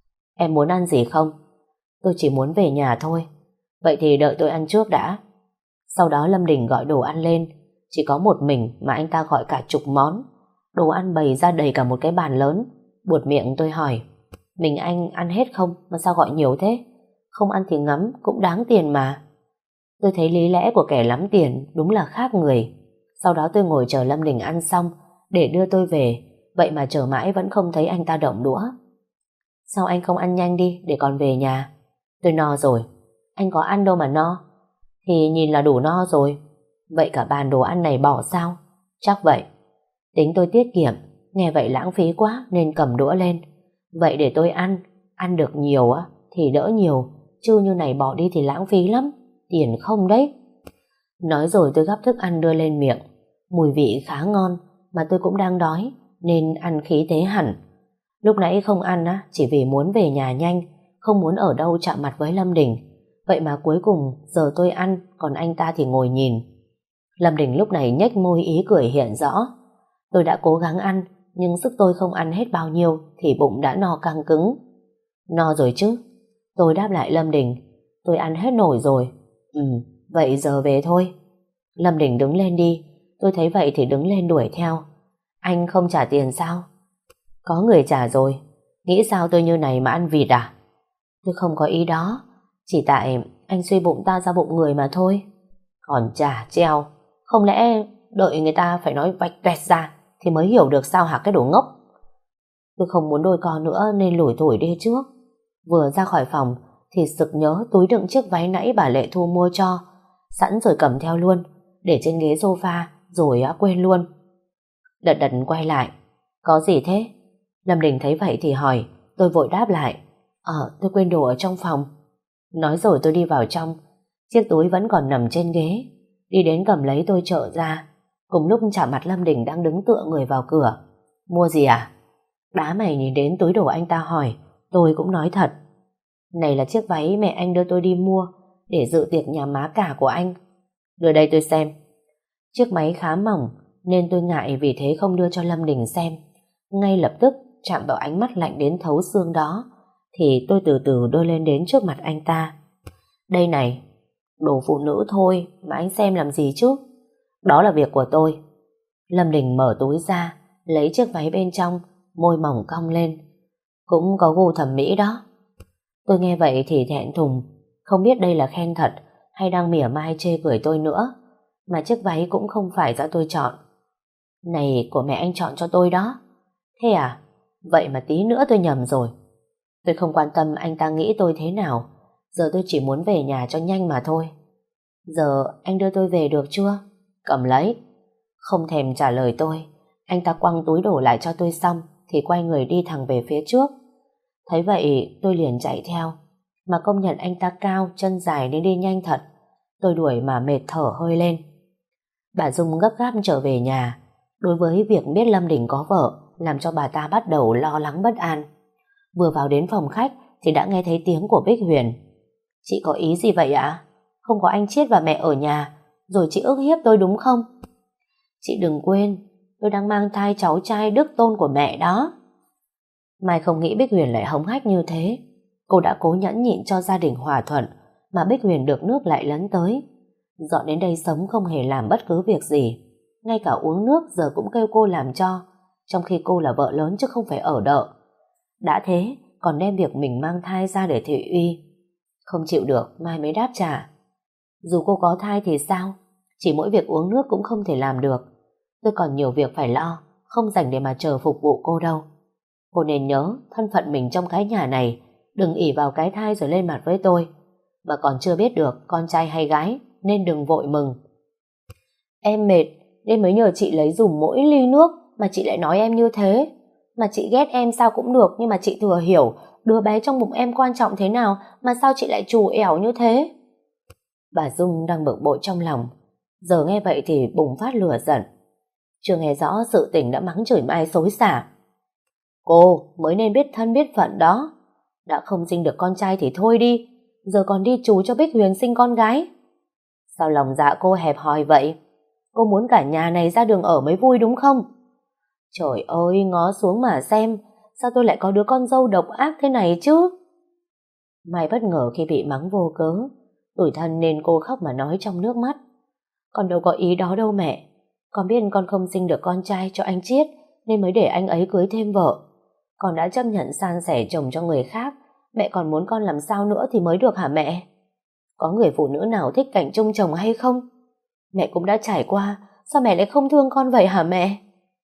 Em muốn ăn gì không? Tôi chỉ muốn về nhà thôi. Vậy thì đợi tôi ăn trước đã. Sau đó Lâm Đình gọi đồ ăn lên. Chỉ có một mình mà anh ta gọi cả chục món. Đồ ăn bày ra đầy cả một cái bàn lớn. Buột miệng tôi hỏi, mình anh ăn hết không mà sao gọi nhiều thế? Không ăn thì ngắm, cũng đáng tiền mà. Tôi thấy lý lẽ của kẻ lắm tiền đúng là khác người. Sau đó tôi ngồi chờ Lâm Đình ăn xong để đưa tôi về. Vậy mà chờ mãi vẫn không thấy anh ta động đũa. Sao anh không ăn nhanh đi để còn về nhà? Tôi no rồi. Anh có ăn đâu mà no. Thì nhìn là đủ no rồi. Vậy cả bàn đồ ăn này bỏ sao? Chắc vậy. Tính tôi tiết kiệm, nghe vậy lãng phí quá nên cầm đũa lên. Vậy để tôi ăn. Ăn được nhiều á thì đỡ nhiều, chứ như này bỏ đi thì lãng phí lắm. Tiền không đấy. Nói rồi tôi gắp thức ăn đưa lên miệng. Mùi vị khá ngon, mà tôi cũng đang đói nên ăn khí thế hẳn. Lúc nãy không ăn á chỉ vì muốn về nhà nhanh, không muốn ở đâu chạm mặt với Lâm Đình. Vậy mà cuối cùng giờ tôi ăn, còn anh ta thì ngồi nhìn. Lâm Đình lúc này nhếch môi, ý cười hiện rõ. Tôi đã cố gắng ăn, nhưng sức tôi không ăn hết bao nhiêu thì bụng đã no căng cứng. No rồi chứ? Tôi đáp lại Lâm Đình. Tôi ăn hết nổi rồi. Ừ, vậy giờ về thôi. Lâm Đình đứng lên đi. Tôi thấy vậy thì đứng lên đuổi theo. Anh không trả tiền sao? Có người trả rồi. Nghĩ sao tôi như này mà ăn vịt à? Tôi không có ý đó. Chỉ tại anh suy bụng ta ra bụng người mà thôi. Còn trả treo. Không lẽ đợi người ta phải nói vạch tuẹt ra thì mới hiểu được sao hả cái đồ ngốc? Tôi không muốn đôi co nữa nên lủi thủi đi trước. Vừa ra khỏi phòng thì sực nhớ túi đựng chiếc váy nãy bà Lệ Thu mua cho, sẵn rồi cầm theo luôn, để trên ghế sofa rồi á quên luôn. Đật đật quay lại. Có gì thế? Lâm Đình thấy vậy thì hỏi. Tôi vội đáp lại. Ờ, tôi quên đồ ở trong phòng. Nói rồi tôi đi vào trong. Chiếc túi vẫn còn nằm trên ghế. Đi đến cầm lấy tôi trở ra. Cùng lúc chạm mặt Lâm Đình đang đứng tựa người vào cửa. Mua gì à? Đá mày nhìn đến túi đồ anh ta hỏi. Tôi cũng nói thật. Này là chiếc váy mẹ anh đưa tôi đi mua để dự tiệc nhà má cả của anh. Đưa đây tôi xem. Chiếc máy khá mỏng nên tôi ngại, vì thế không đưa cho Lâm Đình xem. Ngay lập tức chạm vào ánh mắt lạnh đến thấu xương đó thì tôi từ từ đưa lên đến trước mặt anh ta. Đây này, đồ phụ nữ thôi mà anh xem làm gì chứ? Đó là việc của tôi. Lâm Đình mở túi ra, lấy chiếc váy bên trong, môi mỏng cong lên. Cũng có gu thẩm mỹ đó. Tôi nghe vậy thì thẹn thùng, không biết đây là khen thật hay đang mỉa mai chê cười tôi nữa. Mà chiếc váy cũng không phải do tôi chọn. Này, của mẹ anh chọn cho tôi đó. Thế à? Vậy mà tí nữa tôi nhầm rồi. Tôi không quan tâm anh ta nghĩ tôi thế nào. Giờ tôi chỉ muốn về nhà cho nhanh mà thôi. Giờ anh đưa tôi về được chưa? Cầm lấy. Không thèm trả lời tôi, anh ta quăng túi đổ lại cho tôi xong thì quay người đi thẳng về phía trước. Thấy vậy tôi liền chạy theo. Mà công nhận anh ta cao, chân dài nên đi nhanh thật. Tôi đuổi mà mệt thở hơi lên. Bà Dung gấp gáp trở về nhà. Đối với việc biết Lâm Đình có vợ làm cho bà ta bắt đầu lo lắng bất an. Vừa vào đến phòng khách thì đã nghe thấy tiếng của Bích Huyền. Chị có ý gì vậy ạ? Không có anh Chiết và mẹ ở nhà rồi chị ức hiếp tôi đúng không? Chị đừng quên, tôi đang mang thai cháu trai đích tôn của mẹ đó. Mai không nghĩ Bích Huyền lại hống hách như thế. Cô đã cố nhẫn nhịn cho gia đình hòa thuận, mà Bích Huyền được nước lại lấn tới. Dọn đến đây sống không hề làm bất cứ việc gì. Ngay cả uống nước giờ cũng kêu cô làm cho, trong khi cô là vợ lớn chứ không phải ở đợ. Đã thế còn đem việc mình mang thai ra để thị uy. Không chịu được, Mai mới đáp trả. Dù cô có thai thì sao? Chỉ mỗi việc uống nước cũng không thể làm được. Tôi còn nhiều việc phải lo, không dành để mà chờ phục vụ cô đâu. Cô nên nhớ thân phận mình trong cái nhà này, đừng ỷ vào cái thai rồi lên mặt với tôi. Mà còn chưa biết được con trai hay gái nên đừng vội mừng. Em mệt nên mới nhờ chị lấy dùm mỗi ly nước mà chị lại nói em như thế. Mà chị ghét em sao cũng được, nhưng mà chị thừa hiểu đứa bé trong bụng em quan trọng thế nào mà sao chị lại trù ẻo như thế. Bà Dung đang bực bội trong lòng, giờ nghe vậy thì bùng phát lửa giận. Chưa nghe rõ sự tình đã mắng chửi Mai xối xả. Cô mới nên biết thân biết phận đó. Đã không sinh được con trai thì thôi đi, giờ còn đi chú cho Bích Huyền sinh con gái. Sao lòng dạ cô hẹp hòi vậy? Cô muốn cả nhà này ra đường ở mới vui đúng không? Trời ơi, ngó xuống mà xem, sao tôi lại có đứa con dâu độc ác thế này chứ? Mai bất ngờ khi bị mắng vô cớ, tủi thân nên cô khóc mà nói trong nước mắt. Con đâu có ý đó đâu mẹ. Con biết con không sinh được con trai cho anh Chiết nên mới để anh ấy cưới thêm vợ. Con đã chấp nhận san sẻ chồng cho người khác, mẹ còn muốn con làm sao nữa thì mới được hả mẹ? Có người phụ nữ nào thích cảnh chung chồng hay không? Mẹ cũng đã trải qua, sao mẹ lại không thương con vậy hả mẹ?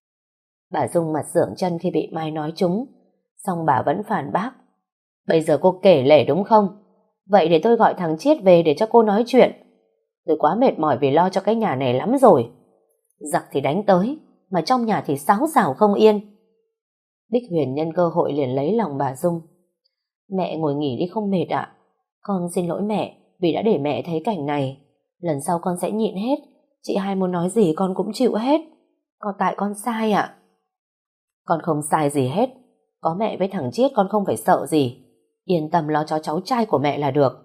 Bà Dung mặt sượng chân khi bị Mai nói trúng, xong bà vẫn phản bác. Bây giờ cô kể lể đúng không? Vậy để tôi gọi thằng Chiết về để cho cô nói chuyện. Tôi quá mệt mỏi vì lo cho cái nhà này lắm rồi. Giặc thì đánh tới, mà trong nhà thì xáo xảo không yên. Bích Huyền nhân cơ hội liền lấy lòng bà Dung. Mẹ ngồi nghỉ đi không mệt ạ? Con xin lỗi mẹ vì đã để mẹ thấy cảnh này. Lần sau con sẽ nhịn hết. Chị hai muốn nói gì con cũng chịu hết. Còn tại con sai ạ. Con không sai gì hết. Có mẹ với thằng Chiết con không phải sợ gì. Yên tâm lo cho cháu trai của mẹ là được.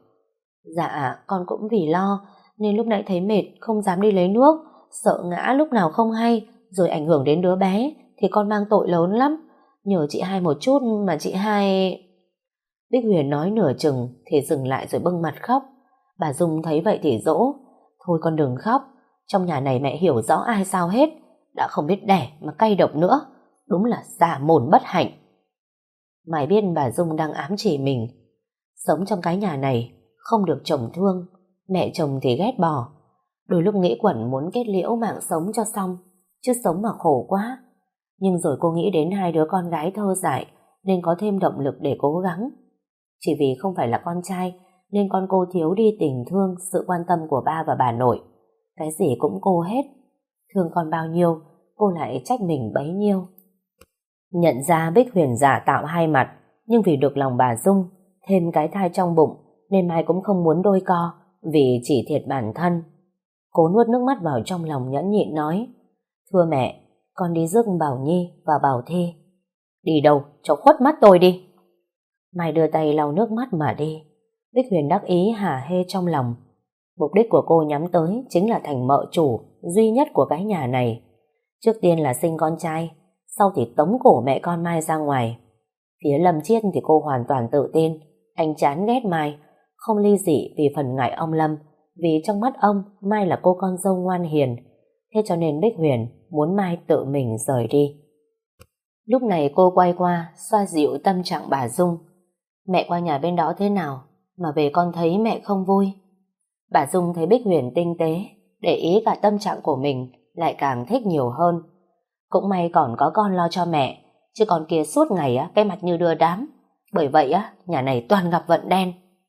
Dạ con cũng vì lo nên lúc nãy thấy mệt không dám đi lấy nước, sợ ngã lúc nào không hay rồi ảnh hưởng đến đứa bé thì con mang tội lớn lắm. Nhờ chị hai một chút mà chị hai... Bích Huyền nói nửa chừng thì dừng lại rồi bưng mặt khóc. Bà Dung thấy vậy thì dỗ. Thôi con đừng khóc, trong nhà này mẹ hiểu rõ ai sao hết. Đã không biết đẻ mà cay độc nữa. Đúng là giả mồn bất hạnh. Mai biết bà Dung đang ám chỉ mình. Sống trong cái nhà này không được chồng thương, mẹ chồng thì ghét bỏ. Đôi lúc nghĩ quẩn muốn kết liễu mạng sống cho xong, chứ sống mà khổ quá. Nhưng rồi cô nghĩ đến hai đứa con gái thơ dại nên có thêm động lực để cố gắng. Chỉ vì không phải là con trai nên con cô thiếu đi tình thương, sự quan tâm của ba và bà nội. Cái gì cũng cô hết. Thương con bao nhiêu, cô lại trách mình bấy nhiêu. Nhận ra Bích Huyền giả tạo hai mặt, nhưng vì được lòng bà Dung, thêm cái thai trong bụng, nên Mai cũng không muốn đôi co, vì chỉ thiệt bản thân. Cố nuốt nước mắt vào trong lòng nhẫn nhịn nói, thưa mẹ, con đi rước Bảo Nhi và Bảo Thi. Đi đâu, cho khuất mắt tôi đi. Mai đưa tay lau nước mắt mà đi. Bích Huyền đắc ý hả hê trong lòng. Mục đích của cô nhắm tới chính là thành mợ chủ duy nhất của cái nhà này. Trước tiên là sinh con trai, sau thì tống cổ mẹ con Mai ra ngoài. Phía Lâm Chiết thì cô hoàn toàn tự tin anh chán ghét Mai, không ly dị vì phần ngại ông Lâm, vì trong mắt ông Mai là cô con dâu ngoan hiền. Thế cho nên Bích Huyền muốn Mai tự mình rời đi. Lúc này cô quay qua xoa dịu tâm trạng bà Dung. Mẹ qua nhà bên đó thế nào mà về con thấy mẹ không vui? Bà Dung thấy Bích Huyền tinh tế, để ý cả tâm trạng của mình, lại càng thích nhiều hơn. Cũng may còn có con lo cho mẹ, chứ còn kia suốt ngày á cái mặt như đưa đám. Bởi vậy á nhà này toàn gặp vận đen.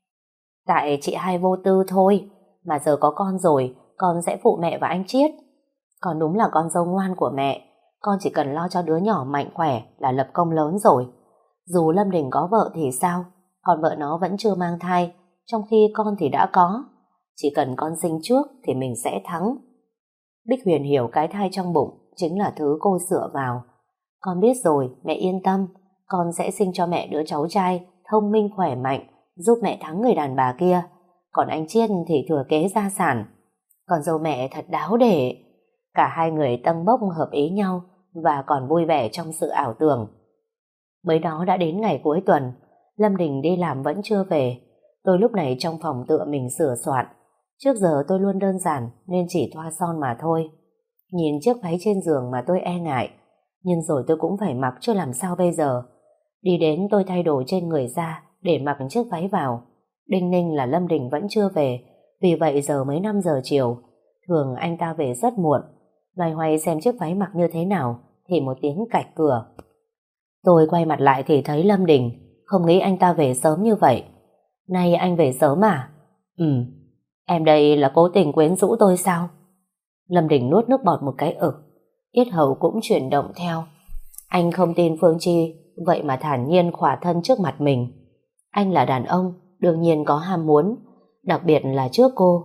Tại chị hai vô tư thôi, mà giờ có con rồi con sẽ phụ mẹ và anh Chiết. Con đúng là con dâu ngoan của mẹ, con chỉ cần lo cho đứa nhỏ mạnh khỏe là lập công lớn rồi. Dù Lâm Đình có vợ thì sao, còn vợ nó vẫn chưa mang thai, trong khi con thì đã có. Chỉ cần con sinh trước thì mình sẽ thắng. Bích Huyền hiểu cái thai trong bụng chính là thứ cô dựa vào. Con biết rồi, mẹ yên tâm, con sẽ sinh cho mẹ đứa cháu trai thông minh khỏe mạnh, giúp mẹ thắng người đàn bà kia. Còn anh Chiết thì thừa kế gia sản. Còn dâu mẹ thật đáo để... Cả hai người tâng bốc hợp ý nhau và còn vui vẻ trong sự ảo tưởng. Mới đó đã đến ngày cuối tuần, Lâm Đình đi làm vẫn chưa về. Tôi lúc này trong phòng tựa mình sửa soạn. Trước giờ tôi luôn đơn giản nên chỉ thoa son mà thôi. Nhìn chiếc váy trên giường mà tôi e ngại, nhưng rồi tôi cũng phải mặc chứ làm sao bây giờ. Đi đến tôi thay đồ trên người ra để mặc chiếc váy vào. Đinh ninh là Lâm Đình vẫn chưa về, vì vậy giờ mới năm giờ chiều. Thường anh ta về rất muộn. Loay hoay xem chiếc váy mặc như thế nào thì một tiếng cạch cửa. Tôi quay mặt lại thì thấy Lâm Đình. Không nghĩ anh ta về sớm như vậy. Nay anh về sớm à? Ừ. Em đây là cố tình quyến rũ tôi sao? Lâm Đình nuốt nước bọt một cái ực, yết hầu cũng chuyển động theo. Anh không tin Phương Chi, vậy mà thản nhiên khỏa thân trước mặt mình. Anh là đàn ông, đương nhiên có ham muốn, đặc biệt là trước cô.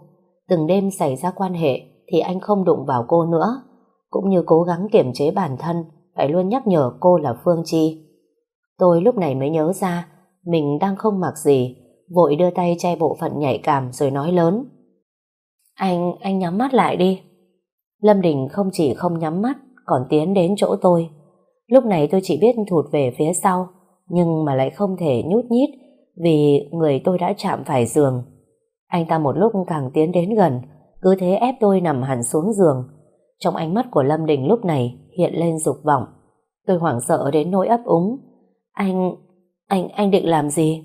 Từng đêm xảy ra quan hệ thì anh không đụng vào cô nữa, cũng như cố gắng kiềm chế bản thân, phải luôn nhắc nhở cô là Phương Chi. Tôi lúc này mới nhớ ra mình đang không mặc gì, vội đưa tay che bộ phận nhạy cảm rồi nói lớn. Anh, anh nhắm mắt lại đi. Lâm Đình không chỉ không nhắm mắt, còn tiến đến chỗ tôi. Lúc này tôi chỉ biết thụt về phía sau, nhưng mà lại không thể nhút nhít vì người tôi đã chạm phải giường. Anh ta một lúc càng tiến đến gần, cứ thế ép tôi nằm hẳn xuống giường. Trong ánh mắt của Lâm Đình lúc này hiện lên dục vọng. Tôi hoảng sợ đến nỗi ấp úng. Anh, anh, anh định làm gì?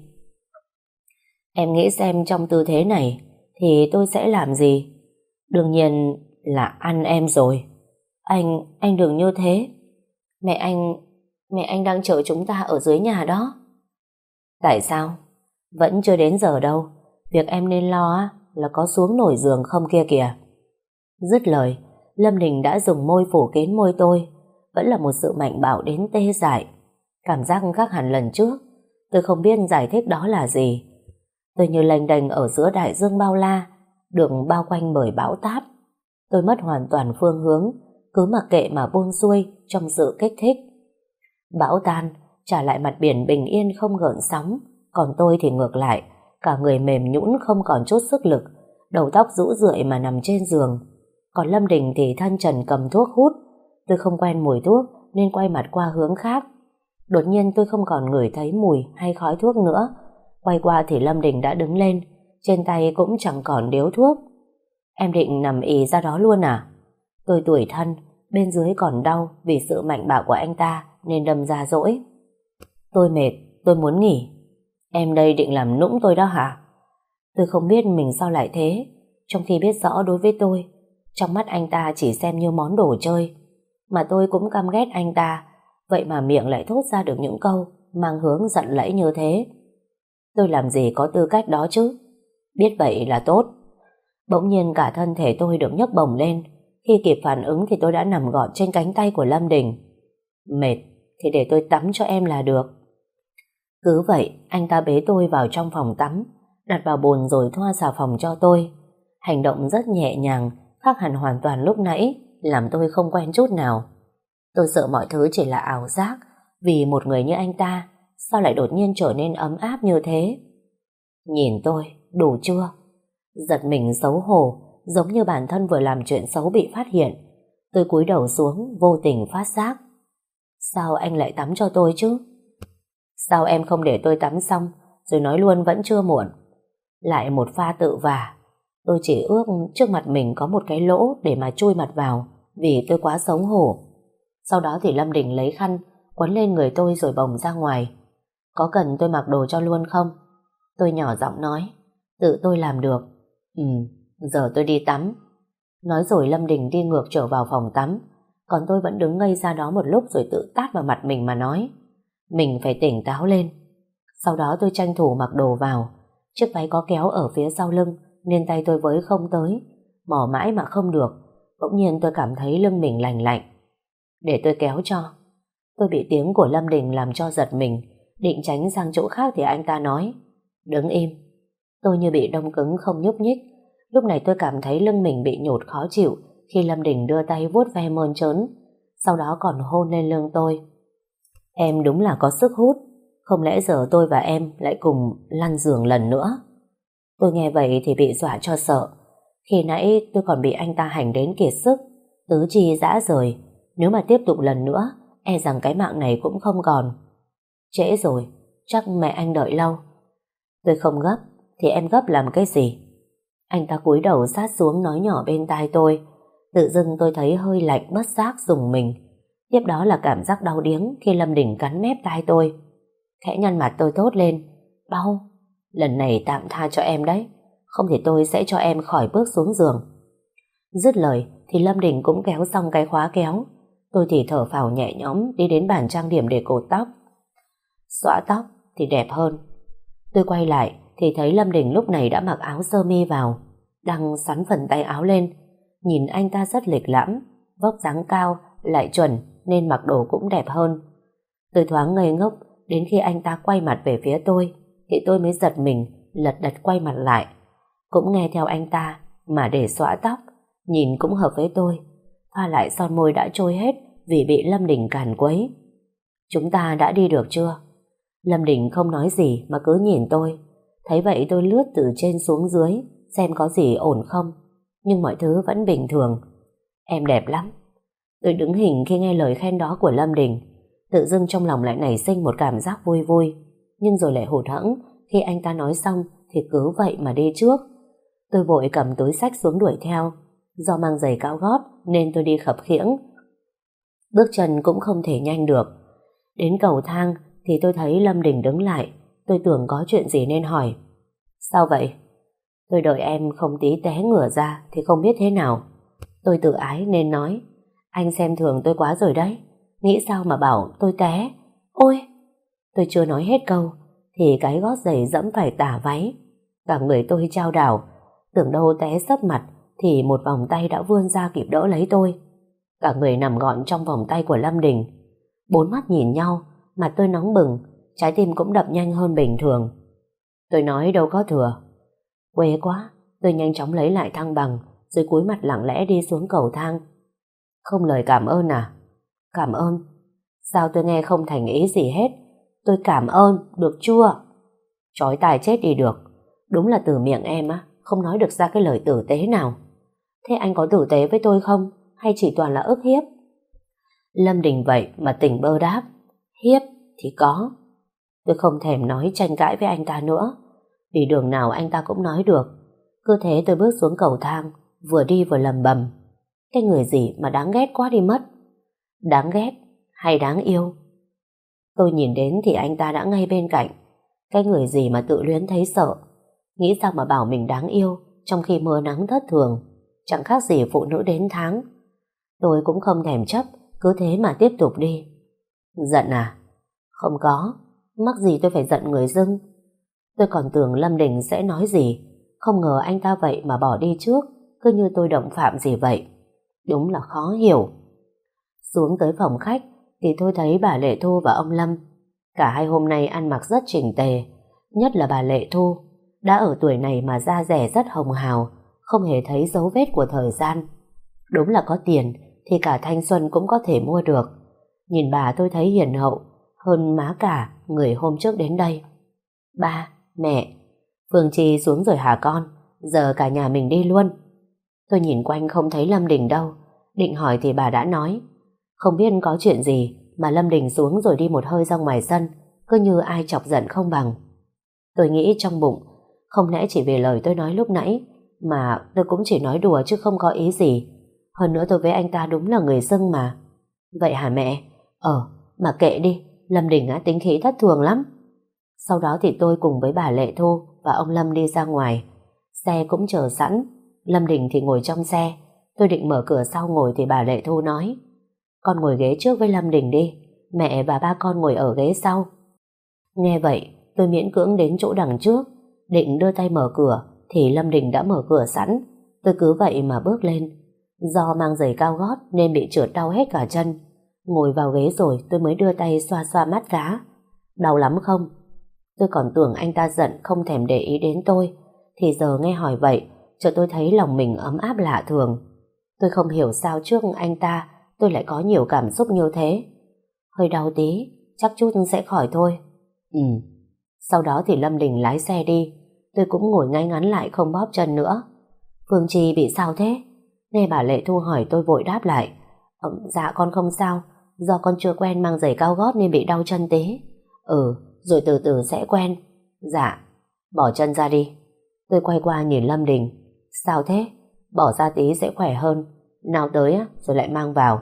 Em nghĩ xem trong tư thế này thì tôi sẽ làm gì? Đương nhiên là ăn em rồi. Anh, anh đừng như thế. Mẹ anh, mẹ anh đang chờ chúng ta ở dưới nhà đó. Tại sao? Vẫn chưa đến giờ đâu. Việc em nên lo là có xuống nổi giường không kia kìa. Dứt lời, Lâm Đình đã dùng môi phủ kín môi tôi. Vẫn là một sự mạnh bạo đến tê dại. Cảm giác khác hẳn lần trước. Tôi không biết giải thích đó là gì. Tôi như lênh đênh ở giữa đại dương bao la, được bao quanh bởi bão táp. Tôi mất hoàn toàn phương hướng, cứ mặc kệ mà buông xuôi trong sự kích thích. Bão tan, trả lại mặt biển bình yên không gợn sóng, còn tôi thì ngược lại, cả người mềm nhũn không còn chút sức lực, đầu tóc rũ rượi mà nằm trên giường. Còn Lâm Đình thì thân trần cầm thuốc hút. Tôi không quen mùi thuốc nên quay mặt qua hướng khác. Đột nhiên tôi không còn ngửi thấy mùi hay khói thuốc nữa. Quay qua thì Lâm Đình đã đứng lên, trên tay cũng chẳng còn điếu thuốc. Em định nằm ì ra đó luôn à? Tôi tủi thân, bên dưới còn đau vì sự mạnh bạo của anh ta nên đâm ra dỗi. Tôi mệt, tôi muốn nghỉ. Em đây định làm nũng tôi đó hả? Tôi không biết mình sao lại thế, trong khi biết rõ đối với tôi, trong mắt anh ta chỉ xem như món đồ chơi. Mà tôi cũng căm ghét anh ta, vậy mà miệng lại thốt ra được những câu mang hướng giận lẫy như thế. Tôi làm gì có tư cách đó chứ? Biết vậy là tốt. Bỗng nhiên cả thân thể tôi được nhấc bổng lên. Khi kịp phản ứng thì tôi đã nằm gọn trên cánh tay của Lâm Đình. Mệt thì để tôi tắm cho em là được. Cứ vậy anh ta bế tôi vào trong phòng tắm, đặt vào bồn rồi thoa xà phòng cho tôi. Hành động rất nhẹ nhàng, khác hẳn hoàn toàn lúc nãy, làm tôi không quen chút nào. Tôi sợ mọi thứ chỉ là ảo giác, vì một người như anh ta sao lại đột nhiên trở nên ấm áp như thế. Nhìn tôi, đủ chưa? Giật mình xấu hổ, giống như bản thân vừa làm chuyện xấu bị phát hiện. Tôi cúi đầu xuống, vô tình phát giác. Sao anh lại tắm cho tôi chứ? Sao em không để tôi tắm xong rồi nói luôn vẫn chưa muộn? Lại một pha tự vả. Tôi chỉ ước trước mặt mình có một cái lỗ để mà chui mặt vào, vì tôi quá xấu hổ. Sau đó thì Lâm Đình lấy khăn quấn lên người tôi rồi bồng ra ngoài. Có cần tôi mặc đồ cho luôn không? Tôi nhỏ giọng nói. Tự tôi làm được. Ừ, giờ tôi đi tắm. Nói rồi Lâm Đình đi ngược trở vào phòng tắm. Còn tôi vẫn đứng ngây ra đó một lúc rồi tự tát vào mặt mình mà nói. Mình phải tỉnh táo lên. Sau đó tôi tranh thủ mặc đồ vào. Chiếc váy có kéo ở phía sau lưng nên tay tôi với không tới. Mò mãi mà không được. Bỗng nhiên tôi cảm thấy lưng mình lành lạnh. Để tôi kéo cho. Tôi bị tiếng của Lâm Đình làm cho giật mình. Định tránh sang chỗ khác thì anh ta nói. Đứng im. Tôi như bị đông cứng không nhúc nhích. Lúc này tôi cảm thấy lưng mình bị nhột khó chịu khi Lâm Đình đưa tay vuốt ve mơn trớn, sau đó còn hôn lên lưng tôi. Em đúng là có sức hút. Không lẽ giờ tôi và em lại cùng lăn giường lần nữa? Tôi nghe vậy thì bị dọa cho sợ. Khi nãy tôi còn bị anh ta hành đến kiệt sức, tứ chi rã rời. Nếu mà tiếp tục lần nữa, e rằng cái mạng này cũng không còn. Trễ rồi, chắc mẹ anh đợi lâu. Tôi không gấp, thì em gấp làm cái gì? Anh ta cúi đầu sát xuống nói nhỏ bên tai tôi. Tự dưng tôi thấy hơi lạnh bất giác rùng mình. Tiếp đó là cảm giác đau điếng khi Lâm Đình cắn mép tai tôi. Khẽ nhăn mặt tôi thốt lên. Đau, lần này tạm tha cho em đấy, không thì tôi sẽ cho em khỏi bước xuống giường. Dứt lời thì Lâm Đình cũng kéo xong cái khóa kéo. Tôi thì thở phào nhẹ nhõm đi đến bàn trang điểm để cột tóc. Xõa tóc thì đẹp hơn. Tôi quay lại thì thấy Lâm Đình lúc này đã mặc áo sơ mi vào, đang xoắn phần tay áo lên. Nhìn anh ta rất lịch lãm, vóc dáng cao lại chuẩn nên mặc đồ cũng đẹp hơn. Tôi thoáng ngây ngốc đến khi anh ta quay mặt về phía tôi thì tôi mới giật mình lật đật quay mặt lại. Cũng nghe theo anh ta mà để xõa tóc, nhìn cũng hợp với tôi. Thoa lại son môi đã trôi hết vì bị Lâm Đình càn quấy. Chúng ta đã đi được chưa? Lâm Đình không nói gì mà cứ nhìn tôi. Thấy vậy tôi lướt từ trên xuống dưới xem có gì ổn không, nhưng mọi thứ vẫn bình thường. Em đẹp lắm. Tôi đứng hình khi nghe lời khen đó của Lâm Đình. Tự dưng trong lòng lại nảy sinh một cảm giác vui vui, nhưng rồi lại hụt hẫng khi anh ta nói xong thì cứ vậy mà đi trước. Tôi vội cầm túi xách xuống đuổi theo. Do mang giày cao gót nên tôi đi khập khiễng, bước chân cũng không thể nhanh được. Đến cầu thang thì tôi thấy Lâm Đình đứng lại. Tôi tưởng có chuyện gì nên hỏi: Sao vậy? Tôi đợi em không tí té ngửa ra thì không biết thế nào. Tôi tự ái nên nói: Anh xem thường tôi quá rồi đấy. Nghĩ sao mà bảo tôi té? Ôi! Tôi chưa nói hết câu thì cái gót giày dẫm phải tả váy. Cả người tôi chao đảo, tưởng đâu té sấp mặt thì một vòng tay đã vươn ra kịp đỡ lấy tôi. Cả người nằm gọn trong vòng tay của Lâm Đình. Bốn mắt nhìn nhau, mặt tôi nóng bừng, trái tim cũng đập nhanh hơn bình thường. Tôi nói đâu có thừa. Quê quá. Tôi nhanh chóng lấy lại thăng bằng rồi cúi mặt lặng lẽ đi xuống cầu thang. Không lời cảm ơn à? Cảm ơn? Sao tôi nghe không thành ý gì hết. Tôi cảm ơn, được chưa? Chói tai chết đi được. Đúng là từ miệng em á không nói được ra cái lời tử tế nào. Thế anh có tử tế với tôi không? Hay chỉ toàn là ức hiếp? Lâm Đình vậy mà tỉnh bơ đáp: Hiếp thì có. Tôi không thèm nói tranh cãi với anh ta nữa, vì đường nào anh ta cũng nói được. Cứ thế tôi bước xuống cầu thang, vừa đi vừa lầm bầm: Cái người gì mà đáng ghét quá đi mất. Đáng ghét hay đáng yêu? Tôi nhìn đến thì anh ta đã ngay bên cạnh. Cái người gì mà tự luyến thấy sợ, nghĩ sao mà bảo mình đáng yêu trong khi mưa nắng thất thường, chẳng khác gì phụ nữ đến tháng. Tôi cũng không thèm chấp, cứ thế mà tiếp tục đi. Giận à? Không có. Mắc gì tôi phải giận người dưng. Tôi còn tưởng Lâm Đình sẽ nói gì, không ngờ anh ta vậy mà bỏ đi trước, cứ như tôi động phạm gì vậy. Đúng là khó hiểu. Xuống tới phòng khách thì tôi thấy bà Lệ Thu và ông Lâm. Cả hai hôm nay ăn mặc rất chỉnh tề, nhất là bà Lệ Thu. Đã ở tuổi này mà da dẻ rất hồng hào, không hề thấy dấu vết của thời gian. Đúng là có tiền thì cả thanh xuân cũng có thể mua được. Nhìn bà tôi thấy hiền hậu hơn má cả người hôm trước đến đây. Ba, mẹ, Phương Chi xuống rồi hả con? Giờ cả nhà mình đi luôn. Tôi nhìn quanh không thấy Lâm Đình đâu. Định hỏi thì bà đã nói không biết có chuyện gì mà Lâm Đình xuống rồi đi một hơi ra ngoài sân, cứ như ai chọc giận không bằng. Tôi nghĩ trong bụng, không lẽ chỉ vì lời tôi nói lúc nãy mà tôi cũng chỉ nói đùa chứ không có ý gì. Hơn nữa tôi với anh ta đúng là người dưng mà. Vậy hả mẹ? Ờ, mà kệ đi, Lâm Đình á tính khí thất thường lắm. Sau đó thì tôi cùng với bà Lệ Thu và ông Lâm đi ra ngoài. Xe cũng chờ sẵn, Lâm Đình thì ngồi trong xe. Tôi định mở cửa sau ngồi thì bà Lệ Thu nói: Con ngồi ghế trước với Lâm Đình đi, mẹ và ba con ngồi ở ghế sau. Nghe vậy, tôi miễn cưỡng đến chỗ đằng trước, định đưa tay mở cửa thì Lâm Đình đã mở cửa sẵn. Tôi cứ vậy mà bước lên. Do mang giày cao gót nên bị trượt đau hết cả chân. Ngồi vào ghế rồi tôi mới đưa tay xoa xoa mắt cá. Đau lắm không? Tôi còn tưởng anh ta giận không thèm để ý đến tôi, thì giờ nghe hỏi vậy chợt tôi thấy lòng mình ấm áp lạ thường. Tôi không hiểu sao trước anh ta tôi lại có nhiều cảm xúc như thế. Hơi đau tí, chắc chút sẽ khỏi thôi. Ừ. Sau đó thì Lâm Đình lái xe đi. Tôi cũng ngồi ngay ngắn lại không bóp chân nữa. Phương Chi bị sao thế? Nghe bà Lệ Thu hỏi tôi vội đáp lại: ờ, Dạ con không sao, do con chưa quen mang giày cao gót nên bị đau chân tí. Ừ, rồi từ từ sẽ quen. Dạ. Bỏ chân ra đi. Tôi quay qua nhìn Lâm Đình. Sao thế? Bỏ ra tí sẽ khỏe hơn. Nào tới á, rồi lại mang vào.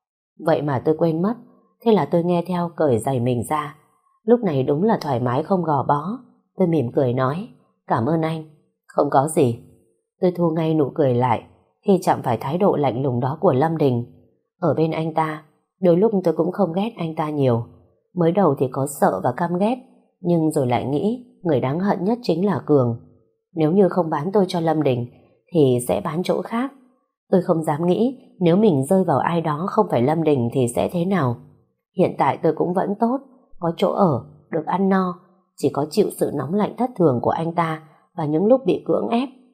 Vậy mà tôi quên mất. Thế là tôi nghe theo cởi giày mình ra. Lúc này đúng là thoải mái không gò bó. Tôi mỉm cười nói: Cảm ơn anh. Không có gì. Tôi thu ngay nụ cười lại khi chạm phải thái độ lạnh lùng đó của Lâm Đình. Ở bên anh ta, đôi lúc tôi cũng không ghét anh ta nhiều. Mới đầu thì có sợ và căm ghét, nhưng rồi lại nghĩ người đáng hận nhất chính là Cường. Nếu như không bán tôi cho Lâm Đình thì sẽ bán chỗ khác. Tôi không dám nghĩ nếu mình rơi vào ai đó không phải Lâm Đình thì sẽ thế nào. Hiện tại tôi cũng vẫn tốt, có chỗ ở, được ăn no, chỉ có chịu sự nóng lạnh thất thường của anh ta và những lúc bị cưỡng ép.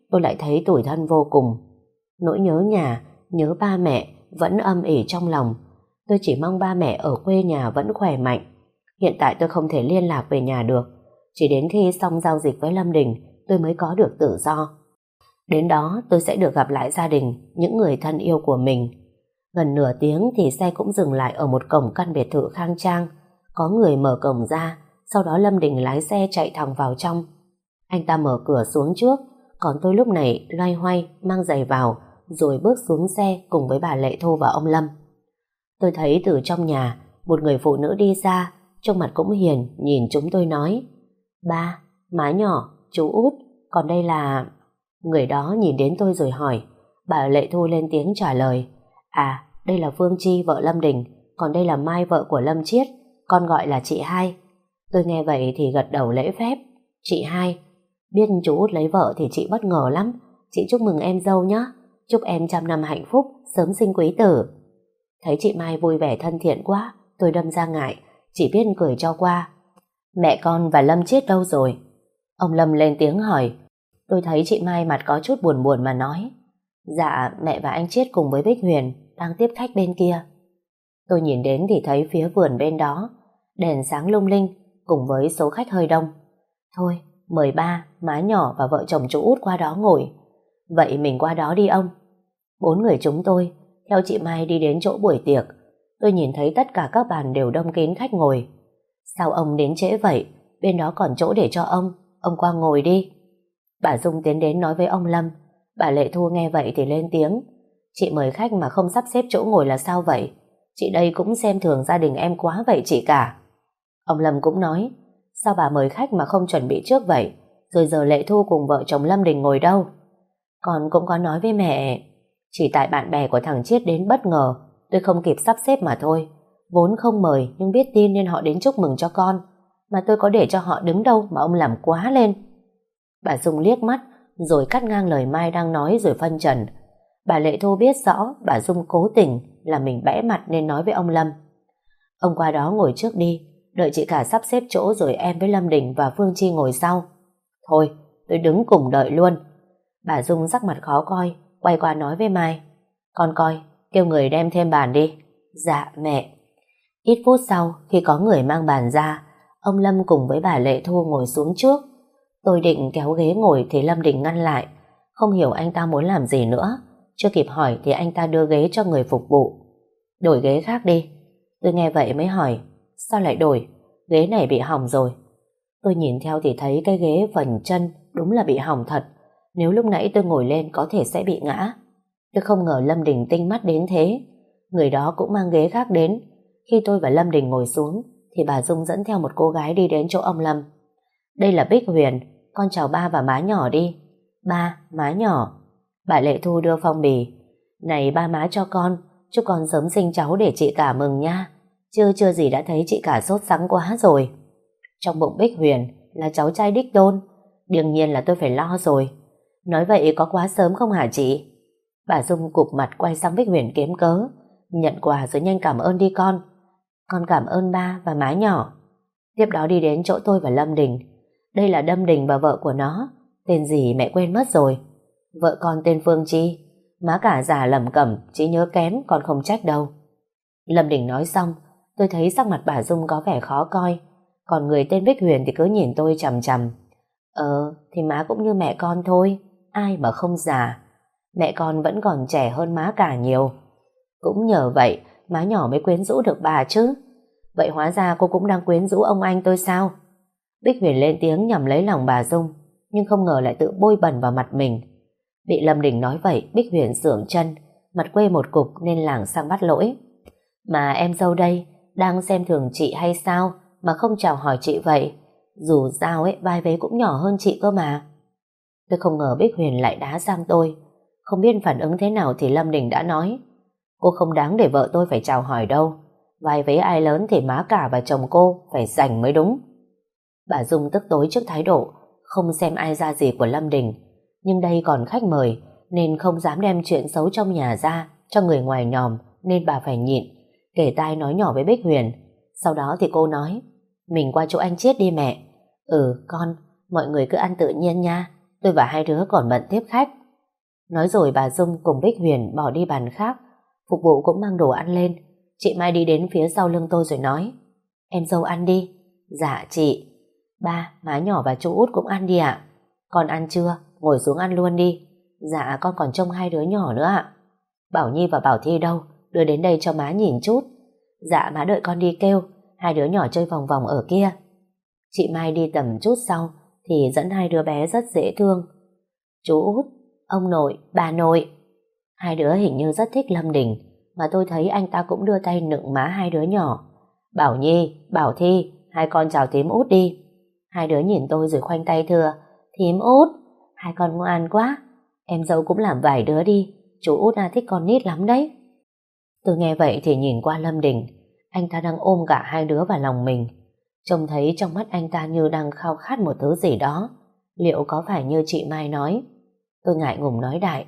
tôi lại thấy tủi thân vô cùng. Nỗi nhớ nhà, nhớ ba mẹ vẫn âm ỉ trong lòng. Tôi chỉ mong ba mẹ ở quê nhà vẫn khỏe mạnh. Hiện tại tôi không thể liên lạc về nhà được. Chỉ đến khi xong giao dịch với Lâm Đình, tôi mới có được tự do. Đến đó tôi sẽ được gặp lại gia đình, những người thân yêu của mình. Gần nửa tiếng thì xe cũng dừng lại ở một cổng căn biệt thự khang trang. Có người mở cổng ra, sau đó Lâm Đình lái xe chạy thẳng vào trong. Anh ta mở cửa xuống trước, còn tôi lúc này loay hoay mang giày vào, rồi bước xuống xe cùng với bà Lệ Thu và ông Lâm. Tôi thấy từ trong nhà, một người phụ nữ đi ra, trông mặt cũng hiền, nhìn chúng tôi nói: "Ba, má nhỏ, chú Út, còn đây là..." Người đó nhìn đến tôi rồi hỏi. Bà Lệ Thu lên tiếng trả lời: "À, đây là Phương Chi, vợ Lâm Đình, còn đây là Mai, vợ của Lâm Chiết, con gọi là chị Hai." Tôi nghe vậy thì gật đầu lễ phép. "Chị Hai, biết chú Út lấy vợ thì chị bất ngờ lắm. Chị chúc mừng em dâu nhé. Chúc em trăm năm hạnh phúc, sớm sinh quý tử." Thấy chị Mai vui vẻ thân thiện quá, tôi đâm ra ngại, chỉ biết cười cho qua. "Mẹ con và Lâm Chiết đâu rồi?" Ông Lâm lên tiếng hỏi. Tôi thấy chị Mai mặt có chút buồn buồn mà nói: "Dạ, mẹ và anh Chiết cùng với Bích Huyền đang tiếp khách bên kia." Tôi nhìn đến thì thấy phía vườn bên đó đèn sáng lung linh cùng với số khách hơi đông. "Thôi, mời ba, má nhỏ và vợ chồng chú Út qua đó ngồi." "Vậy mình qua đó đi ông." Bốn người chúng tôi theo chị Mai đi đến chỗ buổi tiệc. Tôi nhìn thấy tất cả các bàn đều đông kín khách ngồi. "Sao ông đến trễ vậy? Bên đó còn chỗ để cho ông. Ông qua ngồi đi." Bà Dung tiến đến nói với ông Lâm. Bà Lệ Thu nghe vậy thì lên tiếng: "Chị mời khách mà không sắp xếp chỗ ngồi là sao vậy? Chị đây cũng xem thường gia đình em quá vậy chị cả." Ông Lâm cũng nói: "Sao bà mời khách mà không chuẩn bị trước vậy? Rồi giờ Lệ Thu cùng vợ chồng Lâm Đình ngồi đâu?" "Con cũng có nói với mẹ. Chỉ tại bạn bè của thằng Chiết đến bất ngờ, tôi không kịp sắp xếp mà thôi. Vốn không mời nhưng biết tin nên họ đến chúc mừng cho con. Mà tôi có để cho họ đứng đâu mà ông làm quá lên." Bà Dung liếc mắt rồi cắt ngang lời Mai đang nói rồi phân trần. Bà Lệ Thu biết rõ bà Dung cố tình là mình bẽ mặt nên nói với ông Lâm: "Ông qua đó ngồi trước đi, đợi chị cả sắp xếp chỗ rồi em với Lâm Đình và Phương Chi ngồi sau." "Thôi, tôi đứng cùng đợi luôn." Bà Dung sắc mặt khó coi, quay qua nói với Mai: "Con coi, kêu người đem thêm bàn đi." "Dạ mẹ." Ít phút sau, khi có người mang bàn ra, ông Lâm cùng với bà Lệ Thu ngồi xuống trước. Tôi định kéo ghế ngồi thì Lâm Đình ngăn lại. Không hiểu anh ta muốn làm gì nữa. Chưa kịp hỏi thì anh ta đưa ghế cho người phục vụ. "Đổi ghế khác đi." Tôi nghe vậy mới hỏi: "Sao lại đổi? Ghế này bị hỏng rồi." Tôi nhìn theo thì thấy cái ghế phần chân đúng là bị hỏng thật. Nếu lúc nãy tôi ngồi lên có thể sẽ bị ngã. Tôi không ngờ Lâm Đình tinh mắt đến thế. Người đó cũng mang ghế khác đến. Khi tôi và Lâm Đình ngồi xuống thì bà Dung dẫn theo một cô gái đi đến chỗ ông Lâm. "Đây là Bích Huyền, con chào ba và má nhỏ đi." "Ba, má nhỏ." Bà Lệ Thu đưa phong bì. "Này ba má cho con, chúc con sớm sinh cháu để chị cả mừng nha. Chưa chưa gì đã thấy chị cả sốt sắng quá rồi." Trong bụng Bích Huyền là cháu trai đích tôn, đương nhiên là tôi phải lo rồi. "Nói vậy có quá sớm không hả chị?" Bà Dung cụp mặt quay sang Bích Huyền kiếm cớ: "Nhận quà rồi nhanh cảm ơn đi con." "Con cảm ơn ba và má nhỏ." Tiếp đó đi đến chỗ tôi và Lâm Đình. Đây là Đâm Đình và vợ của nó. Tên gì mẹ quên mất rồi. "Vợ con tên Phương Chi. Má cả già lẩm cẩm, trí nhớ kém, con không trách đâu." Lâm Đình nói xong, tôi thấy sắc mặt bà Dung có vẻ khó coi. Còn người tên Bích Huyền thì cứ nhìn tôi chằm chằm. Ờ, thì má cũng như mẹ con thôi. Ai mà không già. Mẹ con vẫn còn trẻ hơn má cả nhiều. Cũng nhờ vậy má nhỏ mới quyến rũ được bà chứ. Vậy hóa ra cô cũng đang quyến rũ ông anh tôi sao? Bích Huyền lên tiếng nhằm lấy lòng bà Dung, nhưng không ngờ lại tự bôi bẩn vào mặt mình. Bị Lâm Đình nói vậy, Bích Huyền sưởng chân, mặt quê một cục nên lảng sang bắt lỗi. Mà em dâu đây, đang xem thường chị hay sao mà không chào hỏi chị vậy? Dù sao ấy, vai vế cũng nhỏ hơn chị cơ mà. Tôi không ngờ Bích Huyền lại đá sang tôi. Không biết phản ứng thế nào thì Lâm Đình đã nói: cô không đáng để vợ tôi phải chào hỏi đâu. Vai vế ai lớn thì má cả và chồng cô phải giành mới đúng. Bà Dung tức tối trước thái độ không xem ai ra gì của Lâm Đình, nhưng đây còn khách mời nên không dám đem chuyện xấu trong nhà ra cho người ngoài nhòm, nên bà phải nhịn, kể tai nói nhỏ với Bích Huyền. Sau đó thì cô nói: mình qua chỗ anh Chiết đi mẹ. Ừ con, mọi người cứ ăn tự nhiên nha. tôi và hai đứa còn bận tiếp khách. Nói rồi bà Dung cùng Bích Huyền bỏ đi bàn khác. Phục vụ cũng mang đồ ăn lên. Chị Mai đi đến phía sau lưng tôi rồi nói: Em dâu ăn đi. Dạ chị. Ba, má nhỏ và chú út cũng ăn đi ạ. Con ăn chưa? Ngồi xuống ăn luôn đi. Dạ con còn trông hai đứa nhỏ nữa ạ. Bảo Nhi và Bảo Thi đâu? Đưa đến đây cho má nhìn chút. Dạ má đợi con đi kêu. Hai đứa nhỏ chơi vòng vòng ở kia. Chị Mai đi tầm chút sau thì dẫn hai đứa bé rất dễ thương. Chú út, ông nội, bà nội. Hai đứa hình như rất thích Lâm Đình, mà tôi thấy anh ta cũng đưa tay nựng má hai đứa nhỏ. Bảo Nhi, Bảo Thi, hai con chào thím út đi. Hai đứa nhìn tôi rồi khoanh tay thưa: Thím út, hai con ngoan quá. Em dâu cũng làm vài đứa đi, chú út à thích con nít lắm đấy. Tôi nghe vậy thì nhìn qua Lâm Đình. Anh ta đang ôm cả hai đứa vào lòng mình. Trông thấy trong mắt anh ta như đang khao khát một thứ gì đó. Liệu có phải như chị Mai nói? Tôi ngại ngùng nói đại: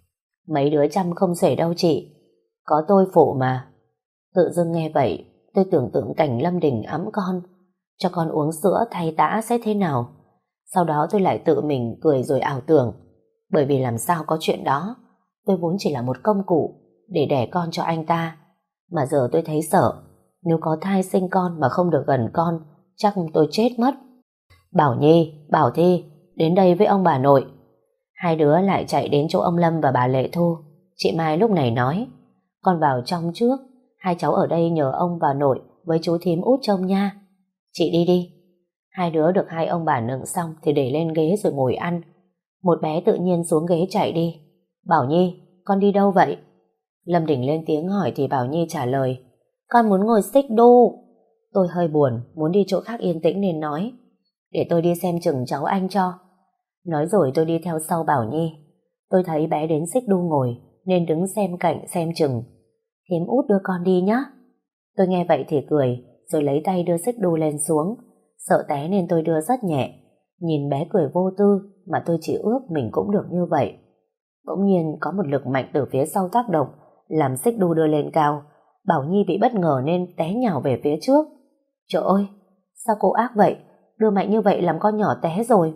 Mấy đứa chăm không xuể đâu chị, có tôi phụ mà. Tự dưng nghe vậy, tôi tưởng tượng cảnh Lâm Đình ẵm con, cho con uống sữa thay tã sẽ thế nào. Sau đó tôi lại tự mình cười rồi ảo tưởng. Bởi vì làm sao có chuyện đó. Tôi vốn chỉ là một công cụ để đẻ con cho anh ta. Mà giờ tôi thấy sợ. Nếu có thai sinh con mà không được gần con, chắc tôi chết mất. Bảo Nhi, Bảo Thi, đến đây với ông bà nội. Hai đứa lại chạy đến chỗ ông Lâm và bà Lệ Thu. Chị Mai lúc này nói: Con vào trong trước, hai cháu ở đây nhờ ông bà nội với chú thím út trông nha. Chị đi đi. Hai đứa được hai ông bà nựng xong thì để lên ghế rồi ngồi ăn. Một bé tự nhiên xuống ghế chạy đi. Bảo Nhi, con đi đâu vậy? Lâm Đình lên tiếng hỏi thì Bảo Nhi trả lời: Con muốn ngồi xích đu. Tôi hơi buồn, muốn đi chỗ khác yên tĩnh nên nói: Để tôi đi xem chừng cháu anh cho. Nói rồi tôi đi theo sau Bảo Nhi. Tôi thấy bé đến xích đu ngồi nên đứng xem cạnh xem chừng. Thím út đưa con đi nhé. Tôi nghe vậy thì cười, rồi lấy tay đưa xích đu lên xuống. Sợ té nên tôi đưa rất nhẹ. Nhìn bé cười vô tư mà tôi chỉ ước mình cũng được như vậy. Bỗng nhiên có một lực mạnh từ phía sau tác động, làm xích đu đưa lên cao. Bảo Nhi bị bất ngờ nên té nhào về phía trước. Trời ơi, sao cô ác vậy? Đưa mạnh như vậy làm con nhỏ té rồi.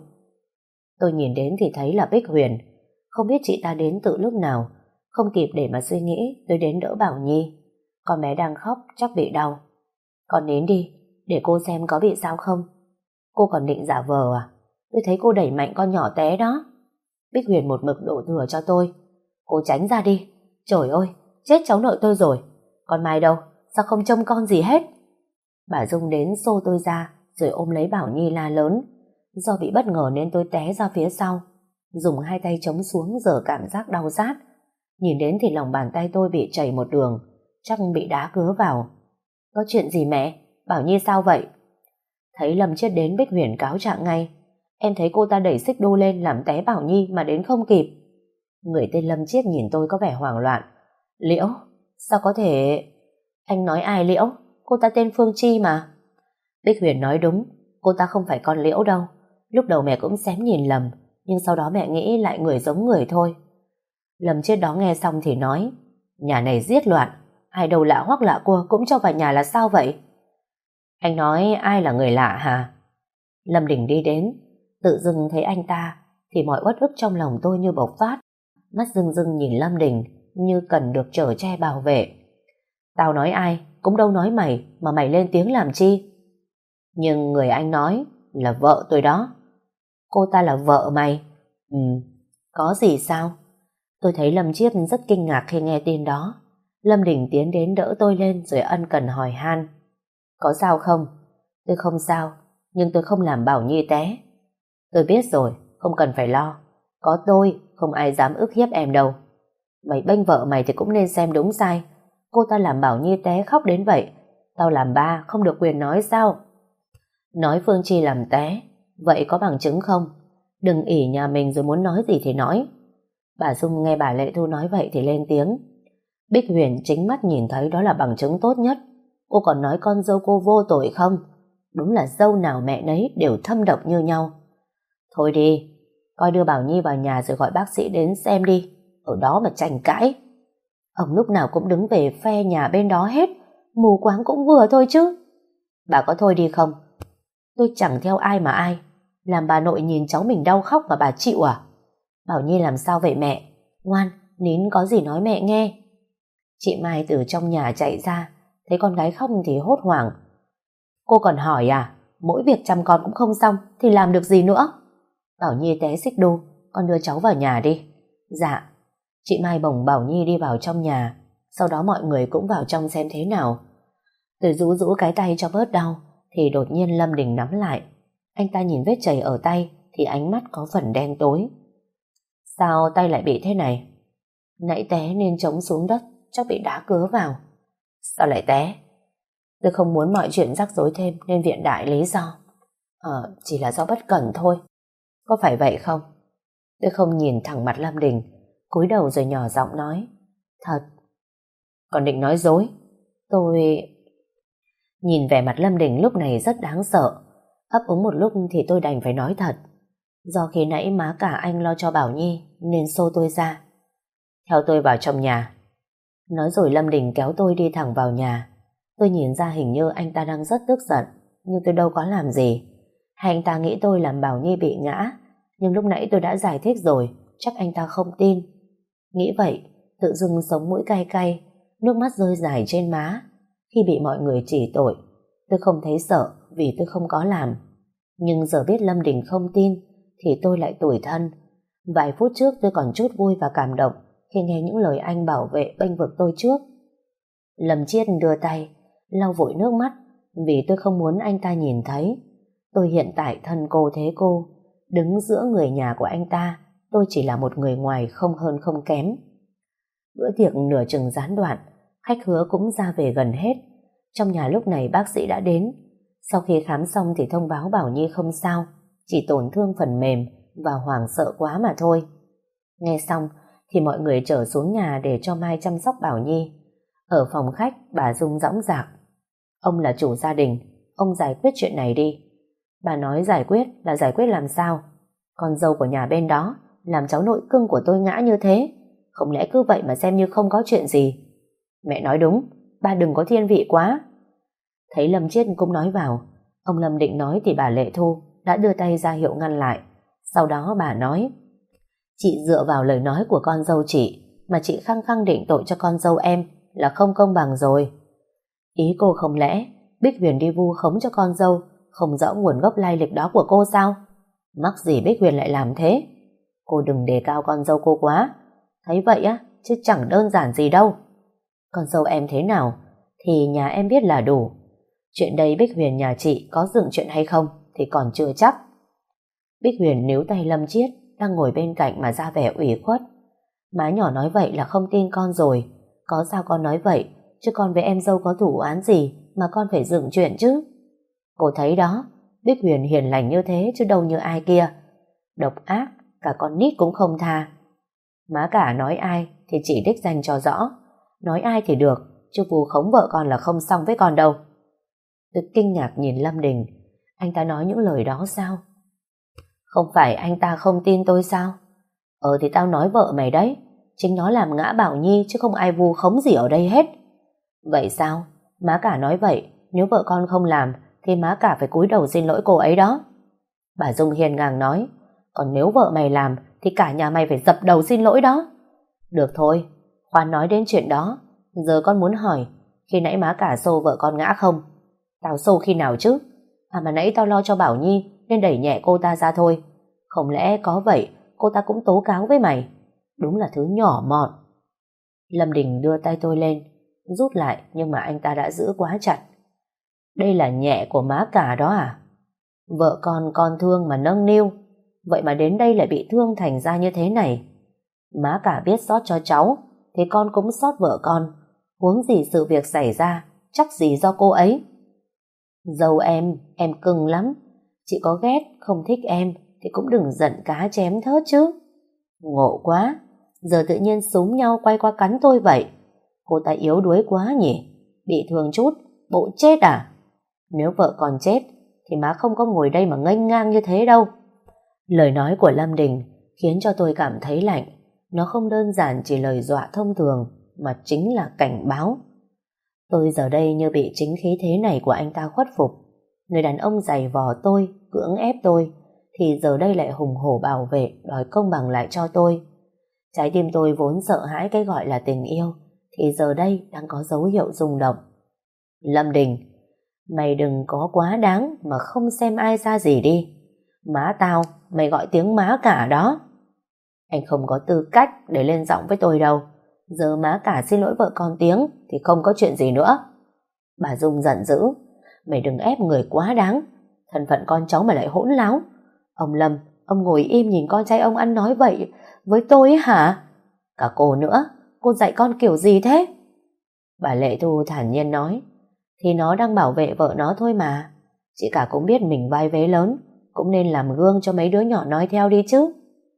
Tôi nhìn đến thì thấy là Bích Huyền. Không biết chị ta đến từ lúc nào. Không kịp để mà suy nghĩ, tôi đến đỡ Bảo Nhi. Con bé đang khóc, chắc bị đau. Con đến đi, để cô xem có bị sao không. Cô còn định giả vờ à? Tôi thấy cô đẩy mạnh con nhỏ té đó. Bích Huyền một mực đổ thừa cho tôi. Cô tránh ra đi. Trời ơi, chết cháu nội tôi rồi. Con Mai đâu? Sao không trông con gì hết? Bà Dung đến xô tôi ra, rồi ôm lấy Bảo Nhi la lớn. Do bị bất ngờ nên tôi té ra phía sau. Dùng hai tay chống xuống giờ cảm giác đau rát. Nhìn đến thì lòng bàn tay tôi bị chảy một đường, chắc bị đá cứa vào. Có chuyện gì mẹ? Bảo Nhi sao vậy? Thấy Lâm Chiết đến, Bích Huyền cáo trạng ngay. Em thấy cô ta đẩy xích đu lên làm té Bảo Nhi mà đến không kịp. Người tên Lâm Chiết nhìn tôi có vẻ hoảng loạn. Liễu? Sao có thể... Anh nói ai Liễu? Cô ta tên Phương Chi mà. Bích Huyền nói đúng, cô ta không phải con Liễu đâu. Lúc đầu mẹ cũng xém nhìn lầm, nhưng sau đó mẹ nghĩ lại người giống người thôi. Lâm Chiết đó nghe xong thì nói: Nhà này giết loạn, ai đâu lạ hoắc lạ cua cũng cho vào nhà là sao vậy? Anh nói ai là người lạ hả? Lâm Đình đi đến. Tự dưng thấy anh ta thì mọi uất ức trong lòng tôi như bộc phát. Mắt rưng rưng nhìn Lâm Đình như cần được chở che bảo vệ. Tao nói ai cũng đâu nói mày, mà mày lên tiếng làm chi? Nhưng người anh nói là vợ tôi đó. Cô ta là vợ mày? Ừ, có gì sao? Tôi thấy Lâm Chiết rất kinh ngạc khi nghe tin đó. Lâm Đình tiến đến đỡ tôi lên rồi ân cần hỏi han. Có sao không? Tôi không sao, nhưng tôi không làm Bảo Nhi té. Tôi biết rồi, không cần phải lo. Có tôi, không ai dám ức hiếp em đâu. Mày bênh vợ mày thì cũng nên xem đúng sai. Cô ta làm Bảo Nhi té khóc đến vậy, tao làm ba không được quyền nói sao? Nói Phương Chi làm té, vậy có bằng chứng không? Đừng ỷ nhà mình rồi muốn nói gì thì nói. Bà Dung nghe bà Lệ Thu nói vậy thì lên tiếng. Bích Huyền chính mắt nhìn thấy đó là bằng chứng tốt nhất. Cô còn nói con dâu cô vô tội không? Đúng là dâu nào mẹ nấy đều thâm độc như nhau. Thôi đi, coi đưa Bảo Nhi vào nhà rồi gọi bác sĩ đến xem đi. Ở đó mà tranh cãi. Ông lúc nào cũng đứng về phe nhà bên đó hết. Mù quáng cũng vừa thôi chứ. Bà có thôi đi không? Tôi chẳng theo ai mà ai. Làm bà nội nhìn cháu mình đau khóc mà bà chịu à? Bảo Nhi làm sao vậy mẹ? Ngoan, nín có gì nói mẹ nghe. Chị Mai từ trong nhà chạy ra, thấy con gái khóc thì hốt hoảng. Cô còn hỏi à? Mỗi việc chăm con cũng không xong thì làm được gì nữa? Bảo Nhi té xích đu, con đưa cháu vào nhà đi. Dạ. Chị Mai bồng Bảo Nhi đi vào trong nhà, sau đó mọi người cũng vào trong xem thế nào. Tôi rũ rũ cái tay cho bớt đau, thì đột nhiên Lâm Đình nắm lại. Anh ta nhìn vết chảy ở tay thì ánh mắt có phần đen tối. Sao tay lại bị thế này? Nãy té nên chống xuống đất, chắc bị đá cứa vào. Sao lại té? Tôi không muốn mọi chuyện rắc rối thêm nên viện đại lý do. Ờ, chỉ là do bất cẩn thôi. Có phải vậy không? Tôi không nhìn thẳng mặt Lâm Đình, cúi đầu rồi nhỏ giọng nói. Thật. Còn định nói dối? Tôi... Nhìn vẻ mặt Lâm Đình lúc này rất đáng sợ. Ấp úng một lúc thì tôi đành phải nói thật. Do khi nãy má cả anh lo cho Bảo Nhi nên xô tôi ra. Theo tôi vào trong nhà. Nói rồi Lâm Đình kéo tôi đi thẳng vào nhà. Tôi nhìn ra hình như anh ta đang rất tức giận, nhưng tôi đâu có làm gì. Hay anh ta nghĩ tôi làm Bảo Nhi bị ngã, nhưng lúc nãy tôi đã giải thích rồi, chắc anh ta không tin. Nghĩ vậy, tự dưng sống mũi cay cay, nước mắt rơi dài trên má. Khi bị mọi người chỉ tội, tôi không thấy sợ vì tôi không có làm. Nhưng giờ biết Lâm Đình không tin thì tôi lại tủi thân. Vài phút trước tôi còn chút vui và cảm động khi nghe những lời anh bảo vệ bênh vực tôi trước. Lâm Chiết đưa tay lau vội nước mắt vì tôi không muốn anh ta nhìn thấy. Tôi hiện tại thân cô thế cô, đứng giữa người nhà của anh ta. Tôi chỉ là một người ngoài không hơn không kém. Bữa tiệc nửa chừng gián đoạn, khách hứa cũng ra về gần hết. Trong nhà lúc này bác sĩ đã đến. Sau khi khám xong thì thông báo Bảo Nhi không sao, chỉ tổn thương phần mềm và hoảng sợ quá mà thôi. Nghe xong thì mọi người trở xuống nhà để cho Mai chăm sóc Bảo Nhi. Ở phòng khách, bà Dung dõng dạc. Ông là chủ gia đình, ông giải quyết chuyện này đi. Bà nói giải quyết là giải quyết làm sao? Con dâu của nhà bên đó làm cháu nội cưng của tôi ngã như thế, không lẽ cứ vậy mà xem như không có chuyện gì? Mẹ nói đúng, bà đừng có thiên vị quá. Thấy Lâm Chiết cũng nói vào, ông Lâm định nói thì bà Lệ Thu đã đưa tay ra hiệu ngăn lại. Sau đó bà nói, chị dựa vào lời nói của con dâu chị mà chị khăng khăng định tội cho con dâu em là không công bằng rồi. Ý cô không lẽ Bích Huyền đi vu khống cho con dâu không rõ nguồn gốc lai lịch đó của cô sao? Mắc gì Bích Huyền lại làm thế? Cô đừng đề cao con dâu cô quá. Thấy vậy á, chứ chẳng đơn giản gì đâu. Con dâu em thế nào thì nhà em biết là đủ. Chuyện đây Bích Huyền nhà chị có dựng chuyện hay không thì còn chưa chắc. Bích Huyền níu tay Lâm Chiết đang ngồi bên cạnh mà ra vẻ ủy khuất. Má nhỏ nói vậy là không tin con rồi. Có sao con nói vậy, chứ con với em dâu có thủ oán gì mà con phải dựng chuyện chứ? Cô thấy đó, Bích Huyền hiền lành như thế chứ đâu như ai kia. Độc ác, cả con nít cũng không tha. Má cả nói ai thì chỉ đích danh cho rõ. Nói ai thì được, chứ vu khống vợ con là không xong với con đâu. Tôi kinh ngạc nhìn Lâm Đình. Anh ta nói những lời đó sao? Không phải anh ta không tin tôi sao? Ờ thì tao nói vợ mày đấy, chính nó làm ngã Bảo Nhi chứ không ai vu khống gì ở đây hết. Vậy sao? Má cả nói vậy, nếu vợ con không làm thì má cả phải cúi đầu xin lỗi cô ấy đó. Bà Dung hiền ngang nói, còn nếu vợ mày làm thì cả nhà mày phải dập đầu xin lỗi đó. Được thôi, khoan nói đến chuyện đó. Giờ con muốn hỏi, khi nãy má cả xô vợ con ngã không? Tao xô khi nào chứ? À mà nãy tao lo cho Bảo Nhi nên đẩy nhẹ cô ta ra thôi. Không lẽ có vậy cô ta cũng tố cáo với mày? Đúng là thứ nhỏ mọn. Lâm Đình đưa tay tôi lên, rút lại nhưng mà anh ta đã giữ quá chặt. Đây là nhẹ của má cả đó à? Vợ con con thương mà nâng niu, vậy mà đến đây lại bị thương thành ra như thế này. Má cả biết xót cho cháu thì con cũng xót vợ con. Huống gì sự việc xảy ra chắc gì do cô ấy. Dâu em, em cưng lắm. Chị có ghét, không thích em thì cũng đừng giận cá chém thớt chứ. Ngộ quá, giờ tự nhiên xúm nhau quay qua cắn tôi vậy. Cô ta yếu đuối quá nhỉ? Bị thương chút, bộ chết à? Nếu vợ còn chết thì má không có ngồi đây mà nghênh ngang như thế đâu. Lời nói của Lâm Đình khiến cho tôi cảm thấy lạnh. Nó không đơn giản chỉ lời dọa thông thường mà chính là cảnh báo. Tôi giờ đây như bị chính khí thế này của anh ta khuất phục. Người đàn ông giày vò tôi, cưỡng ép tôi, thì giờ đây lại hùng hổ bảo vệ, đòi công bằng lại cho tôi. Trái tim tôi vốn sợ hãi cái gọi là tình yêu, thì giờ đây đang có dấu hiệu rung động. Lâm Đình, mày đừng có quá đáng mà không xem ai ra gì đi. Má tao, mày gọi tiếng má cả đó. Anh không có tư cách để lên giọng với tôi đâu. Giờ má cả xin lỗi vợ con tiếng thì không có chuyện gì nữa. Bà Dung giận dữ. Mày đừng ép người quá đáng. Thân phận con cháu mà lại hỗn láo. Ông Lâm, ông ngồi im nhìn con trai ông ăn nói vậy với tôi ấy hả? Cả cô nữa, cô dạy con kiểu gì thế? Bà Lệ Thu thản nhiên nói, thì nó đang bảo vệ vợ nó thôi mà. Chị cả cũng biết mình vai vế lớn, cũng nên làm gương cho mấy đứa nhỏ nói theo đi chứ.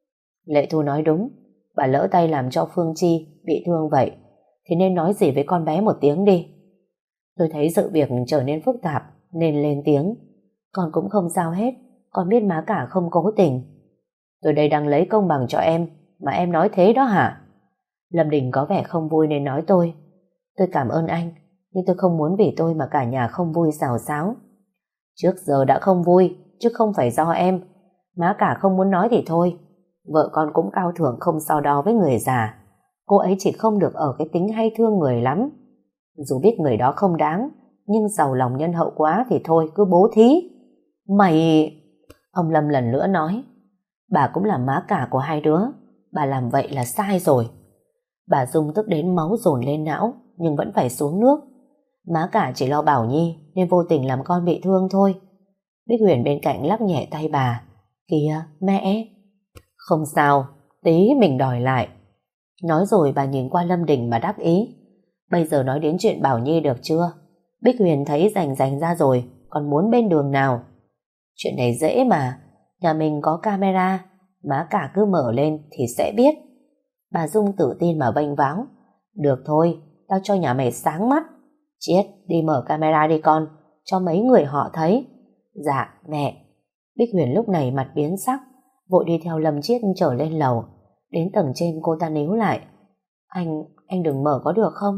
Lệ Thu nói đúng, bà lỡ tay làm cho Phương Chi bị thương vậy, thì nên nói gì với con bé một tiếng đi. Tôi thấy sự việc trở nên phức tạp nên lên tiếng. Con cũng không sao hết, con biết má cả không cố tình. Tôi đây đang lấy công bằng cho em, mà em nói thế đó hả? Lâm Đình có vẻ không vui nên nói tôi. Tôi cảm ơn anh, nhưng tôi không muốn vì tôi mà cả nhà không vui xào xáo. Trước giờ đã không vui, chứ không phải do em. Má cả không muốn nói thì thôi. Vợ con cũng cao thượng không so đo với người già. Cô ấy chỉ không được ở cái tính hay thương người lắm. Dù biết người đó không đáng, nhưng giàu lòng nhân hậu quá thì thôi, cứ bố thí. Mày... Ông Lâm lần nữa nói, bà cũng là má cả của hai đứa, bà làm vậy là sai rồi. Bà Dung tức đến máu dồn lên não, nhưng vẫn phải xuống nước. Má cả chỉ lo Bảo Nhi nên vô tình làm con bị thương thôi. Bích Huyền bên cạnh lắc nhẹ tay bà. Kìa mẹ. Không sao, tí mình đòi lại. Nói rồi bà nhìn qua Lâm Đình mà đắc ý. Bây giờ nói đến chuyện Bảo Nhi được chưa? Bích Huyền thấy rành rành ra rồi, còn muốn bên đường nào? Chuyện này dễ mà, nhà mình có camera, má cả cứ mở lên thì sẽ biết. Bà Dung tự tin mà vênh váo. Được thôi, tao cho nhà mày sáng mắt. Chiết, đi mở camera đi con, cho mấy người họ thấy. Dạ, mẹ. Bích Huyền lúc này mặt biến sắc, vội đi theo Lâm Chiết trở lên lầu. Đến tầng trên cô ta níu lại. Anh, anh đừng mở có được không?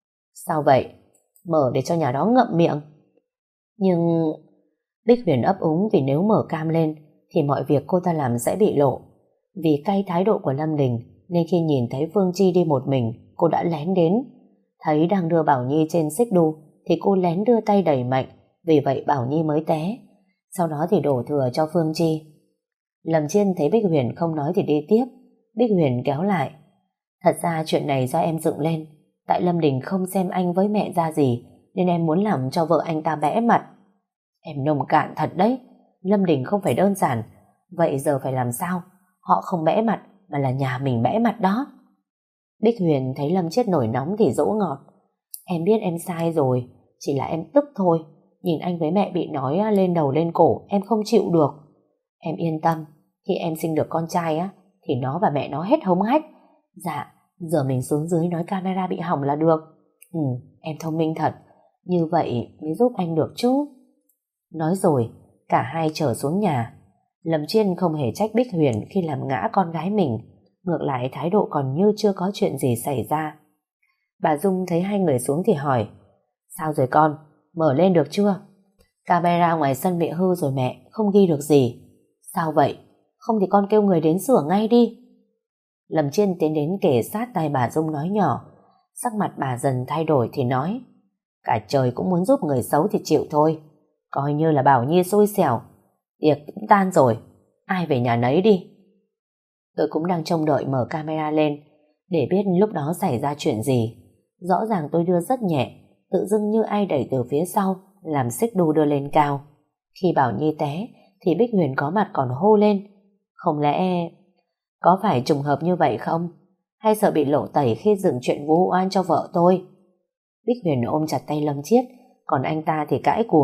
Sao vậy? Mở để cho nhà đó ngậm miệng. Nhưng... Bích Huyền ấp úng vì nếu mở cam lên thì mọi việc cô ta làm sẽ bị lộ. Vì cay thái độ của Lâm Đình nên khi nhìn thấy Phương Chi đi một mình, cô đã lén đến. Thấy đang đưa Bảo Nhi trên xích đu thì cô lén đưa tay đẩy mạnh, vì vậy Bảo Nhi mới té. Sau đó thì đổ thừa cho Phương Chi. Lâm Chiên thấy Bích Huyền không nói thì đi tiếp. Bích Huyền kéo lại. Thật ra chuyện này do em dựng lên. Tại Lâm Đình không xem anh với mẹ ra gì, nên em muốn làm cho vợ anh ta bẽ mặt. Em nông cạn thật đấy. Lâm Đình không phải đơn giản. Vậy giờ phải làm sao? Họ không bẽ mặt, mà là nhà mình bẽ mặt đó. Bích Huyền thấy Lâm Chiết nổi nóng thì dỗ ngọt. Em biết em sai rồi, chỉ là em tức thôi. Nhìn anh với mẹ bị nói lên đầu lên cổ, em không chịu được. Em yên tâm, khi em sinh được con trai á, thì nó và mẹ nó hết hống hách. Dạ, giờ mình xuống dưới nói camera bị hỏng là được. Ừ, em thông minh thật. Như vậy mới giúp anh được chứ. Nói rồi, cả hai trở xuống nhà. Lâm Chiên không hề trách Bích Huyền khi làm ngã con gái mình. Ngược lại thái độ còn như chưa có chuyện gì xảy ra. Bà Dung thấy hai người xuống thì hỏi, sao rồi con, mở lên được chưa? Camera ngoài sân bị hư rồi mẹ, không ghi được gì. Sao vậy? Không thì con kêu người đến sửa ngay đi. Lâm Chiên tiến đến kề sát tai bà Dung nói nhỏ. Sắc mặt bà dần thay đổi thì nói, cả trời cũng muốn giúp người xấu thì chịu thôi. Coi như là Bảo Nhi xui xẻo. Tiệc cũng tan rồi, ai về nhà nấy đi. Tôi cũng đang trông đợi mở camera lên để biết lúc đó xảy ra chuyện gì. Rõ ràng tôi đưa rất nhẹ, tự dưng như ai đẩy từ phía sau, làm xích đu đưa lên cao. Khi Bảo Nhi té thì Bích Huyền có mặt còn hô lên. Không lẽ... Có phải trùng hợp như vậy không? Hay sợ bị lộ tẩy khi dựng chuyện vu oan cho vợ tôi? Bích Huyền ôm chặt tay Lâm Chiết, còn anh ta thì cãi cùn.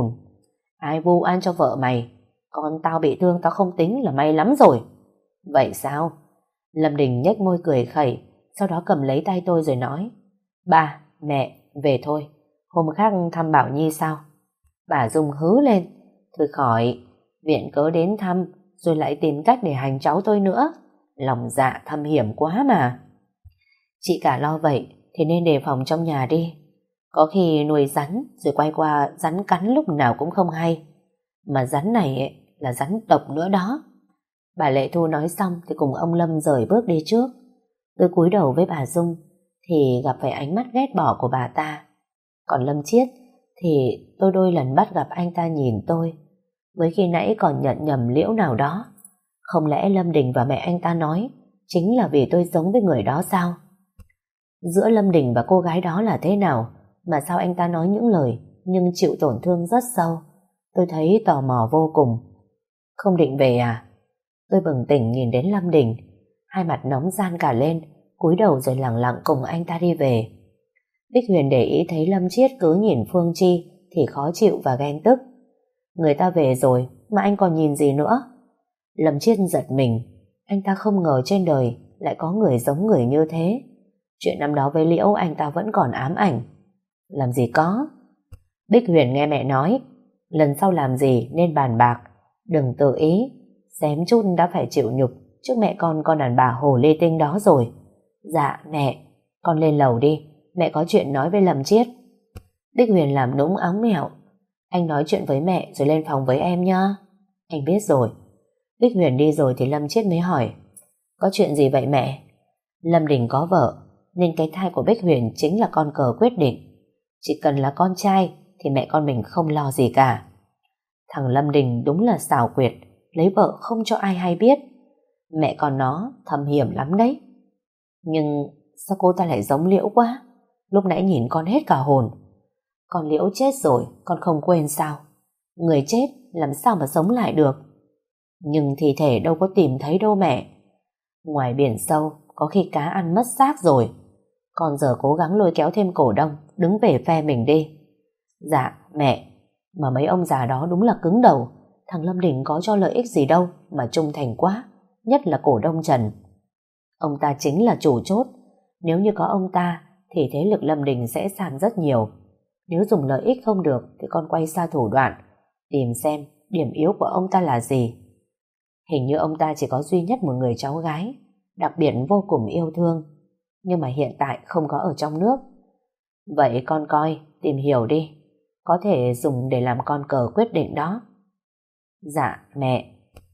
Ai vu oan cho vợ mày? Con tao bị thương tao không tính là may lắm rồi. Vậy sao? Lâm Đình nhếch môi cười khẩy, sau đó cầm lấy tay tôi rồi nói, ba, mẹ, về thôi. Hôm khác thăm Bảo Nhi sao? Bà Dung hứ lên. Thôi khỏi, viện cớ đến thăm rồi lại tìm cách để hành cháu tôi nữa. Lòng dạ thâm hiểm quá mà. Chị cả lo vậy thì nên đề phòng trong nhà đi. Có khi nuôi rắn rồi quay qua rắn cắn lúc nào cũng không hay. Mà rắn này ấy, là rắn độc nữa đó. Bà Lệ Thu nói xong thì cùng ông Lâm rời bước đi trước. Tôi cúi đầu với bà Dung thì gặp phải ánh mắt ghét bỏ của bà ta. Còn Lâm Chiết thì tôi đôi lần bắt gặp anh ta nhìn tôi, với khi nãy còn nhận nhầm Liễu nào đó. Không lẽ Lâm Đình và mẹ anh ta nói chính là vì tôi giống với người đó sao? Giữa Lâm Đình và cô gái đó là thế nào mà sao anh ta nói những lời nhưng chịu tổn thương rất sâu? Tôi thấy tò mò vô cùng. Không định về à? Tôi bừng tỉnh nhìn đến Lâm Đình, hai mặt nóng gian cả lên, cúi đầu rồi lặng lặng cùng anh ta đi về. Bích Huyền để ý thấy Lâm Chiết cứ nhìn Phương Chi thì khó chịu và ghen tức. Người ta về rồi mà anh còn nhìn gì nữa? Lâm Chiết giật mình, anh ta không ngờ trên đời lại có người giống người như thế. Chuyện năm đó với Liễu anh ta vẫn còn ám ảnh. Làm gì có. Bích Huyền nghe mẹ nói, lần sau làm gì nên bàn bạc, đừng tự ý. Xém chút đã phải chịu nhục trước mẹ con con đàn bà hồ lê tinh đó rồi. Dạ mẹ, con lên lầu đi, mẹ có chuyện nói với Lâm Chiết. Bích Huyền làm nũng óng mẹo. Anh nói chuyện với mẹ rồi lên phòng với em nhá. Anh biết rồi. Bích Huyền đi rồi thì Lâm Chiết mới hỏi, có chuyện gì vậy mẹ? Lâm Đình có vợ nên cái thai của Bích Huyền chính là con cờ quyết định. Chỉ cần là con trai thì mẹ con mình không lo gì cả. Thằng Lâm Đình đúng là xảo quyệt, lấy vợ không cho ai hay biết. Mẹ con nó thâm hiểm lắm đấy. Nhưng sao cô ta lại giống Liễu quá? Lúc nãy nhìn con hết cả hồn. Con Liễu chết rồi, con không quên sao? Người chết làm sao mà sống lại được? Nhưng thi thể đâu có tìm thấy đâu mẹ. Ngoài biển sâu có khi cá ăn mất xác rồi. Con giờ cố gắng lôi kéo thêm cổ đông đứng về phe mình đi. Dạ mẹ, mà mấy ông già đó đúng là cứng đầu. Thằng Lâm Đình có cho lợi ích gì đâu mà trung thành quá, nhất là cổ đông Trần. Ông ta chính là chủ chốt. Nếu như có ông ta thì thế lực Lâm Đình sẽ giảm rất nhiều. Nếu dùng lợi ích không được thì con quay xa thủ đoạn, tìm xem điểm yếu của ông ta là gì. Hình như ông ta chỉ có duy nhất một người cháu gái, đặc biệt vô cùng yêu thương, nhưng mà hiện tại không có ở trong nước. Vậy con coi, tìm hiểu đi, có thể dùng để làm con cờ quyết định đó. Dạ mẹ.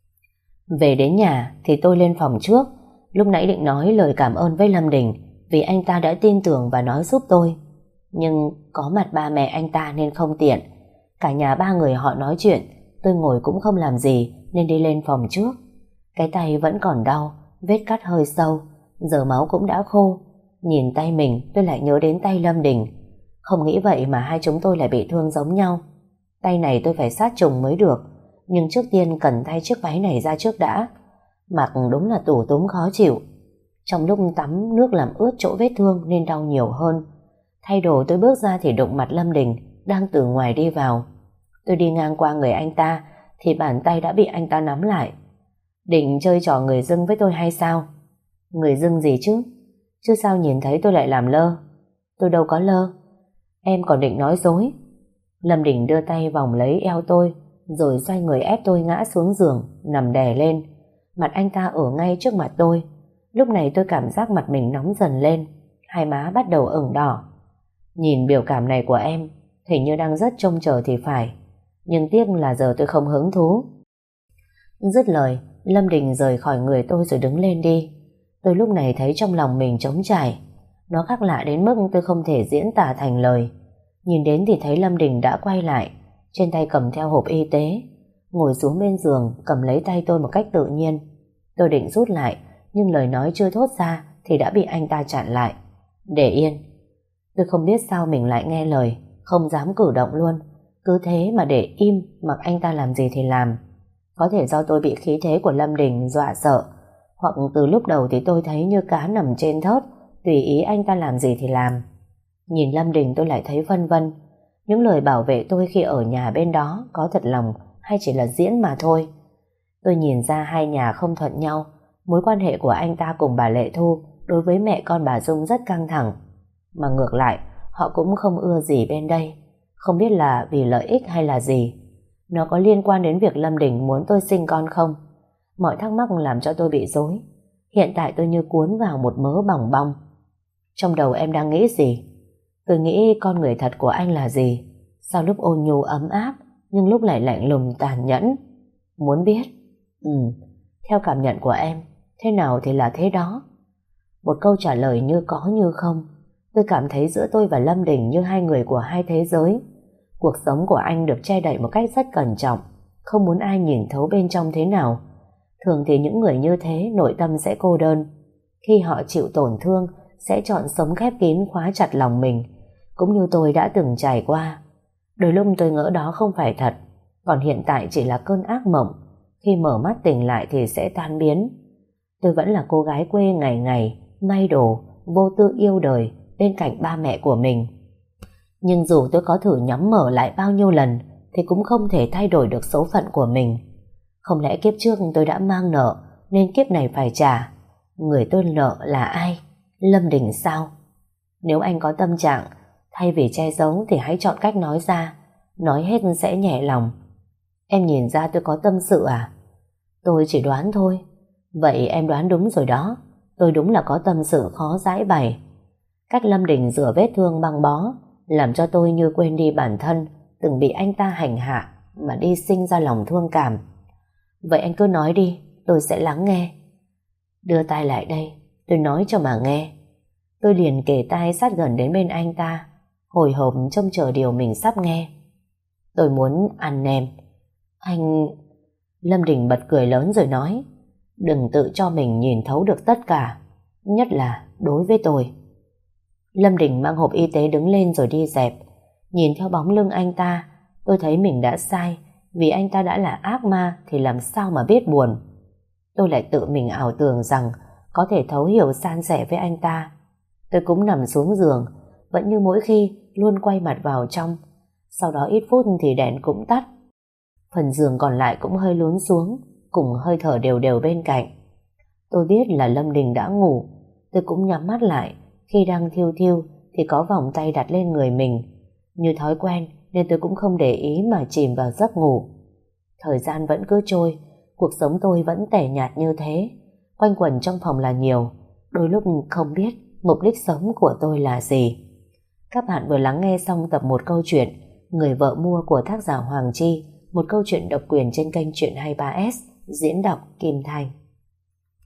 Về đến nhà thì tôi lên phòng trước. Lúc nãy định nói lời cảm ơn với Lâm Đình vì anh ta đã tin tưởng và nói giúp tôi, nhưng có mặt ba mẹ anh ta nên không tiện. Cả nhà ba người họ nói chuyện, tôi ngồi cũng không làm gì nên đi lên phòng trước. Cái tay vẫn còn đau, vết cắt hơi sâu, giờ máu cũng đã khô. Nhìn tay mình tôi lại nhớ đến tay Lâm Đình. Không nghĩ vậy mà hai chúng tôi lại bị thương giống nhau. Tay này tôi phải sát trùng mới được, nhưng trước tiên cần thay chiếc váy này ra trước đã. Mặc đúng là tủ túm khó chịu. Trong lúc tắm nước làm ướt chỗ vết thương nên đau nhiều hơn. Thay đồ tôi bước ra thì đụng mặt Lâm Đình đang từ ngoài đi vào. Tôi đi ngang qua người anh ta thì bàn tay đã bị anh ta nắm lại. Định chơi trò người dưng với tôi hay sao? Người dưng gì chứ? Chứ sao nhìn thấy tôi lại làm lơ? Tôi đâu có lơ. Em còn định nói dối. Lâm Đình đưa tay vòng lấy eo tôi rồi xoay người ép tôi ngã xuống giường, nằm đè lên. Mặt anh ta ở ngay trước mặt tôi. Lúc này tôi cảm giác mặt mình nóng dần lên, hai má bắt đầu ửng đỏ. Nhìn biểu cảm này của em hình như đang rất trông chờ thì phải, nhưng tiếc là giờ tôi không hứng thú. Dứt lời, Lâm Đình rời khỏi người tôi rồi đứng lên đi. Tôi lúc này thấy trong lòng mình trống trải. Nó khác lạ đến mức tôi không thể diễn tả thành lời. Nhìn đến thì thấy Lâm Đình đã quay lại, trên tay cầm theo hộp y tế, ngồi xuống bên giường cầm lấy tay tôi một cách tự nhiên. Tôi định rút lại, nhưng lời nói chưa thốt ra thì đã bị anh ta chặn lại. Để yên. Tôi không biết sao mình lại nghe lời, không dám cử động luôn. Cứ thế mà để im, mặc anh ta làm gì thì làm. Có thể do tôi bị khí thế của Lâm Đình dọa sợ, hoặc từ lúc đầu thì tôi thấy như cá nằm trên thớt, tùy ý anh ta làm gì thì làm. Nhìn Lâm Đình tôi lại thấy vân vân. Những lời bảo vệ tôi khi ở nhà bên đó có thật lòng hay chỉ là diễn mà thôi. Tôi nhìn ra hai nhà không thuận nhau. Mối quan hệ của anh ta cùng bà Lệ Thu đối với mẹ con bà Dung rất căng thẳng. Mà ngược lại, họ cũng không ưa gì bên đây. Không biết là vì lợi ích hay là gì. Nó có liên quan đến việc Lâm Đình muốn tôi sinh con không? Mọi thắc mắc làm cho tôi bị rối. Hiện tại tôi như cuốn vào một mớ bòng bong. Trong đầu em đang nghĩ gì? Tôi nghĩ con người thật của anh là gì? Sao lúc ôn nhu ấm áp nhưng lúc lại lạnh lùng tàn nhẫn? Muốn biết? Ừ, Theo cảm nhận của em, thế nào thì là thế đó. Một câu trả lời như có như không. Tôi cảm thấy giữa tôi và Lâm Đình như hai người của hai thế giới. Cuộc sống của anh được che đậy một cách rất cẩn trọng, không muốn ai nhìn thấu bên trong thế nào. Thường thì những người như thế nội tâm sẽ cô đơn. Khi họ chịu tổn thương sẽ chọn sống khép kín, khóa chặt lòng mình, cũng như tôi đã từng trải qua. Đôi lúc tôi ngỡ đó không phải thật, còn hiện tại chỉ là cơn ác mộng. Khi mở mắt tỉnh lại thì sẽ tan biến. Tôi vẫn là cô gái quê ngày ngày may đồ, vô tư yêu đời bên cạnh ba mẹ của mình. Nhưng dù tôi có thử nhắm mở lại bao nhiêu lần thì cũng không thể thay đổi được số phận của mình. Không lẽ kiếp trước tôi đã mang nợ nên kiếp này phải trả? Người tôi nợ là ai? Lâm Đình sao? Nếu anh có tâm trạng, thay vì che giấu thì hãy chọn cách nói ra. Nói hết sẽ nhẹ lòng. Em nhìn ra tôi có tâm sự à? Tôi chỉ đoán thôi. Vậy em đoán đúng rồi đó. Tôi đúng là có tâm sự khó giải bày. Cách Lâm Đình rửa vết thương băng bó làm cho tôi như quên đi bản thân từng bị anh ta hành hạ mà đi sinh ra lòng thương cảm. Vậy anh cứ nói đi, tôi sẽ lắng nghe. Đưa tai lại đây, tôi nói cho mà nghe. Tôi liền kề tai sát gần đến bên anh ta, hồi hộp trông chờ điều mình sắp nghe. Tôi muốn ăn nem. Anh... Lâm Đình bật cười lớn rồi nói, đừng tự cho mình nhìn thấu được tất cả, nhất là đối với tôi. Lâm Đình mang hộp y tế đứng lên rồi đi dẹp. Nhìn theo bóng lưng anh ta, tôi thấy mình đã sai, vì anh ta đã là ác ma thì làm sao mà biết buồn. Tôi lại tự mình ảo tưởng rằng có thể thấu hiểu san sẻ với anh ta. Tôi cũng nằm xuống giường, vẫn như mỗi khi luôn quay mặt vào trong. Sau đó ít phút thì đèn cũng tắt. Phần giường còn lại cũng hơi lún xuống, cùng hơi thở đều đều bên cạnh. Tôi biết là Lâm Đình đã ngủ. Tôi cũng nhắm mắt lại. Khi đang thiêu thiêu thì có vòng tay đặt lên người mình. Như thói quen nên tôi cũng không để ý mà chìm vào giấc ngủ. Thời gian vẫn cứ trôi, cuộc sống tôi vẫn tẻ nhạt như thế. Quanh quẩn trong phòng là nhiều, đôi lúc không biết mục đích sống của tôi là gì. Các bạn vừa lắng nghe xong tập một câu chuyện Người vợ mua của tác giả Hoàng Chi, một câu chuyện độc quyền trên kênh Chuyện hai ba ét, diễn đọc Kim Thanh.